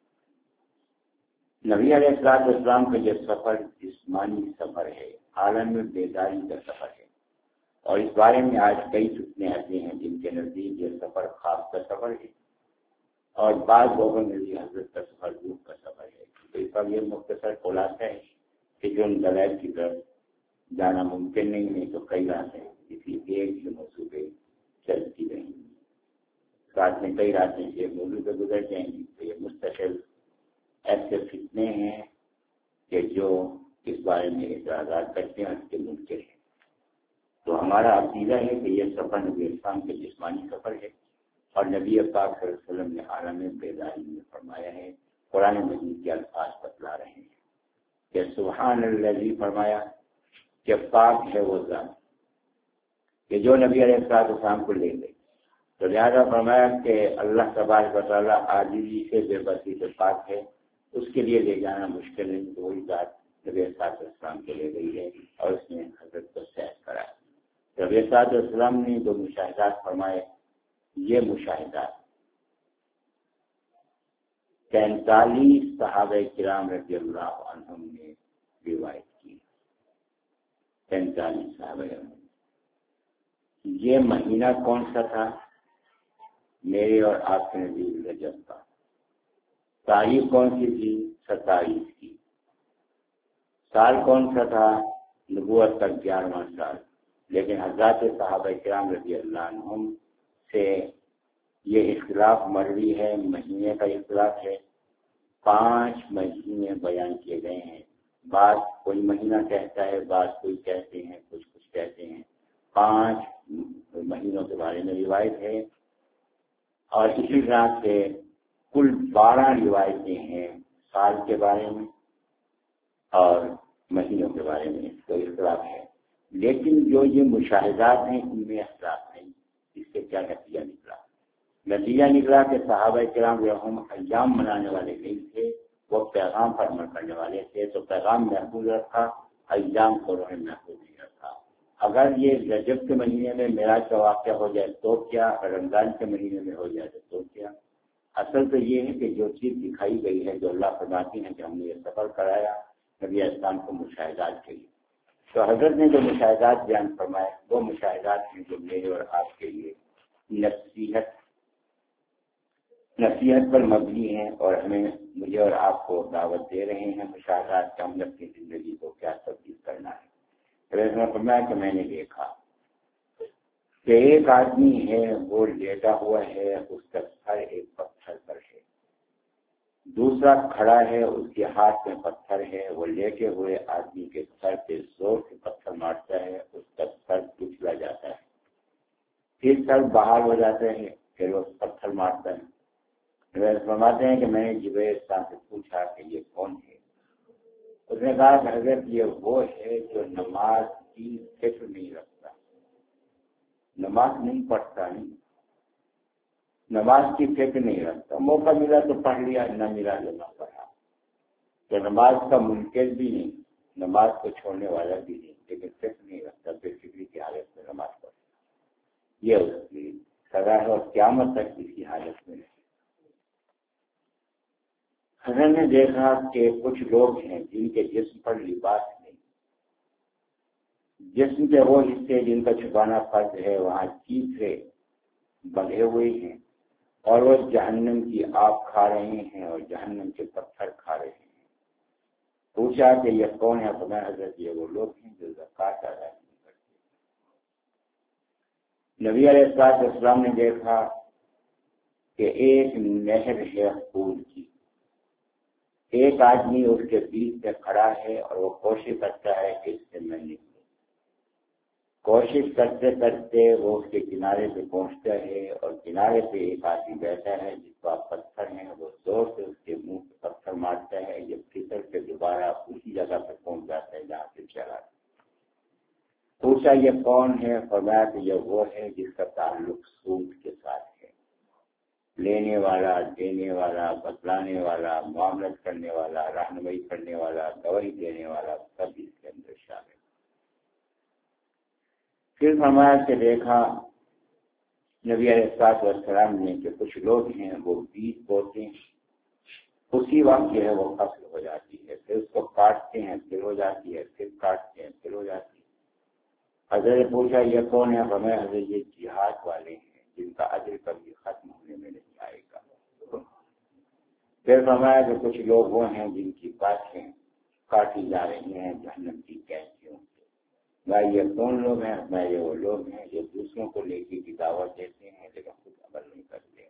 نبی علیہ السلام کا یہ سفر جسمانی سفر ہے، عالم میں بیداری کا سفر ہے، اور اس بارے میں آج کئی فتنے ایسے ہیں جن کے نزدیک یہ سفر خواب کا سفر ہے، اور بعض لوگوں میں بھی حضرت کا سفر روح کا سفر ہے۔ تو اس کا یہ مختصر خلاصہ ہے کہ جو ان دلائل کی طرف جانا ممکن نہیں ہے تو کئی راتیں کسی ایک ہی موضوع پہ چلتی رہیں گی، ساتھ میں کئی راتیں ایک موضوع پہ گزر جائیں گی۔ تو یہ مستقل ایسے فتنے ہیں کہ جو اس بارے میں اعتراضات کرتے ہیں، اس کے منکر ہیں۔ تو ہمارا عقیدہ ہے کہ یہ سفر نبی اسلام کے جسمانی سفر ہے، اور نبی پاک صلی اللہ علیہ وسلم نے عالم بیداری میں فرمایا ہے، قرآن مجید کے الفاظ بتلا رہے ہیں کہ سبحان الذی، فرمایا کہ پاک ہے وہ ذات کہ جو نبی علیہ السلام کو لے گئی۔ تو لہٰذا فرمایا کہ اللہ تبارک و تعالیٰ عاجزی سے، بے بسی سے پاک ہے، اس کے لیے لے جانا مشکل ہے، تو وہی ذات نبی علیہ السلام کو لے گئی ہے اور اس نے حضرت کو سیر کرا۔ نبی علیہ السلام نے جو مشاہدات فرمائے، یہ مشاہدات پینتالیس صحابہ کرام رضی اللہ عنہم نے روایت کی۔ پینتالیس صحابہ کرام۔ یہ مہینہ کون سا تھا؟ میرے اور آپ کے نزدیک رجب کا۔ تاریخ کون سی تھی؟ ستائیس کی. سال کون سا تھا؟ نبوت تک گیارہواں سال. لیکن حضرات صحابہ کرام رضی اللہ عنہم سے یہ اختلاف مروی ہے، مہینے کا اختلاف ہے. پانچ مہینے بیان کیے گئے ہیں. بعض کوئی مہینہ کہتا ہے، بعض کوئی کہتے ہیں، کچھ کچھ کہتے ہیں. پانچ مہینوں کے بارے میں روایت ہے. اور اسی طرح سے کل بارہ روایتیں ہیں سال کے بارے میں اور مہینوں کے بارے میں تو اختلاف ہے. لیکن جو یہ مشاہدات ہیں ان میں اختلاف نہیں. اس سے کیا نتیجہ نکلا؟ نتیجہ نکلا کہ صحابہ کرام جو ہم ایام منانے والے نہیں تھے، وہ پیغام پر عمل کرنے والے تھے. تو پیغام محفوظ رکھا، ایام کو انہوں نے محفوظ نہیں رکھا. اگر یہ رجب کے مہینے میں معراج کا واقعہ ہو جائے تو کیا، رمضان کے مہینے میں ہو جائے تو کیا؟ اصل تو یہ ہے کہ جو چیز دکھائی گئی ہے، جو اللہ فرماتی ہیں کہ ہم نے یہ سفر کرایا نبی اسلام کو مشاہدات کے لیے، تو حضرت نے جو مشاہدات بیان فرمائے وہ مشاہدات ہیں جو میرے اور آپ کے لیے نصیحت نصیحت پر مبنی ہیں، اور ہمیں مجھے اور آپ کو دعوت دے رہے ہیں مشاہدات کا ہم اپنی زندگی کو کیا تبدیل کرنا ہے. فرمایا کہ میں نے دیکھا کہ ایک آدمی ہے وہ لیٹا ہوا ہے، اس کا سر ایک پتھر پر ہے. دوسرا کھڑا ہے، اس کے ہاتھ میں پتھر ہے. وہ لیٹے ہوئے آدمی کے سر پہ زور سے پتھر مارتا ہے، اس کا سر کچلا جاتا ہے. پھر سر باہر ہو جاتا ہے، پھر وہ پتھر مارتا ہے. فرماتے ہیں کہ میں نے جبریل السلام سے پوچھا کہ یہ کون ہے؟ اس نے کہا کہ حضرت یہ وہ ہے جو نماز کی فکر نہیں رکھتا، نماز نہیں پڑھتا، نہیں نماز کی فکر نہیں رکھتا. موقع ملا تو پڑھ لیا، نہ ملا تو نہ پڑھا. تو نماز کا منکر بھی نہیں، نماز کو چھوڑنے والا بھی نہیں، لیکن فکر نہیں رکھتا، بے فکری کی حالت میں نماز پڑھتا. یہ اس کی سزا ہے اور قیامت تک کسی حالت میں نہیں. حضرت نے دیکھا کہ کچھ لوگ ہیں جن کے جسم پر لباس نہیں، جسم کے وہ حصے جن کا چھپانا فرض ہے وہاں چیترے بندھے ہوئے ہیں، اور وہ جہنم کی آگ کھا رہے ہیں اور جہنم کے پتھر کھا رہے ہیں. پوچھا کہ یہ کون ہے؟ فرمایا حضرت یہ وہ لوگ ہیں جو زکوٰۃ ادا نہیں کرتے. نبی علیہ الصلوۃ والسلام نے دیکھا کہ ایک نہر ہے خون کی، ایک آدمی اس کے بیچ میں کھڑا ہے اور وہ کوشش کرتا ہے کہ اس سے میں نکلوں. کوشش کرتے کرتے وہ اس کے کنارے پہ پہنچتا ہے اور کنارے پہ ایک آدمی بیٹھا ہے جس کا پتھر ہے، وہ زور سے اس کے منہ پہ پتھر مارتا ہے. یہ پھسل کے دوبارہ اسی جگہ پہ پہنچ جاتا ہے جہاں سے چلا. پوچھا یہ کون ہے؟ فرمایا کہ یہ وہ ہے جس کا تعلق سود کے ساتھ ہے. لینے والا، دینے والا، بتلانے والا، معاملت کرنے والا، رہنمائی کرنے والا، گواہی دینے والا، سب اس کے اندر شامل. پھر فرمایا کہ دیکھا نبی علیہ الصلوۃ والسلام نے کہ کچھ لوگ ہیں وہ بیج بوتے ہیں، اسی وقت جو ہے وہ فصل ہو جاتی ہے، پھر اس کو کاٹتے ہیں، پھر ہو جاتی ہے، پھر کاٹتے ہیں، پھر ہو جاتی ہے. حضرت پوچھا یہ کون ہے؟ فرمایا حضرت یہ جہاد والے ہیں جن کا اجر کبھی ختم ہونے میں نہیں آئے گا. پھر فرمایا کہ کچھ لوگ وہ ہیں جن کی باتیں کاٹی جا رہی ہیں جہنم کی کینچیوں سے. بھائی یہ کون لوگ ہیں؟ میں یہ وہ لوگ ہیں جو دوسروں کو لے کی دعوت دیتے ہیں لیکن خود عمل نہیں کرتے.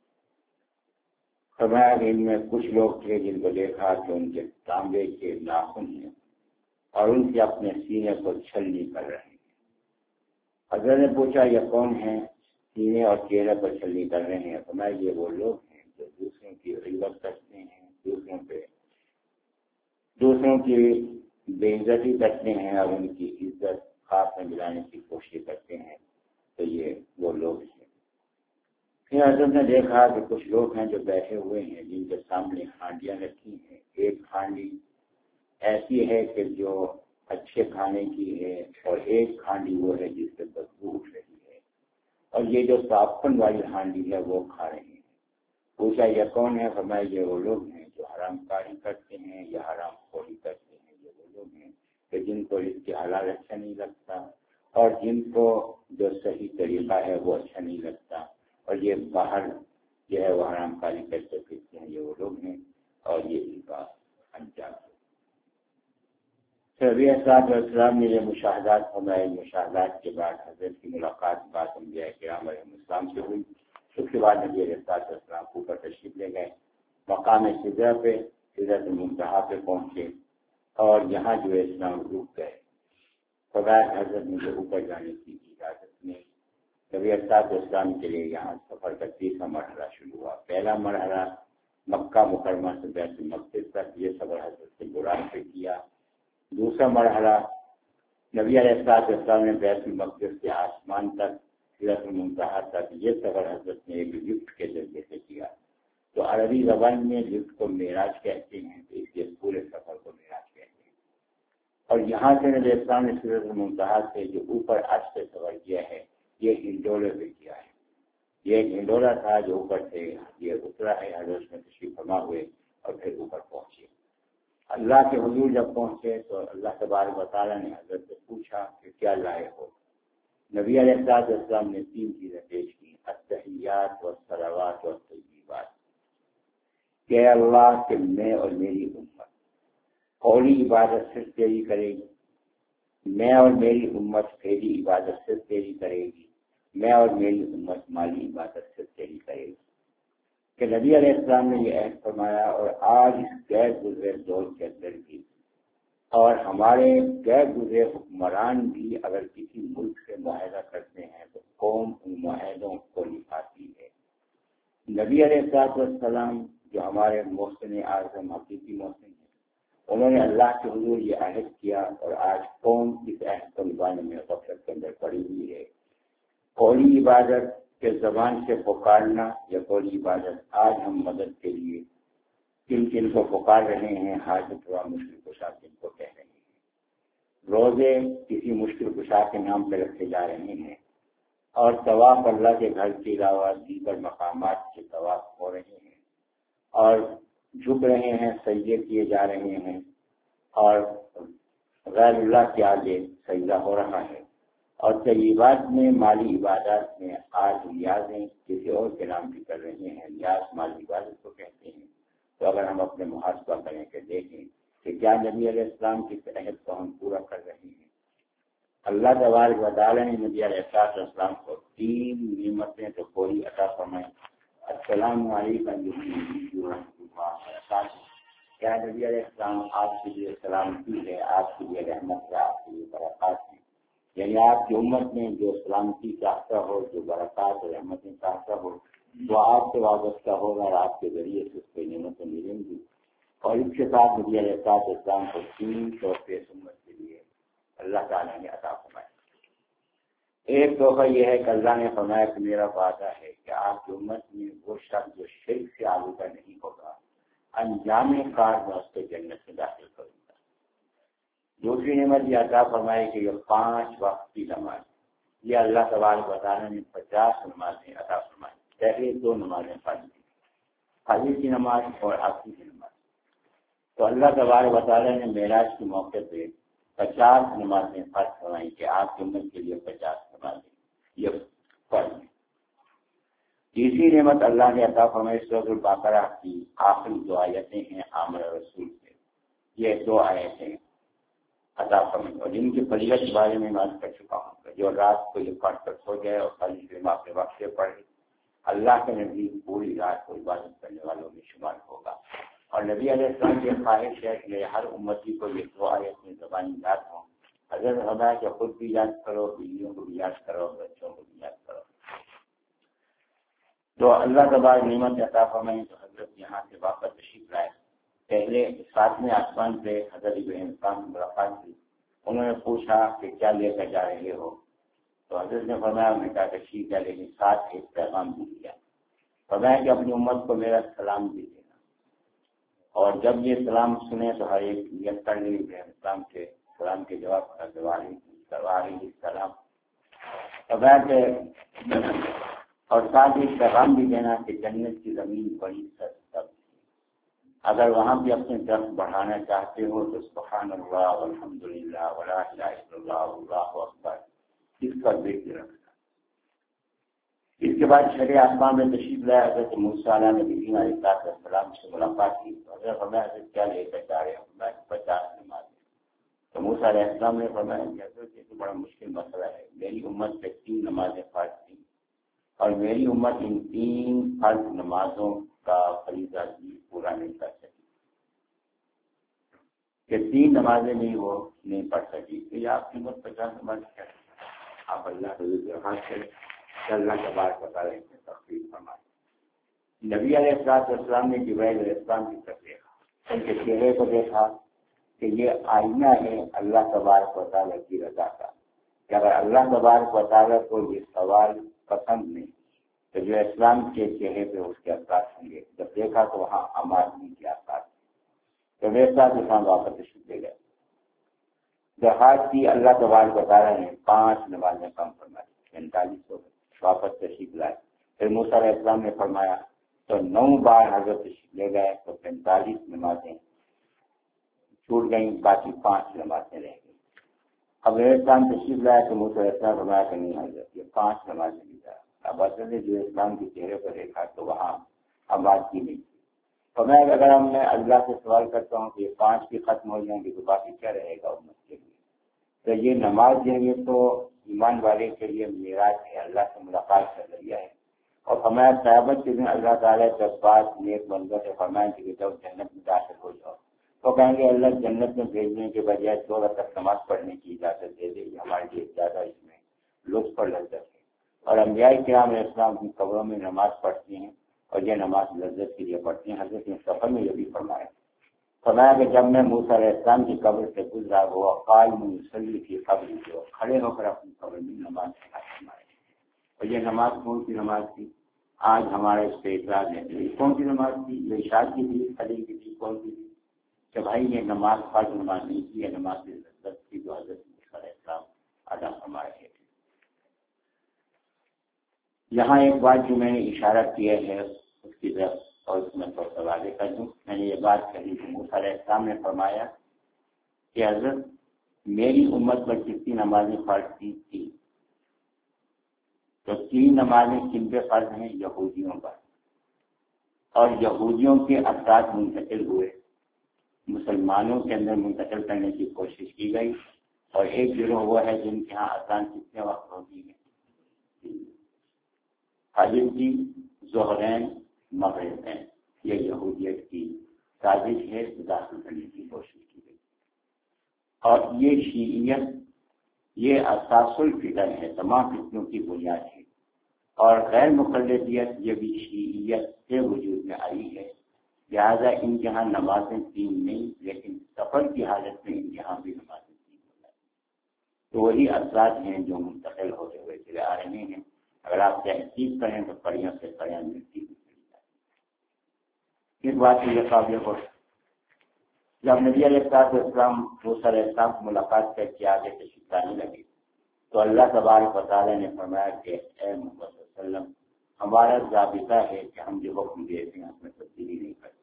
فرمایا کہ ان میں کچھ لوگ تھے جن کو دیکھا کہ ان کے تانبے کے ناخن ہیں اور ان کے اپنے سینے کو چھلنی کر رہے ہیں. حضرت نے پوچھا یہ کون ہیں سینے اور چہرے پر چھلنی کر رہے ہیں؟ فرمایا یہ وہ لوگ ہیں جو دوسروں کی غیبت کرتے ہیں، دوسروں پہ دوسروں کی بے عزتی کرتے ہیں اور ان کی عزت خاص میں ملانے کی کوشش کرتے ہیں. تو یہ وہ لوگ ہیں. پھر حضرت نے دیکھا کہ کچھ لوگ ہیں جو بیٹھے ہوئے ہیں جن کے سامنے ہانڈیاں رکھی ہیں. ایک ہانڈی ایسی ہے کہ جو اچھے کھانے کی ہے اور ایک ہانڈی وہ ہے جس سے بدبو اٹھ رہی ہے، اور یہ جو صافن والی ہانڈی ہے وہ کھا رہے ہیں. پوچھا یہ کون ہے؟ فرمایا یہ وہ لوگ ہیں جو حرام کاری کرتے ہیں یا حرام خوری کرتے ہیں. یہ وہ لوگ ہیں کہ جن کو اس کے حلال اچھا نہیں لگتا اور جن کو جو صحیح طریقہ ہے وہ اچھا نہیں لگتا، اور یہ باہر جو ہے وہ حرام کاری کرتے پھرتے ہیں. یہ وہ لوگ ہیں اور یہ ان کا انجام ہے۔ نبی صاحب السلام نے یہ مشاہدات فرمائے، مشاہدات کے بعد حضرت کی ملاقات بات انبیاء کرام علیہ السلام سے ہوئی۔ اس کے بعد نبی علیہ السلام اوپر تشریف لے گئے، مقام سدرہ پہ سدرۃ المنتہا پہ پہنچے اور یہاں جو ہے اسلام رک گئے۔ بغیر حضرت مجھے اوپر جانے کی اجازت نہیں۔ نبی صاحب السلام کے لیے یہاں سفر کا تیسرا مرحلہ شروع ہوا۔ پہلا مرحلہ مکہ مکرمہ سے بیت المقدس تک، یہ سفر حضرت سے بران پہ کیا۔ دوسرا مرحلہ نبی علیہ السلام نے بیت المقدس کے آسمان تک سدرۃ المنتہا تک، یہ سفر حضرت نے ایک لفٹ کے ذریعے سے کیا۔ تو عربی زبان میں لفٹ کو معراج کہتے ہیں، تو اس کے پورے سفر کو معراج کہتے ہیں۔ اور یہاں سے نبی السلام نے سدرۃ المنتہا سے جو اوپر عرش سے سفر کیا ہے، یہ ہنڈولے پہ کیا ہے۔ یہ ایک ہنڈولا تھا جو اوپر سے یہ اترا ہے، حضرت میں تشریف فرما ہوئے اور پھر اوپر پہنچے۔ اللہ کے حضور جب پہنچے تو اللہ تبارک و تعالیٰ نے حضرت سے پوچھا کہ کیا لائے ہو۔ نبی علیہ السلام نے تین چیزیں پیش کی، التحیات والصلوات والطیبات، کہ اللہ کہ میں اور میری امت قولی عبادت صرف تیری کرے گی، میں اور میری امت فعلی عبادت صرف تیری کرے گی، میں اور میری امت مالی عبادت صرف تیری کرے گی۔ کہ نبی علیہ السلام نے یہ عہد فرمایا، اور آج اس غیر گزرے دور کے اندر بھی اور ہمارے غیر گزرے حکمران بھی اگر کسی ملک سے معاہدہ کرتے ہیں تو قوم ان معاہدوں کو نبھاتی ہے۔ نبی علیہ السلام جو ہمارے محسن اعظم حقیقی محسن ہیں، انہوں نے اللہ کے حضور یہ عہد کیا، اور آج قوم اس عہد کو نبھانے میں غفلت کے اندر پڑی ہوئی ہے۔ قولی عبادت کے زبان سے پکارنا یا قولی عبادت، آج ہم مدد کے لیے کن کن کو پکار رہے ہیں، حاجت و مشکل کشا کن کو کہہ رہے ہیں، روزے کسی مشکل کشا کے نام پہ رکھے جا رہے ہیں، اور طواف اللہ کے گھر کے علاوہ دیگر مقامات کے طواف ہو رہے ہیں، اور جھک رہے ہیں، سجدے کیے جا رہے ہیں، اور غیر اللہ کے آگے سجدہ ہو رہا ہے۔ اور طیبات میں مالی عبادات میں آج نیازیں کسی اور کے نام بھی کر رہے ہیں، نیاز مالی عبادت کو کہتے ہیں۔ تو اگر ہم اپنے محاسبہ کریں کہ دیکھیں کہ کیا نبی علیہ السلام کے عہد کو ہم پورا کر رہے ہیں۔ اللہ تبارک و تعالیٰ نے نبی علیہ السلام کو تین نعمتیں تو کوئی عطا فرمائیں۔ السلام علیکم ورحمۃ اللہ وبرکاتہ۔ کیا نبی علیہ السلام آپ کے لیے سلامتی ہے، آپ کے لیے رحمت ہے، آپ کے لیے برکات ہے، یعنی آپ کی امت میں جو سلامتی چاہتا ہو، جو برکات اور رحمتیں چاہتا ہو، وہ آپ سے وابستہ ہوگا اور آپ کے ذریعے سے اس پہ نعمتیں ملیں گی۔ اور اس کے ساتھ نبی علیہ السلام کو تین تحفے امت کے لیے اللہ تعالیٰ نے عطا فرمائے۔ ایک تحفہ یہ ہے کہ اللہ نے فرمایا کہ میرا وعدہ ہے کہ آپ کی امت میں وہ شخص جو شرک سے آلودہ نہیں ہوگا، انجام کار میں اس کو جنت میں داخل کروں گا۔ دوسری نعمت یہ عطا فرمائے کہ یہ پانچ وقت کی نماز، یہ اللہ تبارک و تعالیٰ نے پچاس نمازیں عطا فرمائی۔ پہلے دو نمازیں پڑھی تھیں، فجر کی نماز اور عصر کی نماز۔ تو اللہ تبارک و تعالیٰ نے معراج کے موقع پہ پچاس نمازیں فرض فرمائی کہ آپ کی امت کے لیے پچاس نمازیں یہ فرض ہیں۔ تیسری نعمت اللہ نے عطا فرمائی سورۃ البقرہ کی آخری دو آیتیں ہیں آمر رسول سے، یہ دو آیتیں عطا فرمائی، اور جن کی فضیلت کے بارے میں بات کر چکا ہوں۔ جو رات کو یہ پڑھ کر سو جائے اور خالی سے اپنے وقت سے پڑھے، اللہ کے نزدیک پوری رات کو عبادت کرنے والوں میں شمار ہوگا۔ اور نبی علیہ السلام کی خواہش ہے کہ ہر امتی کو یہ دو آیت میں زبانی یاد ہوں۔ حضرت فرمایا کہ خود بھی یاد کرو، بیویوں کو بھی یاد کرو، بچوں کو بھی یاد کرو۔ تو اللہ تبارک نعمت عطا فرمائے تو حضرت یہاں سے واپس تشریف لائے۔ پہلے ساتویں آسمان پہ حضرت ابراہیم السلام کی ملاقات ہوئی، انہوں نے پوچھا کہ کیا لے کر جا رہے ہو؟ تو حضرت نے فرمایا، انہوں نے کہا کہ ٹھیک ہے، لیکن ساتھ ایک پیغام بھی دیا، فرمایا کہ اپنی امت کو میرا سلام بھی دینا، اور جب یہ سلام سنے تو ہر ایک نیت کر لی ابراہیم السلام کے سلام کے جواب کا علیہ السلام، فرمایا کہ اور ساتھ ہی پیغام بھی دینا کہ جنت کی زمین بڑی سخت ہے، اگر وہاں بھی اپنے درخت بڑھانا چاہتے ہو تو سبحان اللہ والحمدللہ ولا الہ الا اللہ واللہ اکبر اس کا ذکر رکھنا۔ اس کے بعد چھٹے آسمان میں تشریف لائے حضرت موسیٰ علیہ نبی علیہ السلام سے ملاقات کی. حضرت فرمایا حضرت کیا لے کر جا رہے ہیں؟ پچاس نمازیں. تو موسیٰ علیہ السلام نے فرمایا کہ حضرت یہ تو بڑا مشکل مسئلہ ہے، میری امت سے تین نمازیں فرض تھیں اور میری امت ان تین فرض نمازوں کا فریضہ بھی پورا نہیں کر سکی کہ تین نمازیں نہیں وہ نہیں پڑھ سکی. تو یہ آپ کی امت پچاس نمازیں کیا ہے؟ آپ اللہ کے درخواست کریں کہ اللہ کے بار پتا رہے ہیں تخفیف فرمائے. نبی علیہ السلام نے جبرائیل علیہ السلام کی طرف دیکھا، ان کے چہرے کو دیکھا کہ یہ آئینہ ہے اللہ تبارک و تعالیٰ کی رضا کا، کہ اگر اللہ تبارک و تعالیٰ کو یہ سوال پسند نہیں تو جو اسلام کے چہرے پہ اس کے اثرات ہوں گے. جب دیکھا تو وہاں آمادنی کے اثرات، تو میرے ساتھ اسلام واپس تشریف لے گئے. درخواست کی، اللہ تبارک و تعالیٰ نے پانچ نمازیں کم فرمائی، پینتالیس ہو گئے، واپس تشریف لائے. پھر موسیٰ علیہ السلام نے فرمایا تو نو بار حضرت تشریف لے گئے تو پینتالیس نمازیں چھوٹ گئیں، باقی پانچ نمازیں رہ گئی. اب اسلام تشریف لائے تو موسیٰ علیہ السلام فرمایا کہ نہیں حضرت یہ پانچ نمازیں لی جائے. اب حضرت نے جو اسلام کے چہرے پر دیکھا تو وہاں آباد کی نہیں تھی. فرمایا کہ اگر ہم میں اللہ سے سوال کرتا ہوں کہ یہ پانچ بھی ختم ہو جائیں گے تو باقی کیا رہے گا امت کے لیے. تو یہ نماز جو ہے تو ایمان والے کے لیے معراج ہے، اللہ سے ملاقات کا ذریعہ ہے. اور فرمایا قیامت کے دن اللہ تعالیٰ جب بات نیک بندوں سے فرمائیں کہ جب جنت میں داخل ہو جاؤ تو کہیں گے اللہ جنت میں بھیجنے کے بجائے دو رکعت نماز پڑھنے کی اجازت دے دے، یہ ہمارے لیے زیادہ اس میں لطف اور لذت ہے. اور انبیاء کرام علیہ السلام کی قبروں میں نماز پڑھتی ہیں اور یہ نماز لذت کے لیے پڑھتی ہیں. حضرت نے سفر میں یہ بھی فرمایا فرمایا کہ جب میں موسیٰ علیہ السلام کی قبر سے گزرا ہوا قائم یصلی کی قبر جو کھڑے ہو کر اپنی قبر میں نماز فرمائے. اور یہ نماز کون سی نماز تھی؟ آج ہمارے اس پہ اعتراض ہے کون سی نماز تھی؟ یہ عشاء کی تھی، فجر کی تھی، کون سی تھی؟ کہ بھائی یہ نماز فرض نماز نہیں تھی، یہ نماز لذت تھی جو حضرت موسیٰ علیہ السلام ادا فرما رہے تھے. یہاں ایک بات جو میں نے اشارہ کیا ہے اس کی طرف اور اس میں تھوڑا سا واضح کر دوں. میں نے یہ بات کہی کہ موسیٰ علیہ السلام نے فرمایا کہ حضرت میری امت پر کتنی نمازیں فرض کی تھی؟ تو تین نمازیں کن پہ فرض ہیں؟ یہودیوں پر. اور یہودیوں کے اثرات منتقل ہوئے، مسلمانوں کے اندر منتقل کرنے کی کوشش کی گئی. اور ایک گروہ وہ ہے جن کے ہاں اذان کتنے وقت ہوتی ہے؟ فجر کی، ظہرین، مغربین. یہ یہودیت کی سازش ہے، داخل کرنے کی کوشش کی گئی. اور یہ شیعیت یہ اساس الفطر ہے، تمام فتنوں کی بنیاد ہے. اور غیر مقلدیت یہ بھی شیعیت سے وجود میں آئی ہے. لہذا ان کے ہاں نمازیں تین نہیں لیکن سفر کی حالت میں ان کے ہاں بھی نمازیں تین ہو جائیں. تو وہی اثرات ہیں جو منتقل ہوتے ہوئے چلے آ رہے ہیں. اگر آپ تحقیق کریں تو کڑیاں سے کڑیاں ملتی ہوئی چلی جائیں. اس بات سے یہ قابل ہو جب نبی علیہ السلام موسیٰ علیہ السلام سے ملاقات کر کے آگے تشریف لانے لگے تو اللہ تبارک و تعالیٰ نے فرمایا کہ اے محمد صلی اللہ علیہ وسلم ہمارا ضابطہ ہے کہ ہم جو حکم دیتے ہیں اس میں تبدیلی نہیں کرتے.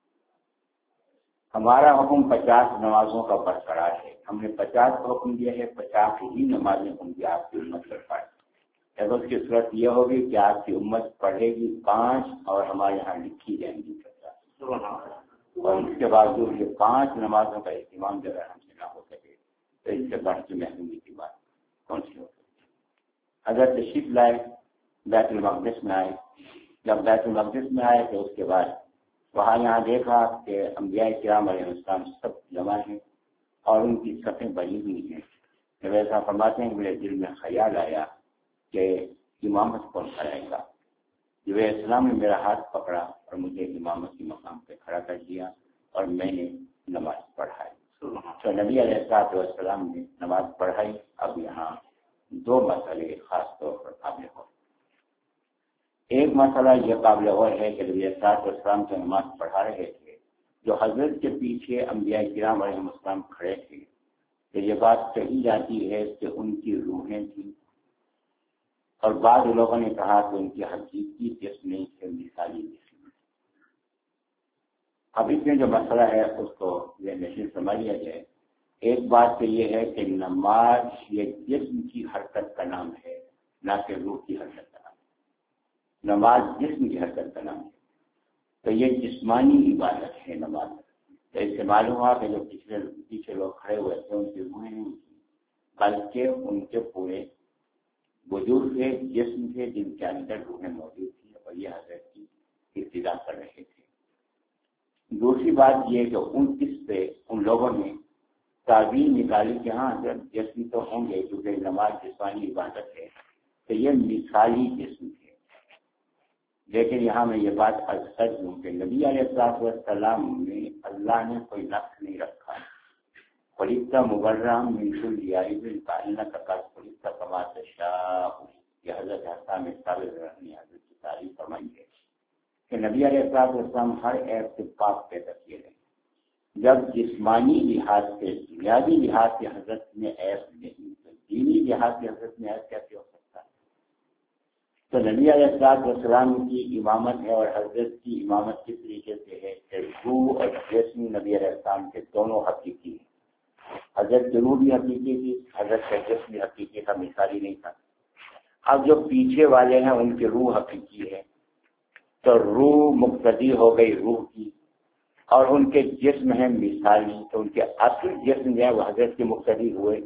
ہمارا حکم پچاس نمازوں کا برقرار ہے. ہم نے پچاس کا حکم دیا ہے، پچاس ہی نمازیں ہوں گی آپ کی امت پر پڑھ. اگر اس کی صورت یہ ہوگی کہ آپ کی امت پڑھے گی پانچ اور ہمارے یہاں لکھی جائیں گی پچاس، اور اس کے باوجود یہ پانچ نمازوں کا اہتمام جو ہے ہم سے نہ ہو سکے تو اس سے بڑھ کے محرومی کی بات کون سی ہو سکتی. اگر تشریف لائے بیت المقدس میں آئے، جب بیت المقدس میں آئے تو اس کے بعد وہاں یہاں دیکھا کہ انبیاء کرام علیہ السلام سب جمع ہیں اور ان کی صفیں بنی ہوئی ہیں. جب ایسا فرماتے ہیں کہ میرے دل میں خیال آیا کہ امامت کون کرائے گا. جب اسلام نے میرا ہاتھ پکڑا اور مجھے امامت کے مقام پہ کھڑا کر دیا اور میں نے نماز پڑھائی. تو نبی علیہ السلام نے نماز پڑھائی. اب یہاں دو مسئلے خاص طور پر قابل ہو. ایک مسئلہ یہ قابل غور ہے کہ نبی علیہ السلام جو نماز پڑھا رہے تھے جو حضرت کے پیچھے انبیاء کرام علیہ السلام کھڑے تھے کہ یہ بات کہی جاتی ہے کہ ان کی روحیں تھیں اور بعض لوگوں نے کہا کہ ان کی حقیقی جسم نہیں تھے، مثالی جسم. اب اس میں جو مسئلہ ہے اس کو یہ نہیں سمجھ لیا جائے. ایک بات تو یہ ہے کہ نماز یہ جسم کی حرکت کا نام ہے نہ کہ روح کی حرکت کا نام. نماز جسم کی حرکت کا نام ہے، تو یہ جسمانی عبادت ہے نماز۔ تو اس سے معلوم ہوا کہ جو پچھلے پیچھے لوگ کھڑے ہوئے تھے ان کی روحیں نہیں تھی، بلکہ ان کے پورے وجود سے جسم سے جن کے اندر روحیں موجود تھی اور یہ حضرت کی ابتدا کر رہے تھے۔ دوسری بات یہ کہ ان اس پہ ان لوگوں نے تعبیر نکالی کہ ہاں حضرت جسم تو ہوں گے کیونکہ نماز جسمانی عبادت ہے، تو یہ مثالی جسم ہے۔ لیکن یہاں میں یہ بات سچ ہوں کہ نبی علیہ الصلوۃ والسلام میں اللہ نے کوئی نقص نہیں رکھا۔ خلیفہ مبرم من کل عیب کائنات کا خلیفہ کما تشاء، یہ حضرت حسان ثابت رحمانی حضرت کی تعریف فرمائی ہے کہ نبی علیہ الصلوۃ والسلام ہر عیب سے پاک پیدا کیے گئے۔ جب جسمانی لحاظ سے بنیادی لحاظ سے حضرت میں عیب نہیں، تو دینی لحاظ سے حضرت میں عیب کیسے ہو سکتا ہے؟ تو نبی علیہ الصلوۃ والسلام کی امامت ہے، اور حضرت کی امامت کس طریقے سے ہے کہ روح اور جسم نبی علیہ السلام کے دونوں حقیقی ہیں۔ حضرت کی روح بھی حقیقی تھی، حضرت کا جسم بھی حقیقی تھا، مثالی نہیں تھا۔ اب جو پیچھے والے ہیں ان کی روح حقیقی ہے، تو روح مقتدی ہو گئی روح کی، اور ان کے جسم ہیں مثالی، تو ان کے اصل جسم جو ہے وہ حضرت کے مقتدی ہوئے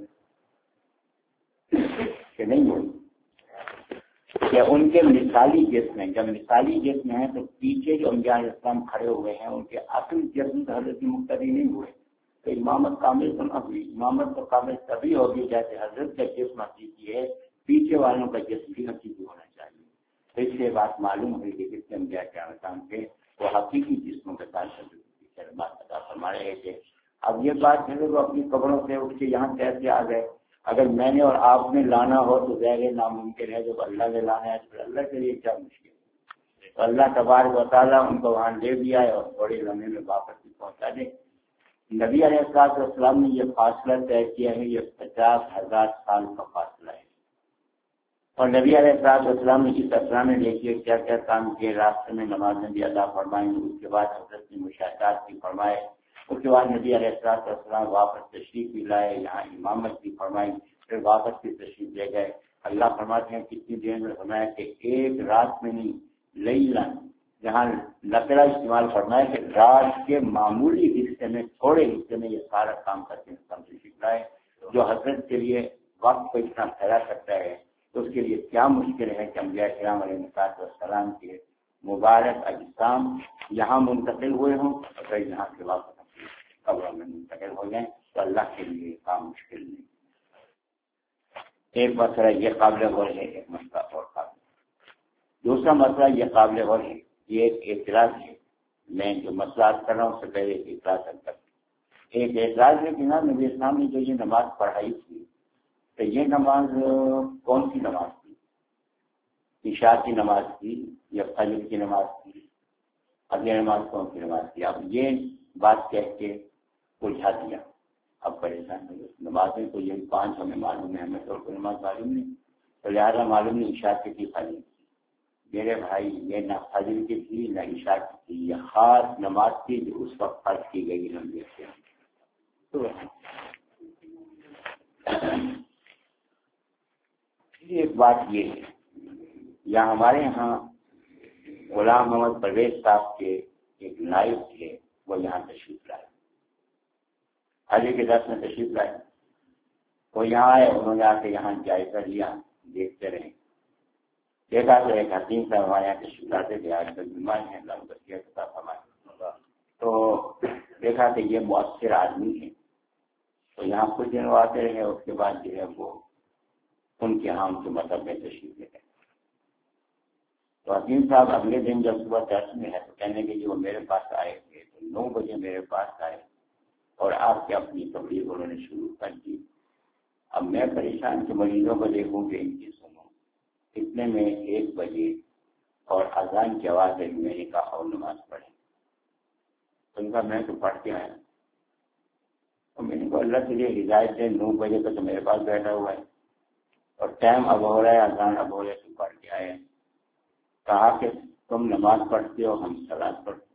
کہ نہیں ہوئے، کہ ان کے مثالی جسم ہیں۔ جب مثالی جسم ہیں تو پیچھے جو انبیاء علیہ السلام کھڑے ہوئے ہیں ان کے اصل جسم تو حضرت کی مقتدی نہیں ہوئے، تو امامت کامل تو نہ ہوئی۔ امامت تو کامل تبھی ہوگی جیسے حضرت کا جسم حقیقی ہے، پیچھے والوں کا جسم بھی حقیقی ہونا چاہیے۔ تو اس سے بات معلوم ہوئی کہ جس انبیاء کرام تھے وہ حقیقی جسموں کے ساتھ بات ادا فرما رہے تھے۔ اب یہ بات ہے وہ اپنی قبروں سے اٹھ کے یہاں کیسے آ گئے؟ اگر میں نے اور آپ نے لانا ہو تو ظاہر ناممکن ہے، جب اللہ نے لانا ہے تو اللہ کے لیے کیا مشکل ہے؟ تو اللہ تبارک و تعالیٰ ان کو وہاں لے بھی آئے اور تھوڑے لمحے میں واپس بھی پہنچا دے۔ نبی علیہ الصلوۃ والسلام نے یہ فاصلہ طے کیا ہے، یہ پچاس ہزار سال کا فاصلہ ہے، اور نبی علیہ الصلوۃ والسلام نے اس اسرا میں دیکھیے کیا کیا کام کیے۔ راستے میں نمازیں بھی ادا فرمائیں، اس کے بعد حضرت نے مشاہدات بھی فرمائے، اس کے بعد نبی علیہ الصلوۃ والسلام واپس تشریف بھی لائے، یہاں امامت بھی فرمائی، پھر واپس بھی تشریف لے گئے۔ اللہ فرماتے ہیں کتنی دیر میں فرمایا کہ ایک رات میں نہیں، لیلا، جہاں نقرہ استعمال فرمایا کہ رات کے معمولی حصے میں، تھوڑے حصے میں یہ سارا کام کرتے ہیں۔ تشریف لائے، جو حضرت کے لیے وقت کو اتنا پھیلا سکتا ہے تو اس کے لیے کیا مشکل ہے کہ انبیاء کرام علیہ السلام کے مبارک اجسام یہاں منتقل ہوئے ہوں، اگر یہاں سے واپس قبروں میں منتقل ہو جائیں تو اللہ کے لیے کام مشکل نہیں۔ ایک مسئلہ یہ قابل غور ہے، ایک مسئلہ اور قابل، دوسرا مسئلہ یہ قابل غور ہے، یہ ایک اعتراض ہے۔ میں جو مسئلہ کر رہا ہوں اس سے پہلے ایک اعتراض کرتا ہوں۔ ایک اعتراض ہے کہ نبی اسلام نے جو یہ نماز پڑھائی تھی تو یہ نماز کون سی نماز تھی؟ عشاء کی نماز تھی یا فجر کی نماز تھی؟ اب یہ نماز کون سی نماز تھی؟ اب یہ بات کہہ کے الجھا دیا۔ اب پریشان ہو گئے، نمازیں تو یہ پانچ ہمیں معلوم ہے، ہمیں تو کوئی نماز معلوم نہیں، تو لہٰذا معلوم نہیں عشاء کی تھی فجر کی۔ میرے بھائی یہ نہ فجر کی تھی نہ عشاء کی تھی، یہ خاص نماز تھی جو اس وقت فرض کی گئی نبی سے۔ ایک بات یہ ہے، یا ہمارے ہاں غلام محمد پرویز صاحب کے ایک نائب تھے، وہ یہاں تشریف لائے، حاجی کے درس میں تشریف لائے، وہ یہاں آئے، انہوں نے آ کے یہاں جائزہ لیا، دیکھتے رہے، دیکھا تو ایک حکیم صاحب ہمارے یہاں تشریف لاتے تھے، آج کل بیمار ہیں، اللہ بصیرت عطا فرمائے، تو دیکھا کہ یہ مؤثر آدمی ہے، تو یہاں کچھ دن وہ آتے رہے، اس کے بعد جو ہے وہ ان کے ہاں ان کے مذہب میں تشریف لے گئے۔ تو حکیم صاحب اگلے دن جب صبح درس میں ہے تو کہنے کے جو وہ میرے پاس آئے تھے تو نو بجے میرے پاس آئے اور آپ کے اپنی تبلیغ انہوں نے شروع کر دی۔ اب میں پریشان کہ مریضوں کو دیکھوں کہ ان کی سنوں، اتنے میں ایک بجے اور اذان کی آواز ہے، میں نے کہا اور نماز پڑھیں، تو ان کا میں تو پڑھ کے آیا، تو میں نے کہا اللہ کے لیے ہدایت دے، نو بجے تک تو میرے پاس بیٹھا ہوا ہے اور ٹائم اب ہو رہا ہے، اذان اب ہو رہا ہے، تو پڑھ کے آئے۔ کہا کہ تم نماز پڑھتے ہو، ہم صلاۃ پڑھتے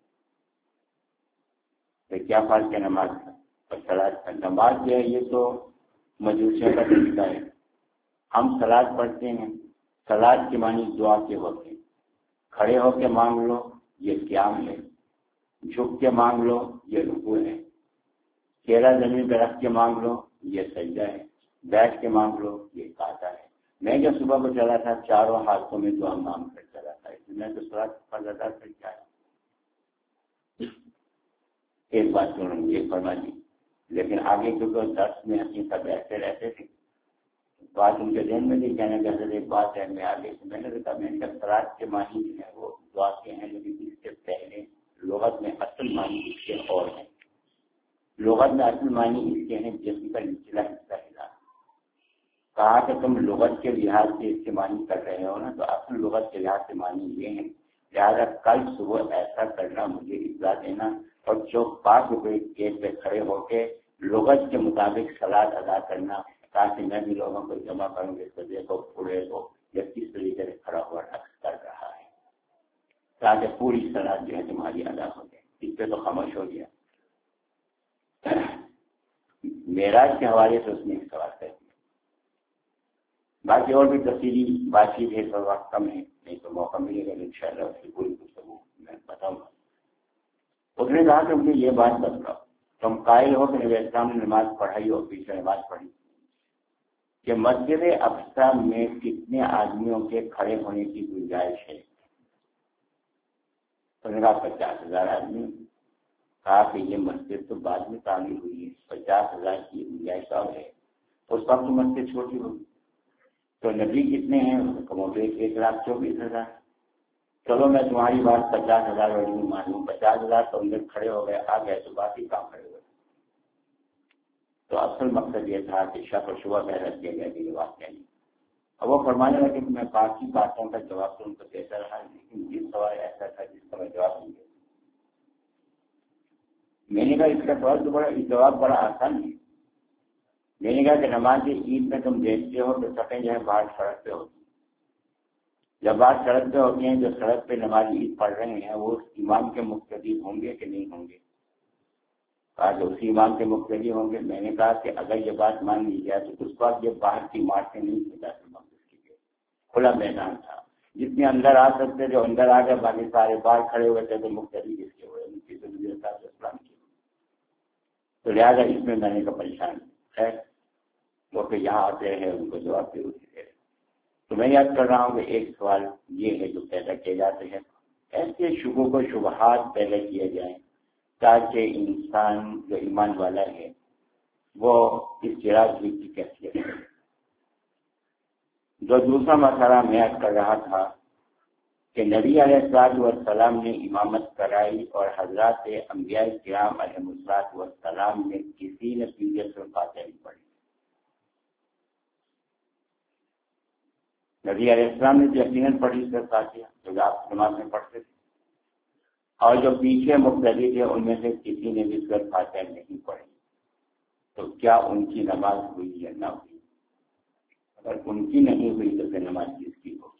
ہیں، کیا فرق ہے نماز کا اور صلاۃ کا؟ نماز جو ہے یہ تو مجوسیوں کا طریقہ ہے، ہم صلاۃ پڑھتے ہیں، صلاۃ کے معنی دعا کے وقت ہے، کھڑے ہو کے مانگ لو یہ قیام ہے، جھک کے مانگ لو یہ رکوع ہے، چہرہ زمین پہ رکھ کے مانگ لو یہ سجدہ ہے، بیٹھ کے مانگ لو یہ قاعدہ ہے۔ میں جب صبح کو چلا تھا چاروں ہاتھوں میں دعا مانگ کر چلا تھا، اس میں تو سورج فرض ادا کر کیا ہے۔ ایک بات سنوں یہ فرما دی، لیکن آگے کیونکہ درس میں حقیقت بیٹھتے رہتے تھے بات ان کے ذہن میں نہیں کہنا کہ حضرت ایک بات ہے، میں آگے سے میں نے کہا میں نے سراج کے معنی جو ہے وہ دعا کے ہیں، لیکن اس سے پہلے لغت میں اصل معنی اس کے اور ہیں۔ لغت میں اصل معنی اس کے ہیں جسم کا نچلا حصہ ہلا۔ کہا کہ تم لغت کے لحاظ سے اس کے معنی کر رہے ہو نا، تو اصل لغت کے لحاظ سے معنی یہ ہے، لہٰذا کل صبح ایسا کرنا مجھے اطلاع دینا اور چوک پاک روپے گیٹ پہ کھڑے ہو کے لغت کے مطابق صلاۃ ادا کرنا، تاکہ میں بھی لوگوں کو جمع کروں گے تو دیکھو پورے کو یا کس طریقے سے کھڑا ہوا رقص کر رہا ہے، تاکہ پوری صلاۃ جو ہے تمہاری ادا ہو جائے۔ اس پہ تو خاموش ہو گیا۔ معراج کے حوالے سے اس نے ایک سوال کر دیا، باقی اور بھی تفصیلی بات چیت ہے، تو وقت کم ہے، نہیں تو موقع ملے گا ان شاء اللہ اس کی پوری گفتگو میں بتاؤں گا۔ اس نے کہا کہ مجھے یہ بات بتاؤ، تم قائل ہو کہ نبی اسلام نے نماز پڑھائی اور پیچھے نماز پڑھی کہ مسجد اقصی میں کتنے آدمیوں کے کھڑے ہونے کی گنجائش ہے؟ تو نے کہا پچاس ہزار آدمی۔ کہا کہ یہ مسجد تو بعد میں تعمیر ہوئی ہے، پچاس ہزار کی گنجائش اور ہے، اس وقت مسجد چھوٹی ہوگی۔ تو نبی کتنے ہیں؟ کم و بیش ایک لاکھ چوبیس ہزار۔ چلو میں تمہاری بات پچاس ہزار والی نہیں مانوں، پچاس ہزار تو اندر کھڑے ہو گئے، آ گئے تو باقی کام کھڑے ہوئے۔ تو اصل مقصد یہ تھا کہ شک و شبہ پیدا کیا گیا کہ یہ واقعہ نہیں۔ اب وہ فرمانے لگے کہ میں باقی باتوں کا جواب تو ان کو دیتا رہا، لیکن یہ سوال ایسا تھا جس کا میں جواب نہیں دے۔ میں نے کہا اس کا سوال تو بڑا جواب بڑا آسان ہے۔ میں نے کہا کہ نماز عید میں تم دیکھتے ہو تو سطح جو ہے باہر سڑک پہ ہوتی، جب باہر سڑک پہ ہوتی ہیں جو سڑک پہ نماز عید پڑھ رہے ہیں وہ امام کے مقتدی ہوں گے کہ نہیں ہوں گے؟ کہا کہ اسی امام کے مقتدی ہوں گے۔ میں نے کہا کہ اگر یہ بات مان لی جائے تو اس وقت یہ باہر کی مارچیں نہیں تھی، بیت المقدس کی، کھلا میدان تھا، جتنے اندر آ سکتے جو اندر آ گئے، باقی سارے باہر کھڑے ہوئے تھے تو مقتدی کس کے ہوئے؟ ان کی تو نبی صلی اللہ علیہ وسلم کی۔ تو لہٰذا اس میں میں نے کہا پریشان ہے وہ کہ یہاں آتے ہیں ان کو جواب دے دے رہے۔ تو میں یاد کر رہا ہوں کہ ایک سوال یہ ہے جو پیدا کیے جاتے ہیں، ایسے شبہوں کو شبہات پیدا کیے جائیں تاکہ انسان جو ایمان والا ہے وہ اس چراغ کی کیفیت ہے۔ جو دوسرا مسئلہ میں یاد کر رہا تھا کہ نبی علیہ الصلوۃ والسلام نے امامت کرائی اور حضرات انبیاء کرام علیہ الصلوۃ والسلام نے کسی نے پیچھے سے فاتحہ نہیں پڑھی۔ نبی علیہ السلام نے تو یقیناً پڑھی سے فاتحہ جو آپ نماز میں پڑھتے تھے، اور جو پیچھے مقتدی تھے ان میں سے کسی نے بھی سورۃ فاتحہ نہیں پڑھی، تو کیا ان کی نماز ہوئی یا نہ ہوئی؟ اگر ان کی نہیں ہوئی تو پھر نماز کس کی ہوگی؟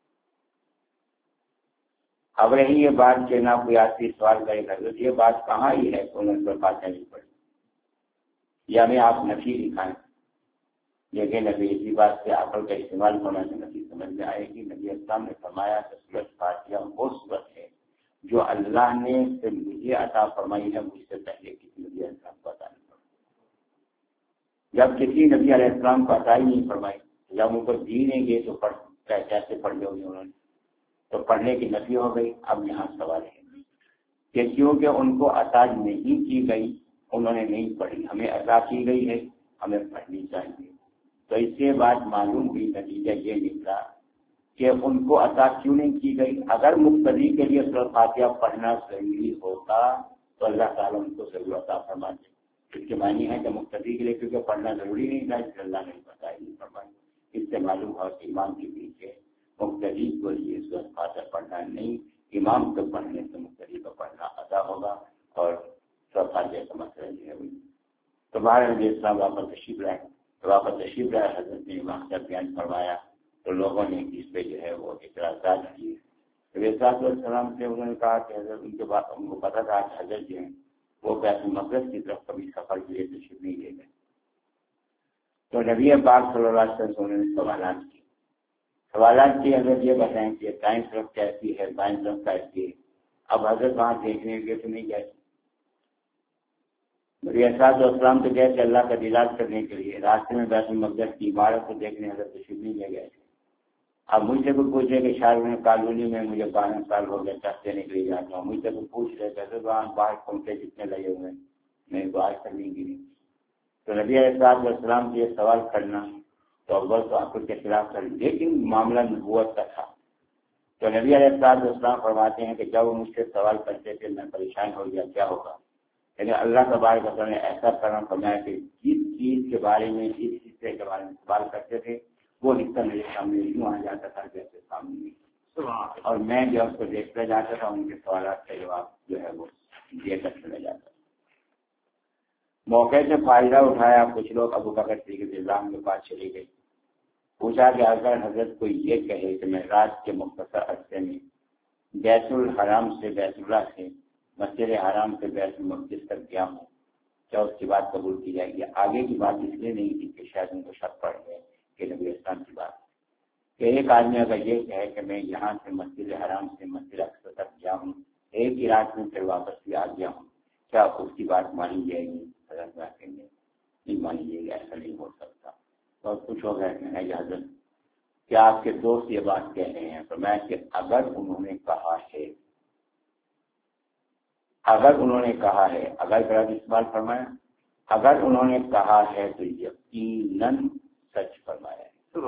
اب رہی یہ بات کہ نہ کوئی آدمی سوال کرے گا یہ بات کہاں ہی ہے کہ انہوں نے سورۃ فاتحہ نہیں پڑھی، یا میں آپ نفی دکھائیں، لیکن ابھی اسی بات سے عقل کا استعمال ہونا سے نبی سمجھ میں آئے گی۔ نبی اسلام نے فرمایا کہ سورۃ فاتحہ وہ سورت ہے جو اللہ نے مجھے عطا فرمائی ہے، مجھ سے پہلے کسی نبی علیہ السلام کو عطا نہیں فرمائی۔ جب کسی نبی علیہ السلام کو عطا ہی نہیں فرمائی، جب ان کو دی نہیں گئی تو پڑھ کیسے پڑھ لو گے انہوں نے؟ تو پڑھنے کی نفی ہو گئی۔ اب یہاں سوال ہے کہ کیونکہ ان کو عطا نہیں کی گئی انہوں نے نہیں پڑھی، ہمیں عطا کی گئی ہے ہمیں پڑھنی چاہیے۔ تو اس سے بات معلوم ہوئی، نتیجہ یہ نکلا کہ ان کو عطا کیوں نہیں کی گئی۔ اگر مقتدی کے لیے سورۃ فاتحہ پڑھنا ضروری ہوتا تو اللہ تعالیٰ ان کو ضرور عطا فرماتے۔ اس کے معنی ہے کہ مقتدی کے لیے کیونکہ پڑھنا ضروری نہیں تھا اس لیے اللہ نے بتایا نہیں فرمائی۔ اس سے معلوم ہوا کہ امام کے پیچھے مقتدی کو لیے سورۃ فاتحہ پڑھنا نہیں، امام کو پڑھنے سے مقتدی کو پڑھنا عطا ہوگا، اور سورۃ فاتحہ کا مسئلہ یہ ہے۔ تو بہرحال نبی اسلام واپس تشریف لائے، واپس تشریف لائے حضرت نے مقصد بیان فرمایا تو لوگوں نے اس پہ جو ہے وہ اعتراضات کیے۔ نبی صلی اللہ علیہ وسلم سے انہوں نے کہا کہ حضرت ان کے بعد ان کو پتا تھا کہ حضرت جو ہیں وہ بیت المقدس کی طرف کبھی سفر کے لیے تشریف نہیں لے گئے، تو نبی پاک صلی اللہ علیہ وسلم انہوں نے سوالات کیے۔ سوالات کی حضرت یہ بتائیں کہ دائیں طرف کیسی ہے، بائیں طرف کیسی ہے. اب حضرت وہاں دیکھنے کے تو نہیں گئے. نبی اسحاق السلام تو گئے تھے اللہ کا دیدار کرنے کے لیے، راستے میں بیت المقدس کی عمارت کو دیکھنے حضرت تشریف نہیں لے گئے تھے. اب مجھ سے کوئی پوچھے کہ شاید کالونی میں مجھے بارہ سال ہو گئے ٹیسٹ دینے کے لیے جاتا ہوں، مجھ سے کوئی پوچھ رہے تھے وہاں باہر پنکھے جتنے لگے ہوئے ہیں میں تو آج تک نہیں گری. تو نبی اسحاق السلام سے یہ سوال کرنا تو اول تو آپ کے خلاف کر، لیکن معاملہ نبوت کا تھا. تو نبی علیہ السلام فرماتے ہیں کہ جب وہ مجھ سے سوال کرتے تھے میں پریشان ہو گیا کیا ہوگا، لیکن اللہ تبارک و تعالیٰ نے ایسا کرم فرمایا کہ جس چیز کے بارے میں جس حصے کے بارے میں سوال کرتے تھے وہ حصہ میرے سامنے یوں آ جاتا تھا جیسے سامنے، اور میں جو اس کو دیکھتا جاتا تھا ان کے سوالات کا جواب جو ہے وہ دے کر چلا جاتا. موقع سے فائدہ اٹھایا کچھ لوگ ابو بکر صدیق العظام کے پاس چلے گئے. پوچھا کہ اگر حضرت کو یہ کہے کہ میں رات کے مختصر عرصے میں بیت الحرام سے بیت اللہ سے مسجد حرام سے بیت المقدس تک گیا ہوں کیا اس کی بات قبول کی جائے گی؟ آگے کی بات اس لیے نہیں تھی کہ شاید ان کو شک پڑ گئے کہ نبی اسلام کی بات کہ ایک آدمی اگر یہ کہے کہ میں یہاں سے مسجد حرام سے مسجد اقصی تک گیا ہوں ایک ہی رات میں پھر واپس بھی آ گیا ہوں کیا اس کی بات مانی جائے گی؟ حضرت کہیں گے نہیں مانی جائے گی، ایسا نہیں ہو سکتا. اور کچھ ہو گئے کہ حضرت کیا آپ کے دوست یہ بات کہہ رہے ہیں؟ تو میں کہ اگر انہوں نے کہا ہے اگر انہوں نے کہا ہے اگر کا استعمال فرمایا اگر انہوں نے کہا ہے تو یقیناً سچ فرمایا ہے.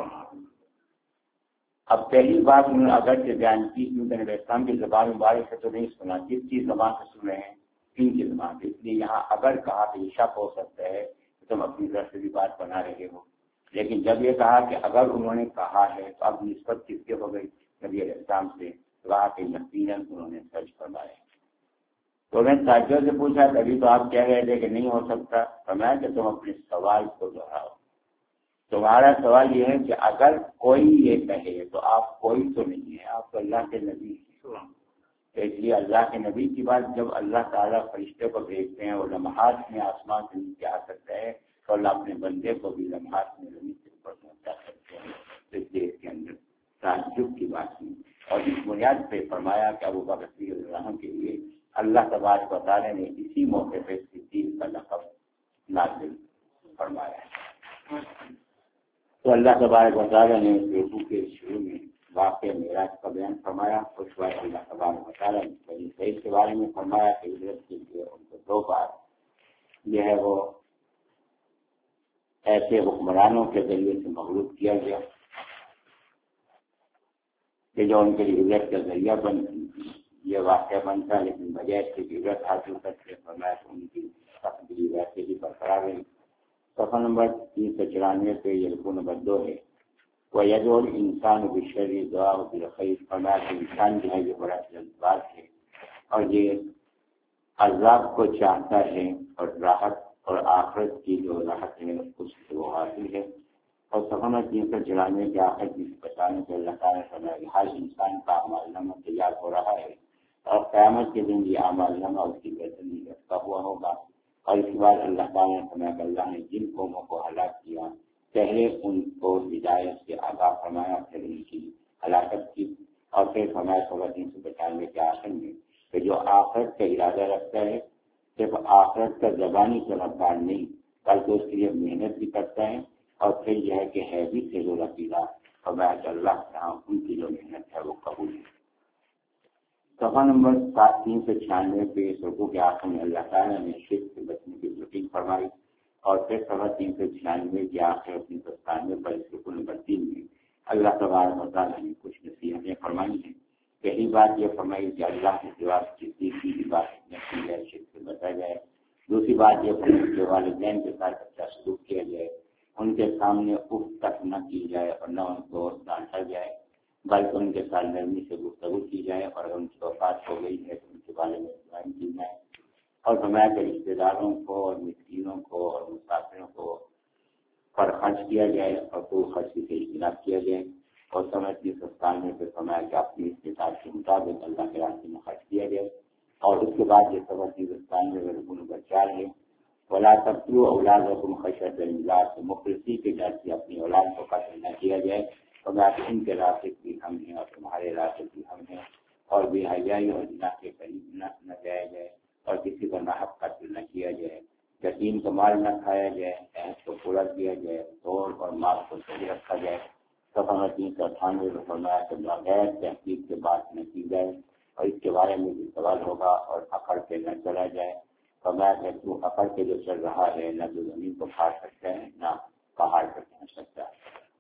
اب پہلی بات انہوں نے اگر سے بیان کی کیونکہ نبی اسلام کی زبان مبارک سے تو نہیں سنا، جس کی زبان سے سن رہے ہیں ان کی زبان سے، اس لیے یہاں اگر کہا تو یہ شک ہو سکتا ہے کہ تم اپنی طرف سے بھی بات بنا رہے ہو. لیکن جب یہ کہا کہ اگر انہوں نے کہا ہے تو اب نسبت کس کے ہو گئی؟ نبی علیہ السلام سے. کہا کہ یقیناً انہوں نے سچ فرمایا. تو میں ساتھیوں سے پوچھا کبھی تو آپ کہہ رہے تھے کہ نہیں ہو سکتا، فرمایا کہ تم اپنے سوال کو دہراؤ. تمہارا سوال یہ ہے کہ اگر کوئی یہ کہے تو آپ کوئی تو نہیں ہے، آپ تو اللہ کے نبی ہیں. اس لیے اللہ کے نبی کی بات جب اللہ تعالیٰ فرشتے کو بھیجتے ہیں اور لمحات میں آسمان سے نیچے آ سکتا ہے تو اللہ اپنے بندے کو بھی لمحات میں زمین سے اوپر پہنچا سکتے ہیں. تو اس لیے اس کے اندر تعجب کی بات نہیں. اور اس بنیاد پہ فرمایا کہ ابو بکر صدیق رضی اللہ عنہ کے لیے اللہ تبارک و تعالیٰ نے اسی موقع پہ صدیق کا لقب نازل فرمایا ہے. تو اللہ تبارک و تعالیٰ نے رکوع کے شروع میں واقع معراج کا بیان فرمایا. اس وقت اللہ تبارک و تعالیٰ نے بنی اسرائیل کے بارے میں فرمایا کہ ہجرت کے لیے ان کو دو بار جو ہے وہ ایسے حکمرانوں کے ذریعے سے مغلوب کیا گیا کہ جو ان کے لیے ہجرت کا ذریعہ بن یہ واقعہ بنتا، لیکن بجائے اس کی ہجرت حاصل کرتے فرمایا کہ ان کی تقدیر ویسے ہی برقرار رہی. صفحہ نمبر تین سو چورانوے پہ یہ رکوع نمبر دو ہے. وَيَدْعُو الْإِنسَانُ بِالشَّرِّ دُعَاءَهُ بِالْخَيْرِ. فرمایا کہ انسان جو ہے یہ بڑا جلد باز ہے اور یہ عذاب کو چاہتا ہے اور راحت اور آخرت کی جو راحت ہے اس سے وہ حاصل ہے. اور صفحہ نمبر تین سو چورانوے کے آخر کی بتانے کے اللہ تعالیٰ نے فرمایا کہ ہر انسان کا اعمال نامہ تیار ہو رہا ہے اور قیامت کے دن یہ اعمال نامہ اس کی بہتری رکھتا ہوا ہوگا. اور اس کے بعد اللہ تعالیٰ نے فرمایا کہ اللہ نے جن قوموں کو ہلاک کیا پہلے ان کو ہدایت سے آگاہ فرمایا پھر ان کی ہلاکت کی اور پھر فرمایا صبح تین سو پچانوے کے آخر میں کہ جو آخرت کا ارادہ رکھتا ہے صرف آخرت کا زبانی طلبگار نہیں بلکہ اس کے لیے محنت بھی کرتا ہے اور پھر یہ ہے کہ ہے بھی سے جو رقیدہ فرمایا کہ اللہ تعالیٰ ان کی جو محنت ہے وہ قبول ہے. صفحہ نمبر سات تین سو چھیانوے پہ رکوع کے آخر میں اللہ تعالیٰ نے شرک سے بچنے کی ترغیب فرمائی اور پھر صفحہ تین سو چھیانوے کے آخر تین سو ستانوے پر رکوع نمبر تین میں اللہ تبارک و تعالیٰ نے کچھ نصیحتیں فرمائی ہیں. پہلی بات یہ فرمائی کہ اللہ کے سوا کسی کی عبادت نہ کی جائے، شرک سے بچا جائے. دوسری بات یہ فرمائی کہ والدین کے ساتھ اچھا سلوک کیا جائے، ان کے سامنے اف تک نہ کی جائے اور نہ ان کو ڈانٹا جائے بلکہ ان کے ساتھ نرمی سے گفتگو کی جائے اور اگر ان کی وفات ہو گئی ہے تو ان کے بارے میں دعائیں کی جائے. اور فرمایا کہ رشتے داروں کو اور مسکینوں کو اور مسافروں کو پر خرچ کیا جائے اور کوئی خرچی سے اجتناب کیا جائے. اور سمجھ کی سستان میں پھر فرمایا کہ اپنی استطاعت کے مطابق اللہ کے راستے میں خرچ کیا جائے. اور اس کے بعد یہ سمجھ کی سستان میں رکوع نمبر چار ہے ولا تقتلوا اولادکم خشیۃ املاق. مخلصی کے ڈر سے اپنی اولاد کو قتل نہ کیا جائے فرمایا کہ ان کے راسک بھی ہم ہیں اور تمہارے راسک بھی ہم ہیں، اور بے حیائی اور زنا کے قریب نہ نہ جایا جائے، اور کسی کو ناحق قتل نہ کیا جائے، یتیم کو مال نہ کھایا جائے، عہد کو پورا کیا جائے، توڑ اور مال کو صحیح رکھا جائے۔ صفحہ تین سو اٹھانوے میں فرمایا کہ بغیر تحقیق کے بات نہ کی جائے، اور اس کے بارے میں بھی سوال ہوگا، اور اکڑ کے نہ چلا جائے۔ فرمایا کہ تو اکڑ کے جو چل رہا ہے نہ تو زمین کو پھاڑ سکتا ہے نہ پہاڑ پر پہنچ سکتا ہے۔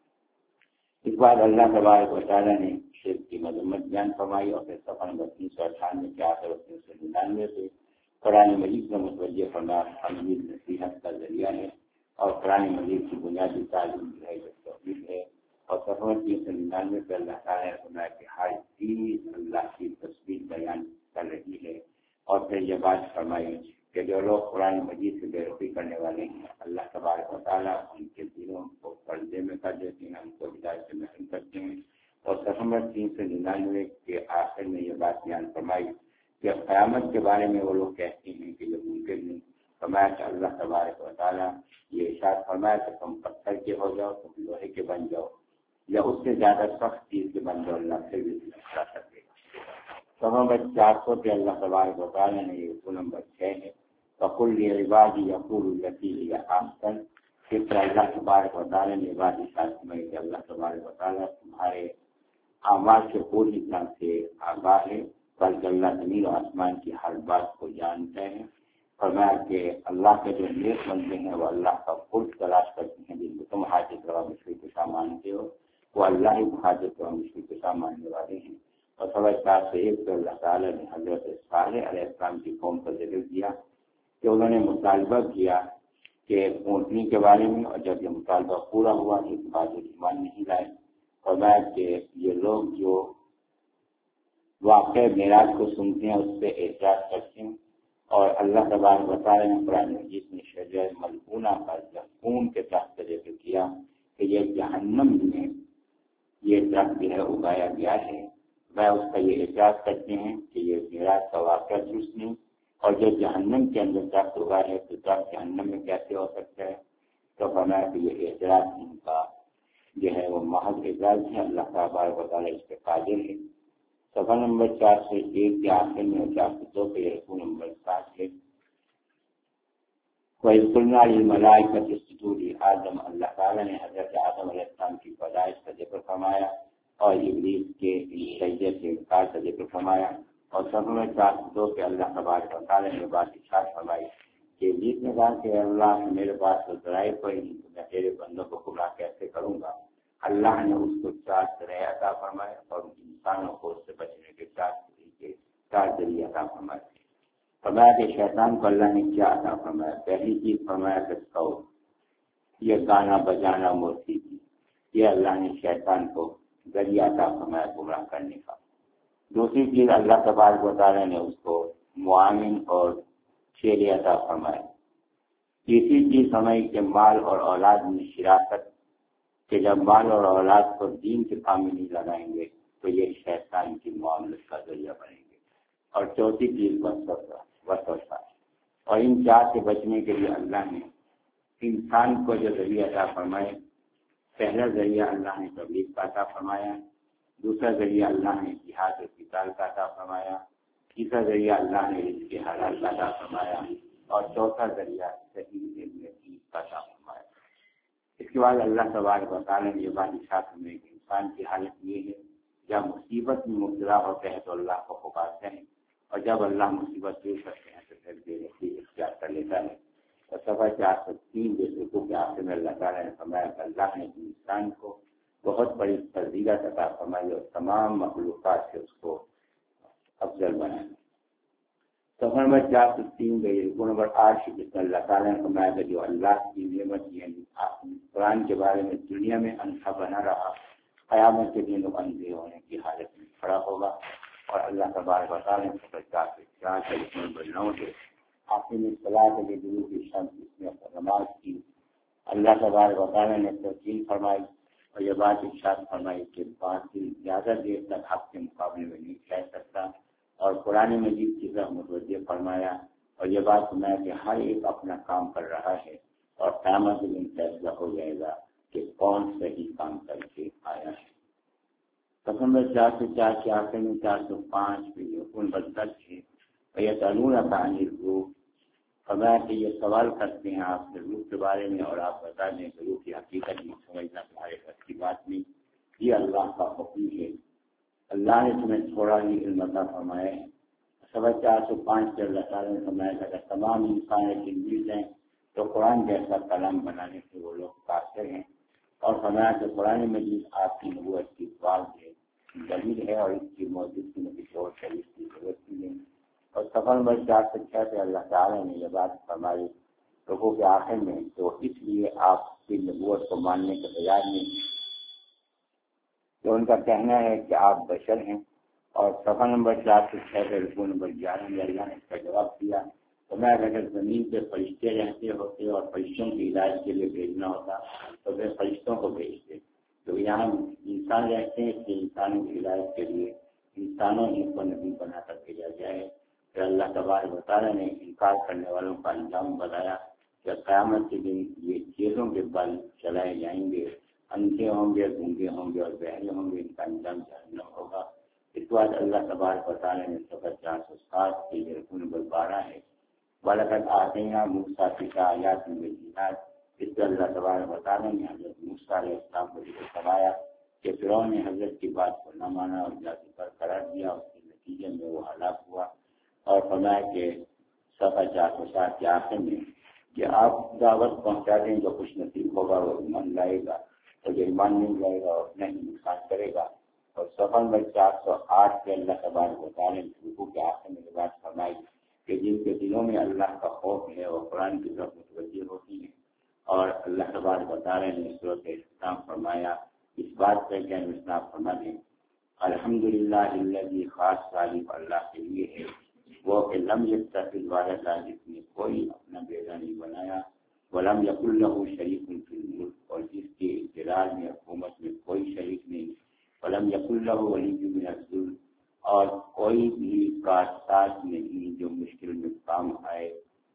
اس بعد اللہ تبارک و تعالیٰ نے شرک کی مذمت بیان فرمائی، اور پھر صفحہ نمبر تین سو اٹھانوے کے آخر اور تین سو ننانوے سے قرآن مجید کا متوجہ فرمایا حمید نصیحت کا ذریعہ ہے، اور قرآن مجید کی بنیادی تعلیم جو ہے جو توحید ہے، اور صفحہ تین سو ننانوے پہ اللہ تعالیٰ نے فرمایا کہ ہر چیز اللہ کی تصویر بیان کر رہی ہے، اور پھر یہ بات فرمائی کہ جو لوگ قرآن مجید سے بے رخی کرنے والے ہیں اللہ تبارک و تعالیٰ ان کے دلوں کو پردے میں کر دیتے ہیں، ان کو ہدایت سے محروم کرتے ہیں۔ اور صفحہ تین سو ننانوے کے آخر میں یہ بات بیان فرمائی کہ قیامت کے بارے میں وہ لوگ کہتے ہیں کہ یہ ممکن نہیں۔ فرمایا کہ اللہ تبارک و تعالیٰ یہ ارشاد فرمایا کہ تم پتھر کے ہو جاؤ، تم لوہے کے بن جاؤ، یا اس سے زیادہ سخت چیز کے بن جاؤ، اللہ پھر بھی کھڑا کر دے گا۔ صفحہ نمبر چار سو پہ اللہ تبارک و تعالیٰ نے یہ رکوع نمبر چھ ہے فَقُلْ لِعِبَادِي يَقُولُوا الَّتِي هِيَ أَحْسَنُ، پھر سے اللہ تبارک و تعالیٰ نے بات ارشاد فرمائی کہ اللہ تبارک و تعالیٰ تمہارے اعمال سے پوری طرح سے آگاہ ہے، بلکہ اللہ زمین و آسمان کی ہر بات کو جانتا ہے۔ فرمایا کہ اللہ کے جو نیک بندے ہیں وہ اللہ کا قرب تلاش کرتے ہیں، جن کو تم حاجت روا مشرک کے ساتھ مانتے ہو، وہ اللہ ہی کو حاجت روا مشرک کے ساتھ ماننے والے ہیں۔ اور سوا چار سے ایک پہ اللہ تعالیٰ نے حضرت صالح علیہ السلام کی قوم کا ذکر کیا کہ انہوں نے مطالبہ کیا کہ اونٹنی کے بارے میں، اور جب یہ مطالبہ پورا ہوا تو اس بات ایمان نہیں لائے۔ فرمایا کہ یہ لوگ جو واقع معراج کو سنتے ہیں اس سے احتجاج کرتے ہیں، اور اللہ تبارک و تعالیٰ نے قرآن مجید میں شجر ملعونہ کا زقوم کے درخت کا ذکر کیا کہ یہ جہنم میں یہ درخت جو ہے اگایا گیا ہے۔ میں اس کا یہ احتجاج کرتے ہیں کہ یہ معراج کا واقعہ درست نہیں، اور جو جہنم کے اندر درخت اگا ہے تو درخت جہنم میں کیسے ہو سکتا ہے؟ تو فرمایا کہ یہ اعتراض ان کا جو ہے وہ محض اعتراض ہے، اللہ تبارک و تعالیٰ اس پہ قادر ہے۔ صفحہ نمبر چار سے ایک کے آخر میں چار سے دو پہ رکوع نمبر سات ہے وَإِذْ قُلْنَا لِلْمَلَائِكَةِ اسْجُدُوا لِآدَمَ، اللہ تعالیٰ نے حضرت آدم علیہ السلام کی پیدائش کا ذکر فرمایا اور ابلیس کے سجدے سے انکار کا ذکر فرمایا۔ اور صفحہ چار سے دو پہ اللہ تبارک و تعالیٰ نے بات ارشاد فرمائی کہ ابلیس نے کہا کہ اللہ میرے پاس تو ذرائع کوئی نہیں، تو میں تیرے بندوں کو گمراہ کیسے کروں گا؟ اللہ نے اس کو چار ذرائع عطا فرمائے، اور انسانوں کو اس سے بچنے کے چار طریقے چار ذریعے عطا فرمائے۔ فرمایا کہ شیطان کو اللہ نے کیا عطا فرمایا؟ پہلی چیز فرمایا کہ سو یہ گانا بجانا موسیقی، یہ اللہ نے شیطان کو ذریعہ عطا فرمایا گمراہ کرنے کا۔ دوسری چیز اللہ تبارک و تعالیٰ نے اس کو معاون اور چیلے عطا فرمایا۔ تیسری چیز ہمیں کہ مال اور اولاد میں شراکت، کہ جب مال اور اولاد کو دین کے کام میں نہیں لگائیں گے تو یہ شیطان کی معاملت کا ذریعہ بنیں گے۔ اور چوتھی چیز وسوسہ وسوسہ اور ان چار سے بچنے کے لیے اللہ نے انسان کو جو ذریعہ عطا فرمائے، پہلا ذریعہ اللہ نے تبلیغ کا عطا فرمایا، دوسرا ذریعہ اللہ نے جہاد و قتال کا عطا فرمایا، تیسرا ذریعہ اللہ نے رزق حلال کا عطا فرمایا، اور چوتھا ذریعہ صحیح علم دین کا عطا فرمایا۔ اس کے بعد اللہ تبارک و تعالیٰ نے یہ بات ارشاد میں کہ انسان کی حالت یہ ہے جب مصیبت میں مبتلا ہوتے ہیں تو اللہ کو پکارتے ہیں، اور جب اللہ مصیبت پیش کرتے ہیں تو پھر بے رحمی اختیار کر لیتا ہے۔ اور صفحہ چار سو تین جیسے رکوع کے آخر میں اللہ تعالیٰ نے فرمایا کہ اللہ نے انسان کو بہت بڑی فضیلت عطا فرمائی اور تمام مخلوقات سے اس کو افضل بنایا۔ صفحہ نمبر چار سو تین گئی رکوع نمبر آٹھ جس میں اللہ تعالیٰ نے فرمایا کہ جو اللہ کی نعمت یعنی قرآن کے بارے میں دنیا میں اندھا بنا رہا، قیامت کے دن اندھے ہونے کی حالت میں کھڑا ہوگا۔ اور اللہ تبارک و تعالیٰ نے صفحہ چار سے چار سے رکوع نمبر نو سے آخر میں صلاۃ الغروب کی شمس اس میں نماز کی اللہ تبارک و تعالیٰ نے توجیہ فرمائی، اور یہ بات ارشاد فرمائی کہ باطل زیادہ دیر تک حق کے مقابلے میں نہیں کہہ سکتا، اور قرآن مجید کی طرف متوجہ فرمایا، اور یہ بات سنایا کہ ہر ایک اپنا کام کر رہا ہے، اور قیامت کے دن فیصلہ ہو جائے گا کہ کون صحیح کام کر کے آیا ہے۔ صفحہ نمبر چار سو چار کے آخر میں چار سو پانچ پہ یقون بدل ہے یہ تعلق عن الروح، فرمایا کہ یہ سوال کرتے ہیں آپ سے روح کے بارے میں اور آپ بتا دیں کہ روح کی حقیقت میں سمجھنا تمہارے بس کی بات نہیں، یہ اللہ کا حکم ہے، اللہ نے تمہیں تھوڑا ہی علم عطا فرمایا ہے۔ سوا چار سو پانچ کے اللہ تعالیٰ نے فرمایا کہ اگر تمام انسان تلمیذ ہیں تو قرآن جیسا کلام بنانے سے وہ لوگ قاصر ہیں، اور فرمایا کہ قرآن مجید آپ کی نبوت کی بات ہے، دلیل ہے، اور اس کی موجودگی میں کسی اور شریف کی ضرورت نہیں۔ اور صفحہ نمبر چار سو چھ پہ اللہ تعالیٰ نے یہ بات فرمائی لوگوں کے آخر میں، تو اس لیے آپ کی نبوت کو ماننے کے تیار نہیں، تو ان کا کہنا ہے کہ آپ بشر ہیں۔ اور صفحہ نمبر چار سو چھ پہ رکوع نمبر گیارہ میں اللہ نے اس کا جواب دیا، تو میں اگر زمین پہ فرشتے رہتے ہوتے اور فرشتوں کی علاج کے لیے بھیجنا ہوتا تو پھر فرشتوں کو بھیجتے، تو یہاں انسان رہتے ہیں کہ انسانوں کے علاج کے لیے انسانوں ہی کو نبی بنا کر بھیجا جائے۔ پھر اللہ تبارک و تعالیٰ نے انکار کرنے والوں کا انجام بتایا کہ قیامت کے دن یہ چیزوں کے بل چلائے جائیں گے، اندھے ہوں گے، گونگے ہوں گے اور بہرے ہوں گے، ان کا انجام جہنم ہوگا۔ اس کے بعد اللہ تبارک و تعالیٰ نے صفحہ چار سو سات کے یہ رکوع نمبر بارہ ہے، وَلَقَدْ آتَيْنَا مُوسَىٰ تِسْعَ آیَاتٍ بَيِّنَاتٍ، اس سے اللہ تبارک و تعالیٰ نے حضرت موسیٰ علیہ السلام کو ذکر فرمایا کہ فرعون نے حضرت کی بات کو نہ مانا اور ذاتی پر قرار دیا، اس کے نتیجے میں وہ ہلاک ہوا۔ اور فرمایا کہ صفحہ چار سو سات کے آخر میں کہ آپ دعوت پہنچا دیں، جو خوش نصیب ہوگا وہ ایمان لائے گا، اور جو ایمان نہیں لائے گا اور نہیں نقصان کرے گا۔ اور صفحہ نمبر چار سو آٹھ کے اللہ تبارک و تعالیٰ نے رکوع کے آخر میں یہ بات فرمائی کہ جن کے دلوں میں اللہ کا خوف ہے وہ قرآن کی طرف متوجہ ہوتی ہیں، اور اللہ تبارک و تعالیٰ نے سورۃ اختتام فرمایا اس بات پر کہ ہم فرما دیں الحمدللہ الذی، خاص تعریف اللہ کے لیے ہے وہ کہ لم یتخذ ولدا، جس نے کوئی اپنا بیٹا نہیں بنایا، ولم یکن لہ شریک فی الملک، اور جس کے اقتدار میں حکومت میں کوئی شریک نہیں، ولم یکن لہ ولی من الذل، اور کوئی بھی کارساز نہیں جو مشکل میں کام آئے،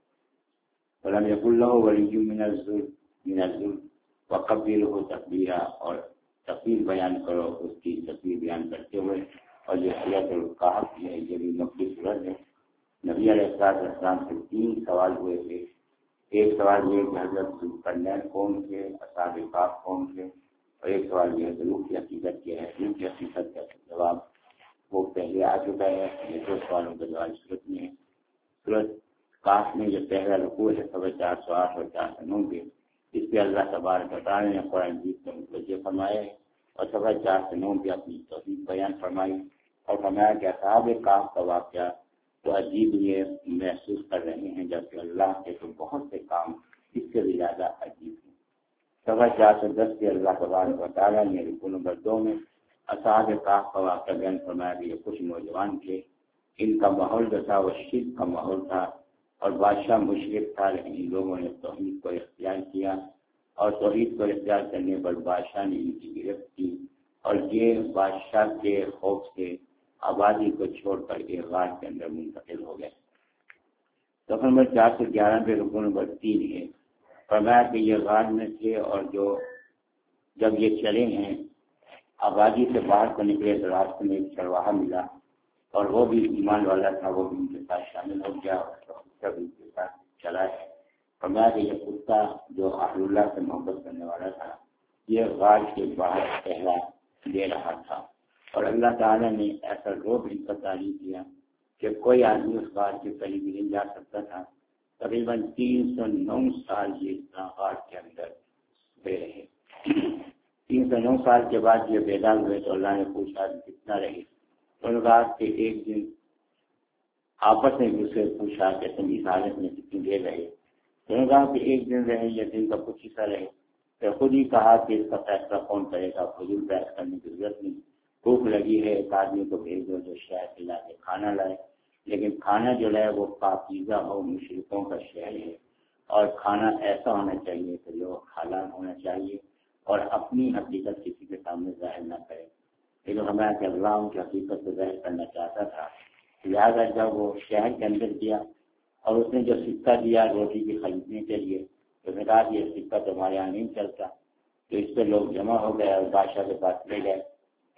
ولم یکن لہ ولی من الذل من الذل وکبرہ تکبیرا، اور تکبیر بیان کرو اس کی تکبیر بیان کرتے ہوئے۔ اور یہ سورۃ الکہف ہے، یہ بھی مکی سورت ہے۔ نبی علیہ السلام سے تین سوال ہوئے تھے، ایک سوال یہ کہ حضرت ذوالقرنین کون تھے، اصحاب کہف کون تھے، اور ایک سوال یہ ہے روح کی حقیقت کیا ہے۔ روح کی حقیقت کا جواب وہ پہلے آ چکا ہے، یہ دو سوالوں کا جواب صورت میں ہے۔ سورۃ کہف میں جو پہلا رکوع ہے سوا چار سو آٹھ اور چار سو نو کے، اس پہ اللہ تبارک و تعالیٰ نے قرآن مجید کو متوجہ فرمایا ہے، اور سوا چار سو نو پہ اپنی توحید بیان فرمائی، اور فرمایا کہ اصحاب کہف کا واقعہ تو عجیب یہ محسوس کر رہے ہیں، جبکہ اللہ کے تو بہت سے کام اس سے بھی زیادہ عجیب ہیں۔ سوا چار سو دس کے اللہ تبارک و تعالیٰ نے رکوع نمبر دو میں اصحاب کہف کا واقعہ بیان فرمایا کہ یہ کچھ نوجوان تھے، ان کا ماحول جو تھا وہ شرک کا ماحول تھا، اور بادشاہ مشرک تھا، لیکن ان لوگوں نے توحید کو اختیار کیا، اور توحید کو اختیار کرنے پر بادشاہ نے ان کی گرفت کی، اور یہ بادشاہ کے خوف سے آبادی کو چھوڑ کر ایک غار کے اندر منتقل ہو گئے۔ صفحہ نمبر چار سو گیارہ پہ رکوع نمبر تین ہے، فرمایا کہ یہ غار میں تھے، اور جو جب یہ چلے ہیں آبادی سے باہر کو نکلے تو راستے میں ایک چرواہا ملا، اور وہ بھی ایمان والا تھا، وہ بھی ان کے ساتھ شامل ہو گیا اور سب ان کے ساتھ چلا ہے۔ فرمایا کہ یہ کتا جو اہل اللہ سے محبت کرنے والا تھا، یہ غار کے باہر پہلا دے رہا تھا، اور اللہ تعالیٰ نے ایسا روب ان کا تعلیم کیا کہ کوئی آدمی اس غار کے قریب نہیں جا سکتا تھا۔ تقریباً تین سو نو سال یہ اتنا غار کے اندر بے رہے۔ تین سو نو سال کے بعد یہ بیدار ہوئے تو اللہ نے پوچھا کتنا رہے، تو ان غار کے ایک دن آپس میں دوسرے پوچھا کہ تم اس حالت میں کتنی دیر رہے، تو ان کہا کہ ایک دن رہے یا دن کا کچھ حصہ رہے، تو خود ہی کہا کہ اس کا فیصلہ کون کرے گا، فضول بحث کرنے کی ضرورت نہیں، بھوک لگی ہے ایک آدمی کو بھیج دو جو شہر سے لا کے کھانا لائے، لیکن کھانا جو لائے وہ پاکیزہ ہو، مشرکوں کا شہر ہے، اور کھانا ایسا ہونا چاہیے کہ جو حلال ہونا چاہیے، اور اپنی حقیقت کسی کے سامنے ظاہر نہ کرے، لیکن ہمیں کہ اللہ ان کی حقیقت کو ظاہر کرنا چاہتا تھا، لہٰذا جب وہ شہر کے اندر گیا اور اس نے جو سکہ دیا روٹی کی خریدنے کے لیے، تو نے کہا کہ یہ سکہ تمہارے یہاں نہیں چلتا، تو اس پہ لوگ جمع ہو گئے اور بادشاہ کے پاس لے گئے،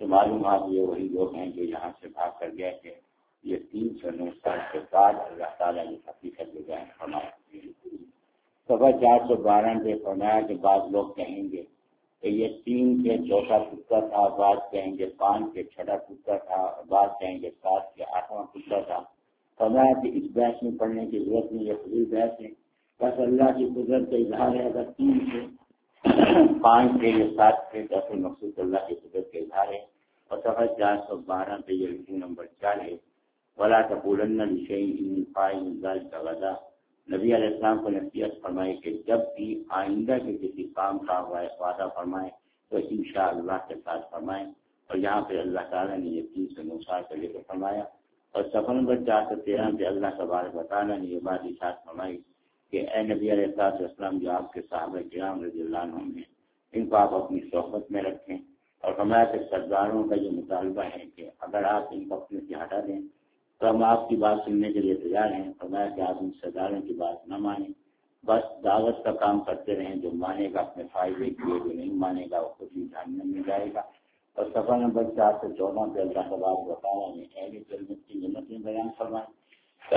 تو معلومات یہ وہی لوگ ہیں جو یہاں سے بھاگ کر گئے تھے. یہ تین سو نو سال کے بعد اللہ تعالیٰ نے حقیقت بیان فرمایا. صفحہ چار سو بارہ پہ فرمایا کہ بعض لوگ کہیں گے کہ یہ تین کے چوتھا پتر تھا، بعض کہیں گے پانچ کے چھٹا پتر تھا، بعض کہیں گے سات کے آٹھواں پتر تھا. فرمایا کہ اس بحث میں پڑھنے کی ضرورت نہیں، یہ خود بحث ہے. بس اللہ کی قدرت کا اظہار ہے. اگر تین سے پانچ کے یا سات کے دس مقصود اللہ کی قدرت کا اظہار ہے. اور صفحہ چار سو بارہ پہ یہ رکوع نمبر چار ہے. ولا تقولن لشيء إني فاعل ذلك غدا. نبی علیہ السلام کو نصیحت فرمائی کہ جب بھی آئندہ کے کسی کام کا وعدہ فرمائے تو انشاءاللہ کے ساتھ فرمائیں. اور یہاں پہ اللہ تعالیٰ نے یہ تین سو نو سال سے لے کر فرمایا. اور صفحہ نمبر چار سو تیرہ پہ اللہ تبارک و تعالیٰ نے یہ بات ارشاد فرمائی کہ اے نبی علیہ السلام جو آپ کے صحابہ کرام رضی اللہ عنہم ہیں ان کو آپ اپنی صحبت میں رکھیں. اور فرمایا کہ سرداروں کا یہ مطالبہ ہے کہ اگر آپ ان کو اپنے سے ہٹا دیں تو ہم آپ کی بات سننے کے لیے تیار ہیں. فرمایا کہ آپ ان سرداروں کی بات نہ مانیں، بس دعوت کا کام کرتے رہیں. جو مانے گا اپنے فائدے کے لیے، جو نہیں مانے گا وہ خود ہی جہنم میں جائے گا. اور صفحہ نمبر چار سو چودہ پہ اللہ تبارک و تعالیٰ نے اہل جنت کی جنتیں بیان فرمائیں.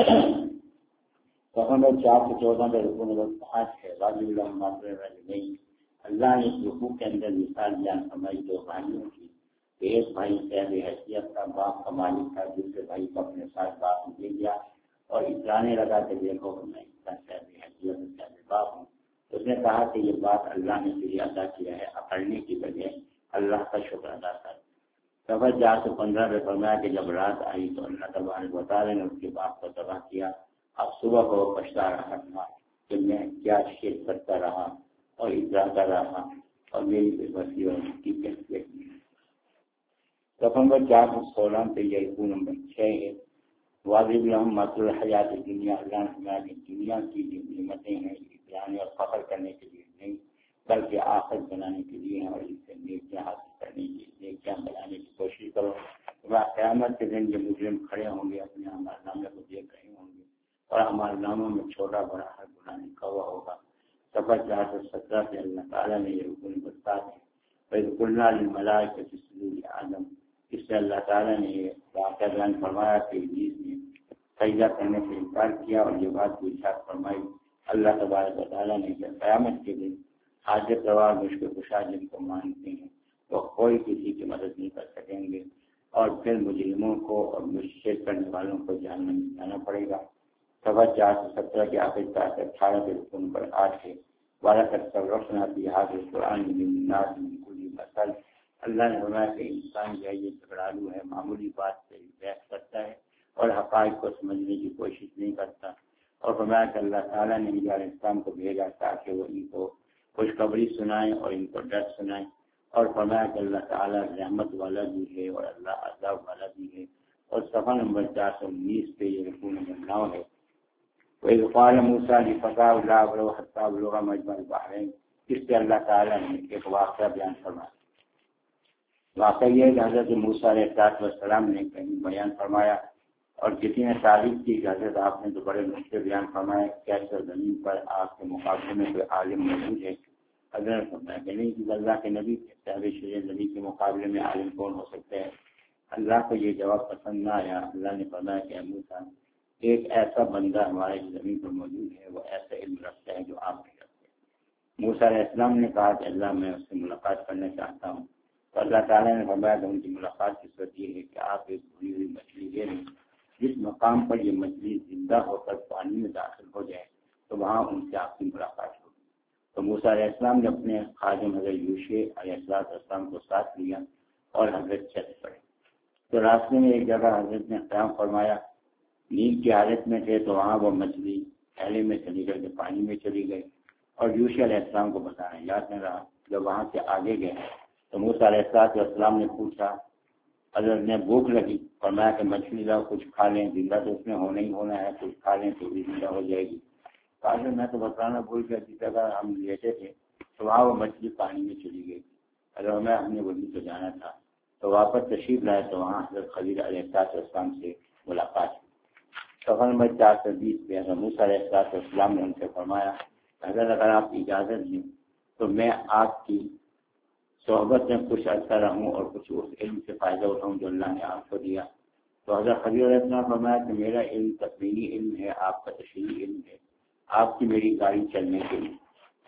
صفحہ نمبر چار سو چودہ پہ رکوع نمبر پانچ ہے. واجب اللہ نہیں اللہ نے اس رکوع کے اندر مثال بیان فرمائی دو بھائیوں کی. ایک بھائی صاحب حیثیت کا باپ کا مالک تھا، دوسرے بھائی کو اپنے ساتھ باپ نے لے گیا اور اترانے لگا کہ دیکھو میں اتنا صاحب حیثیت صاحب باپ ہوں. اس نے کہا کہ یہ بات اللہ نے تجھے ادا کیا ہے، اکڑنے کی بجائے اللہ کا شکر ادا کر. صفحہ چار سو پندرہ میں فرمایا کہ جب رات آئی تو اللہ تبارک و تعالیٰ نے اس کے باپ کو تباہ کیا. اب صبح کو پچھتا رہا تھا کہ میں کیا شیخ کرتا رہا اور اتراتا رہا اور میری بے بسی اور اس کی کیفیت میں. صفحہ نمبر چار سو سولہ پہ یہ رکوع نمبر چھ ہے. واجب لہم مثل الحیات دنیا. اللہ نے دنیا کی جو نعمتیں ہیں اترانے اور فخر کرنے کے لیے نہیں بلکہ آخرت بنانے کے لیے ہیں. اور اس سے نیکیاں حاصل کرنے کی نیکیاں بنانے کی کوشش کرو. قیامت کے دن یہ مجرم کھڑے ہوں گے اپنے اعمال نامے کو دیکھ رہے ہوں گے اور اعمال ناموں میں چھوٹا بڑا ہر گناہ لکھا ہوا ہوگا. صفحہ چار سو سترہ سے اللہ تعالیٰ نے یہ رکوع نمبر سات ہے. وَإِذْ قُلْنَا لِلْمَلَائِكَةِ اسْجُدُوا لِآدَمَ. اس سے اللہ تعالیٰ نے یہ واقعہ بیان فرمایا کہ ابلیس نے سجدہ کرنے سے انکار کیا اور یہ بات کو ارشاد فرمائی. اللہ تبارک و تعالیٰ نے کہ قیامت کے دن حاجت روا مشکل کشا جن کو مانتے ہیں وہ کوئی کسی کی مدد نہیں کر سکیں گے اور پھر مجرموں کو اور مشرک کرنے والوں کو جہنم میں جانا پڑے گا. صفحہ چار سو سترہ کے آخر چار سو اٹھارہ کے رکن پر آٹھ ہے. بارہ تک تصرفنا فی ھذا القرآن من الناس من کل مثل. اللہ نے فرمایا کہ انسان جو ہے یہ جھگڑالو ہے، معمولی بات سے بحث کرتا ہے اور حقائق کو سمجھنے کی کوشش نہیں کرتا. اور فرمایا کہ اللہ تعالیٰ نے نبی علیہ السلام کو بھیجا تاکہ وہ ان کو خوشخبری سنائیں اور ان کو ڈر سنائیں. اور فرمایا کہ اللہ تعالیٰ رحمت والا بھی ہے اور اللہ عذاب والا بھی ہے. اور صفحہ نمبر چار سو انیس پہ یہ رکوع نمبر نو ہے. وَإِذْ قَالَ مُوسَىٰ لِفَتَاهُ لَا أَبْرَحُ حَتَّىٰ أَبْلُغَ مَجْمَعَ الْبَحْرَيْنِ. اس سے اللہ تعالیٰ نے ایک واقعہ بیان فرمایا. واقعہ یہ کہ حضرت موسیٰ علیہ السلام نے کہیں بیان فرمایا اور کسی نے تعریف کی کہ حضرت آپ نے تو بڑے نقطے بیان فرمائے، کیسے زمین پر آپ کے مقابلے میں کوئی عالم موجود ہے؟ حضرت نے فرمایا کہ نہیں، کہ اللہ کے نبی صاحب شریعت نبی کے مقابلے میں عالم کون ہو سکتے ہیں؟ اللہ کو یہ جواب پسند نہ آیا. اللہ نے فرمایا کہ موسیٰ ایک ایسا بندہ ہمارے زمین پر موجود ہے، وہ ایسا علم رکھتا ہے جو آپ نہیں رکھتے. موسیٰ علیہ السلام نے کہا کہ اللہ میں اس سے ملاقات کرنا چاہتا ہوں. تو اللہ تعالیٰ نے فرمایا کہ ان کی ملاقات کی صورت یہ ہے کہ آپ ایک بھری ہوئی مچھلی لے لیں، جس مقام پر یہ مچھلی زندہ ہو کر پانی میں داخل ہو جائے تو وہاں ان سے آپ کی ملاقات ہوگی. تو موسیٰ علیہ السلام نے اپنے خادم حضرت یوشع علیہ السلام کو ساتھ لیا اور حضرت چل پڑے. تو راستے میں ایک جگہ حضرت نے قیام فرمایا. نیند کی حالت میں تھے تو وہاں وہ مچھلی تھیلے میں چلی کر کے پانی میں چلی گئی اور یوشع علیہ السلام کو بتانا یاد نہ رہا. جب وہاں سے آگے گئے تو موسیٰ علیہ السلام نے پوچھا، حضرت نے بھوک لگی، فرمایا کہ مچھلی لاؤ کچھ کھا لیں، زندہ تو اس میں ہونا ہی ہونا ہے، کچھ کھا لیں تو بھی زندہ ہو جائے گی. حضرت میں تو بتانا بھول گیا، جس جگہ ہم لیٹے تھے تو وہاں وہ مچھلی پانی میں چلی گئی. حضرت میں ہم نے وہی تو جانا تھا. تو واپس تشریف لائے تو وہاں حضرت خضر علیہ السلام سے ملاقات ہوئی. صفحہ نمبر چار سو بیس پہ حضرت موسیٰ علیہ السلام نے ان سے فرمایا، حضرت اگر آپ کی اجازت دیں تو میں آپ کی صحبت میں کچھ عرصہ رہوں اور کچھ اس علم سے فائدہ اٹھاؤں جو اللہ نے آپ کو دیا. تو حضرت خضر علیہ السلام فرمایا کہ میرا علم تقوینی علم ہے، آپ کا تشریعی علم ہے، آپ کی میری گاڑی چلنے کے لیے.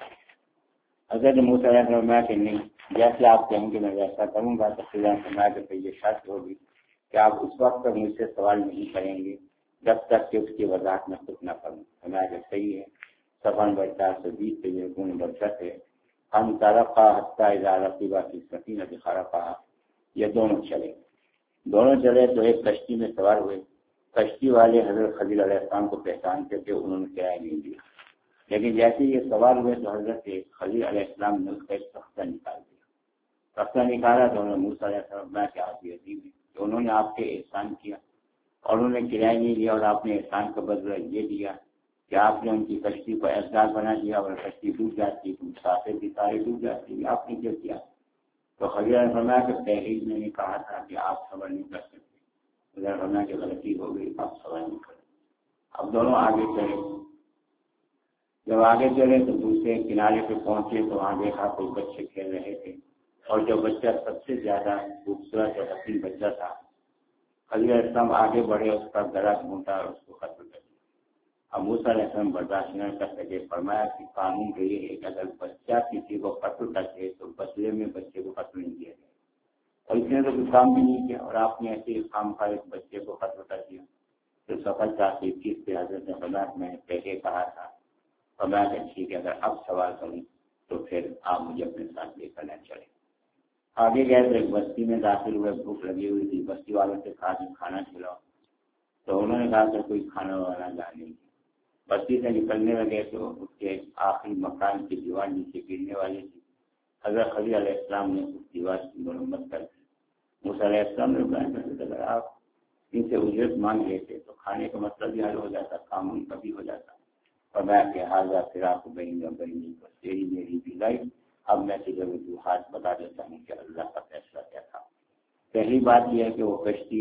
حضرت موسیٰ علیہ السلام فرمایا کہ نہیں، جیسے آپ کہیں گے میں ویسا کروں گا. تو خضر نے فرمایا کہ پھر یہ شرط ہوگی کہ آپ اس وقت تک مجھ سے سوال نہیں کریں گے جب تک کہ اس کی وضاحت میں خود نہ کروں. فرمایا کہ صحیح ہے. صفحہ نمبر چار سو بیس سے یہ نمبر دس ہے. ہم ترقا حتیٰ اذا رقبہ کی سفینہ خرقہ، یہ دونوں چلے دونوں چلے تو ایک کشتی میں سوار ہوئے. کشتی والے حضرت خضر علیہ السلام کو پہچانتے تھے، انہوں نے کرایہ نہیں دیا. لیکن جیسے یہ سوار ہوئے تو حضرت خضر علیہ السلام نے اس کا ایک تختہ نکال دیا. تختہ نکالا تو انہوں نے موسیٰ علیہ السلام میں کہ آپ یہ عظیم ہیں کہ انہوں نے آپ کے احسان کیا اور انہوں نے کرایہ نہیں دیا، اور آپ نے احسان کا بدلہ یہ دیا کہ آپ نے ان کی کشتی کو اعزاز بنا دیا، اور کشتی ڈوب جاتی تو مسافر بھی سارے ڈوب جاتی. آپ نے کیا کیا؟ تو خضر نے فرمایا کہ پہلے ہی میں نے کہا تھا کہ آپ صبر نہیں کر سکتے. خضر نے فرمایا کہ غلطی ہو گئی، آپ صبر نہیں کریں. اب دونوں آگے چلے. جب آگے چلے تو دوسرے کنارے پہ پہنچے تو وہاں دیکھا کوئی بچے کھیل رہے تھے، اور جو بچہ سب سے زیادہ خوبصورت اور حسین بچہ تھا، خضر علیہ السلام آگے بڑھے، اس کا گلا گھونٹا اور اس کو قتل کر دیا. اب موسیٰ علیہ السلام برداشت نہ کر سکے. فرمایا کہ قانون تو یہ ہے کہ اگر بچہ کسی کو قتل کرے تو بدلے میں بچے کو قتل نہیں کیا جائے، اور اس نے تو کوئی کام بھی نہیں کیا اور آپ نے ایسے خام خواہ ایک بچے کو قتل کر دیا. تو سفر چار سو اکیس سے حضرت نے فرمایا میں نے پہلے کہا تھا. فرمایا کہ ٹھیک ہے، اگر اب سوال کروں تو پھر آپ مجھے اپنے ساتھ لے کر نہ چلیں. آگے گئے تو ایک بستی میں داخل ہوئے. بھوک لگی ہوئی تھی. بستی والوں سے کہا کہ کھانا کھلاؤ. تو انہوں نے کہا کہ کوئی کھانا والا لا نہیں. بستی سے نکلنے لگے تو اس کے آخری مکان کی دیوار نیچے گرنے والی تھی. حضرت خضر علیہ السلام نے اس دیوار کی مرمت کر دی. موسیٰ علیہ السلام نے بیان کر اگر آپ ان سے اجرت مانگ لیتے تو کھانے کا مطلب بھی حل ہو جاتا، کام ان کا بھی ہو جاتا. فرمایا کہ حاضر فراق بین و بینی بس تیری میری بھی لائی. اب میں تجھے وجوہات بتا دیتا ہوں کہ اللہ کا فیصلہ کیا تھا. پہلی بات یہ ہے کہ وہ کشتی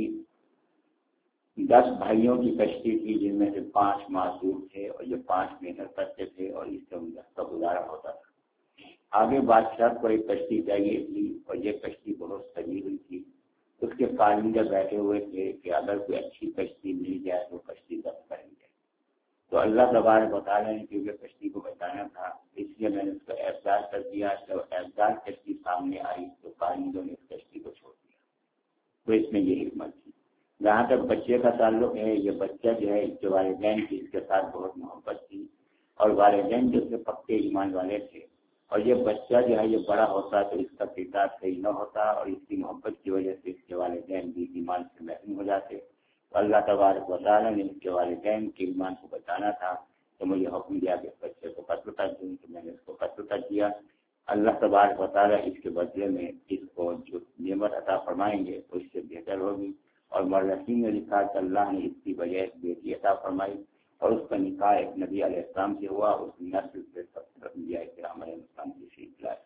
دس بھائیوں کی کشتی تھی، جن میں سے پانچ معذور تھے اور یہ پانچ محنت کرتے تھے اور اس سے ان کا گزارا ہوتا تھا. آگے بادشاہ کو ایک کشتی چاہیے تھی اور یہ کشتی بہت سجی ہوئی تھی. اس کے کارندے بیٹھے ہوئے تھے کہ اگر کوئی اچھی کشتی مل جائے تو کشتی ضبط کریں گے. تو اللہ تبارک و تعالیٰ نے کیونکہ کشتی کو بچانا تھا اس لیے میں نے اس کا اعزاز کر دیا. جب اعزاز کشتی سامنے آئی تو کارندوں نے اس کشتی کو چھوڑ دیا. تو اس میں یہ حکمت تھی. جہاں تک بچے کا تعلق ہے، یہ بچہ جو ہے اس کے والدین کی اس کے ساتھ بہت محبت تھی اور والدین جو سے پکے ایمان والے تھے، اور یہ بچہ جو ہے یہ بڑا ہوتا تو اس کا کردار صحیح نہ ہوتا اور اس کی محبت کی وجہ سے اس کے والدین بھی ایمان سے محروم ہو جاتے. تو اللہ تبارک و تعالیٰ نے اس کے والدین کے ایمان کو بچانا تھا تو مجھے حکم دیا کہ اس بچے کو قتل کر دوں. تو میں نے اس کو قتل کر دیا. اللہ تبارک و تعالیٰ اس کے بدلے میں اس کو جو نعمت عطا فرمائیں گے اس سے بہتر ہوگی. اور مرحوم نے لکھا کہ اللہ نے اس کی وجہ ایک بیٹی عطا فرمائی اور اس کا نکاح ایک نبی علیہ السلام سے ہوا. اس نسل سے ستر انبیاء کرام علیہ السلام کی شریف لائے.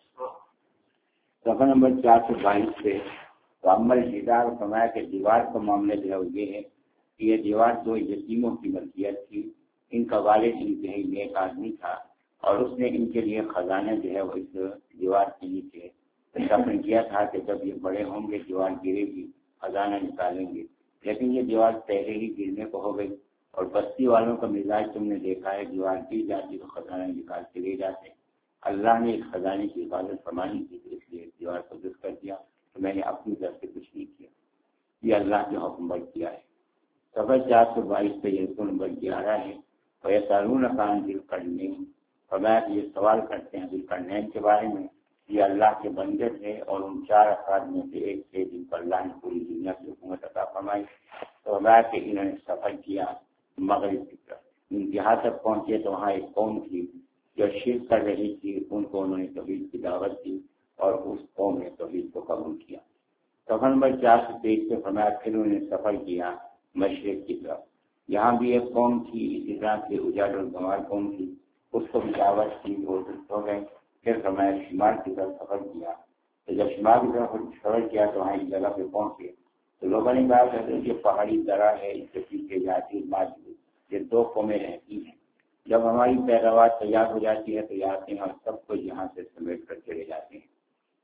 صفحہ نمبر چار سو بائیس سے تو عمل ہدار فرمایا کہ دیوار کا معاملہ جو ہے وہ یہ ہے کہ یہ دیوار دو یتیموں کی ملکیت تھی. ان کا والد انتہائی نیک آدمی تھا اور اس نے ان کے لیے خزانہ جو ہے وہ اس دیوار کے نیچے دفن کیا تھا کہ جب یہ بڑے ہوں گے دیوار گرے گی خزانہ نکالیں گے. لیکن یہ دیوار پہلے ہی گرنے کو ہو گئی اور بستی والوں کا مزاج تم نے دیکھا ہے، دیوار گر جاتی تو خزانہ نکال کے لے جاتے. اللہ نے اس خزانے کی حفاظت فرمانی تھی تو اس لیے اس دیوار کو درست کر دیا. تو میں نے اپنی طرف سے کچھ نہیں کیا، یہ اللہ کے حکم پر کیا ہے. صفحہ چار سو بائیس پہ یہ نمبر گیارہ ہے. وَيَسْأَلُونَ عَنِ ذِي الْقَرْنَيْنِ فرمایا کہ یہ سوال کرتے ہیں ذی القرنین کے بارے میں. یہ اللہ کے بندے تھے اور ان چار افراد میں سے ایک تھے جن پر اللہ نے پوری دنیا کی حکومت عطا فرمائی. تو فرمایا کہ انہوں نے سفر کیا مغرب کی طرف. انتہا تک پہنچے تو وہاں ایک قوم تھی جو شرک کر رہی تھی. ان کو انہوں نے توحید کی دعوت دی اور اس قوم نے توحید کو قبول کیا. صفحہ نمبر چار سو تیئیس سے فرمایا پھر انہوں نے سفر کیا مشرق کی طرف. یہاں بھی ایک قوم تھی اسی طرح سے اجاڑ اور گنوار قوم تھی. اس کو بھی دعوت کی وہ ہو گئے. پھر فرمایا شمال کی طرف سفر کیا. تو جب شمال کی طرف سفر کیا تو وہاں ایک جگہ پہ پہنچے تو لوگوں نے کہا کہ یہ پہاڑی درہ ہے، اس کے پیچھے جاتی ماجد یہ دو قومیں رہتی ہیں. جب ہماری پیداوار تیار ہو جاتی ہے تو یہ آتے ہیں اور سب کو یہاں سے سمیٹ کر چلے جاتے ہیں.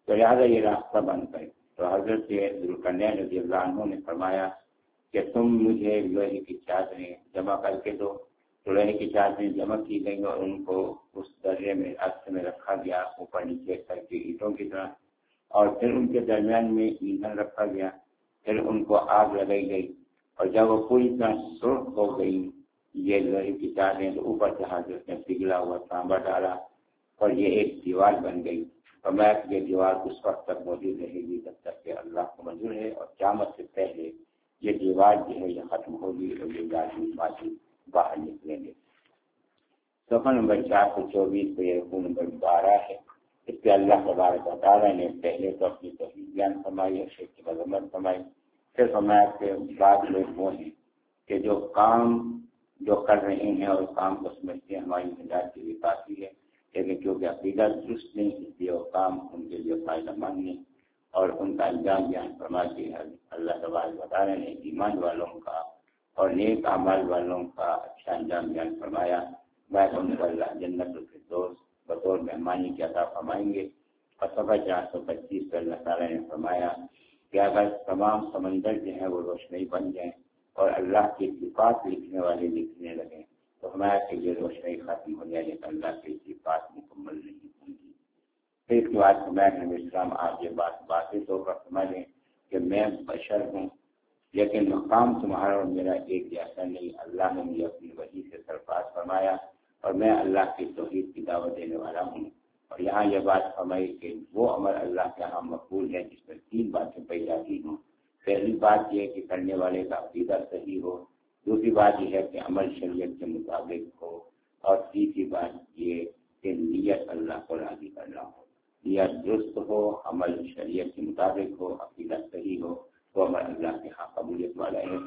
تو لہٰذا یہ راستہ بند کرے. تو حضرت ذوالقرنین رضی اللہ عنہ نے فرمایا کہ تم مجھے لوہے کی چادریں جمع کر کے دو. تو لوہے کی چادریں جمع کی گئیں اور ان کو اس درے میں عکس میں رکھا گیا اوپر نیچے کر کے اینٹوں کی طرح, اور پھر ان کے درمیان میں ایندھن رکھا گیا. پھر ان کو آگ لگائی گئی اور جب وہ پوری طرح سرخ ہو گئی یہ لوہے کی چادریں تو اوپر سے حضرت نے پگھلا ہوا تانبا ڈالا اور یہ ایک دیوار بن گئی. فرمایا کہ یہ دیوار اس وقت تک موجود رہے گی جب تک کہ اللہ کو منظور ہے, اور قیامت سے پہلے یہ دیوار جو ہے یہ ختم ہوگی اور یہ جادو بازی باہر نکلیں گے. صفحہ نمبر چار سو چوبیس پہ رکوع نمبر بارہ ہے. اس پہ اللہ تبارک و تعالیٰ نے پہلے تو اپنی توحید بیان فرمائی اور شرک کی مذمت فرمائی. پھر فرمایا کہ بعض لوگ وہ ہیں کہ جو کام جو کر رہے ہیں اور کام کو سمجھتے ہیں ہماری نجات کے لیے کافی ہے, لیکن کیونکہ عقیدہ درست نہیں اس لیے وہ کام ان کے لیے فائدہ مند نہیں, اور ان کا انجام بیان فرما کے اللہ تبارک و تعالیٰ نے ایمان والوں کا اور نیک اعمال والوں کا اچھا انجام بیان فرمایا. میں ان کو اللہ جنت الفردوس بطور مہمانی کی عطا فرمائیں گے. اور صفحہ چار سو پچیس پہ اللہ تعالیٰ نے فرمایا کہ اگر تمام سمندر جو ہیں وہ روشنی بن جائیں اور اللہ کی صفات لکھنے والے لکھنے لگیں تو ہمارا کہ یہ روشنی ختم ہو جائے لیکن اللہ کی صفات مکمل نہیں ہوں گی. پھر اس کے بعد ہمارے نبی اسلام آپ یہ بات واضح طور پر سمجھیں کہ میں بشر ہوں لیکن مقام تمہارا اور میرا ایک جیسا نہیں. اللہ نے مجھے اپنی وحی سے سرفراز فرمایا اور میں اللہ کی توحید کی دعوت دینے والا ہوں. اور یہاں یہ بات فرمائی کہ وہ عمل اللہ کے یہاں مقبول ہے جس میں تین باتیں پائی جاتی ہوں. پہلی بات یہ ہے کہ کرنے والے کا عقیدہ صحیح ہو, دوسری بات یہ ہے کہ عمل شریعت کے مطابق ہو, اور تیسری بات یہ کہ نیت اللہ کو راضی کرنا ہو. نیت درست ہو, عمل شریعت کے مطابق ہو, عقیدہ صحیح ہو, تو عمل اللہ کے یہاں قبولیت والا ہے.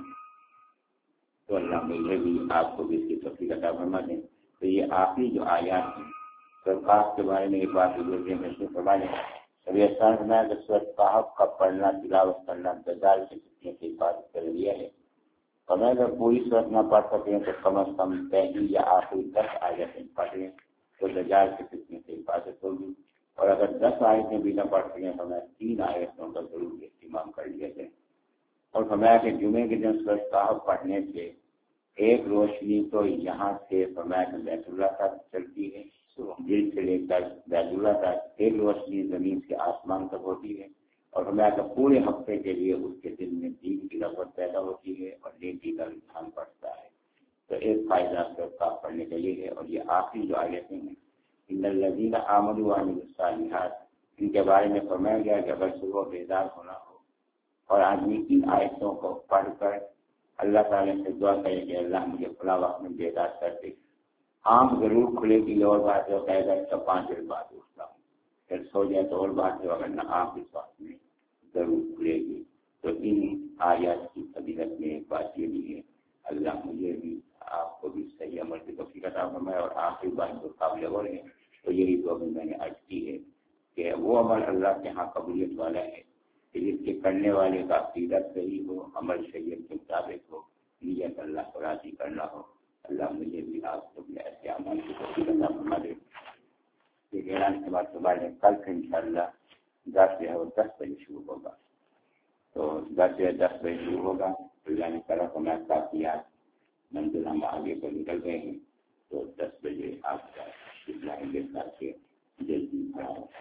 تو اللہ مجھے بھی آپ کو بھی اس کی توفیق عطا فرما دیں. تو یہ آخری جو آیات ہیں سرکار کے بارے میں ایک بات محسوس فرما لیں. ابھی احسان فرمایا کہ سورۃ کہف کا پڑھنا تلاوت کرنا دجال کے فتنے سے حفاظت کر لیا ہے. اور میں اگر پوری سورت نہ پڑھ سکیں تو کم از کم پہلی یا آخری دس آیتیں پڑھ لیں تو دجال کے فتنے سے حفاظت ہوگی. اور اگر دس آیتیں بھی نہ پڑھ سکیں تو میں تین آیتوں کا ضرور اہتمام کر لیا جائے. اور فرمایا کہ جمعے کے دن سورۃ کہف پڑھنے سے ایک روشنی تو یہاں سے فرمایا کہ بیت اللہ تک چلتی ہے, دل سے لے کر بیت اللہ تک ایک روشنی زمین سے آسمان تک ہوتی ہے. اور فرمایا کہ پورے ہفتے کے لیے اس کے دل میں دین کی رغبت پیدا ہوتی ہے اور نیکی کا رجحان بڑھتا ہے. تو ایک فائدہ سرکار پڑھنے کے لیے ہے. اور یہ آخری جو آیتیں ہیں ان الذین آمنوا وعملوا الصالحات, ان کے بارے میں فرمایا گیا کہ اگر صبح بیدار ہونا ہو اور آدمی ان آیتوں کو پڑھ کر اللہ تعالیٰ سے دعا کرے کہ اللہ مجھے فلاں وقت میں بیدار کر دے. آنکھ ضرور کھلے گی اور بات ہے کہے گا تو پانچ دن بعد اٹھتا ہوں, پھر سو جائے تو اور بات ہے, اگر نہ آنکھ اس وقت میں ضرور کھلے گی. تو ان آیات کی فضیلت میں ایک بات یہ بھی ہے اللہ مجھے بھی آپ کو بھی صحیح عمل کی توفیق عطا فرمائے. اور آخری بات جو قابل غور ہے تو یہی دعا میں نے عرض کی ہے کہ وہ عمل اللہ کے ہاں قبولیت والا ہے کہ جس کے کرنے والے کا عقیدہ صحیح ہو, عمل شریعت کے مطابق ہو, نیت اللہ کو راضی کرنا ہو. اللہ مجھے بھی آپ کو بھی ایسے عمل کی توفیق عطا فرما دے. یہ اعلان کے بعد صبح کل سے انشاءاللہ دس جو ہے وہ دس بجے شروع ہوگا. تو دس بجے دس بجے شروع ہوگا. تو یعنی کرا تو میں کافی آج منزل ہم آگے کو نکل گئے ہیں. تو دس بجے آپ کا لائن کے ساتھ کے جلدی کھڑا ہو.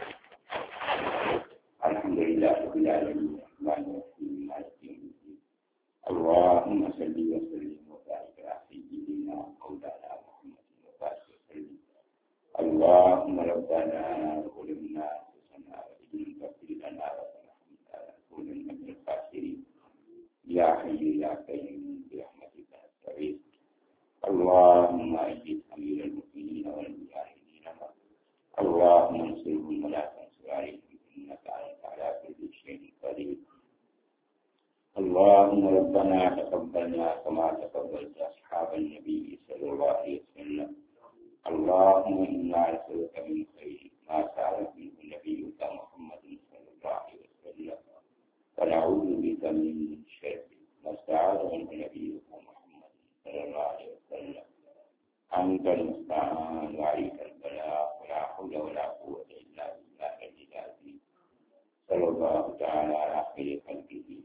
الحمد للہ رب العالمین اللهم صل وسلم وبارك على سيدنا مولانا محمد وبارك وسلم. اللهم ربنا ظلمنا انفسنا وان لم تغفر لنا وترحمنا لنكونن من الخاسرين. يا حي يا قيوم برحمتك نستغيث. اللهم اجد امير المؤمنين والمجاهدين. اللهم انصرهم ولا تنصر عليهم انك انت على كل شيء قدير. اللهم ربنا تقبلنا كما تقبلت أصحاب النبي صلى الله عليه وسلم. اللهم إنا نسألك من خير ما سألك منه نبيك محمد صلى الله عليه وسلم ونعوذ بك من شر ما استعاذ منه نبيك محمد صلى الله عليه وسلم. أنت المستعان وعليك البلاء ولا حول ولا قوة إلا بالله العلي العظيم. اللہ تعالی علی خیر خلقہ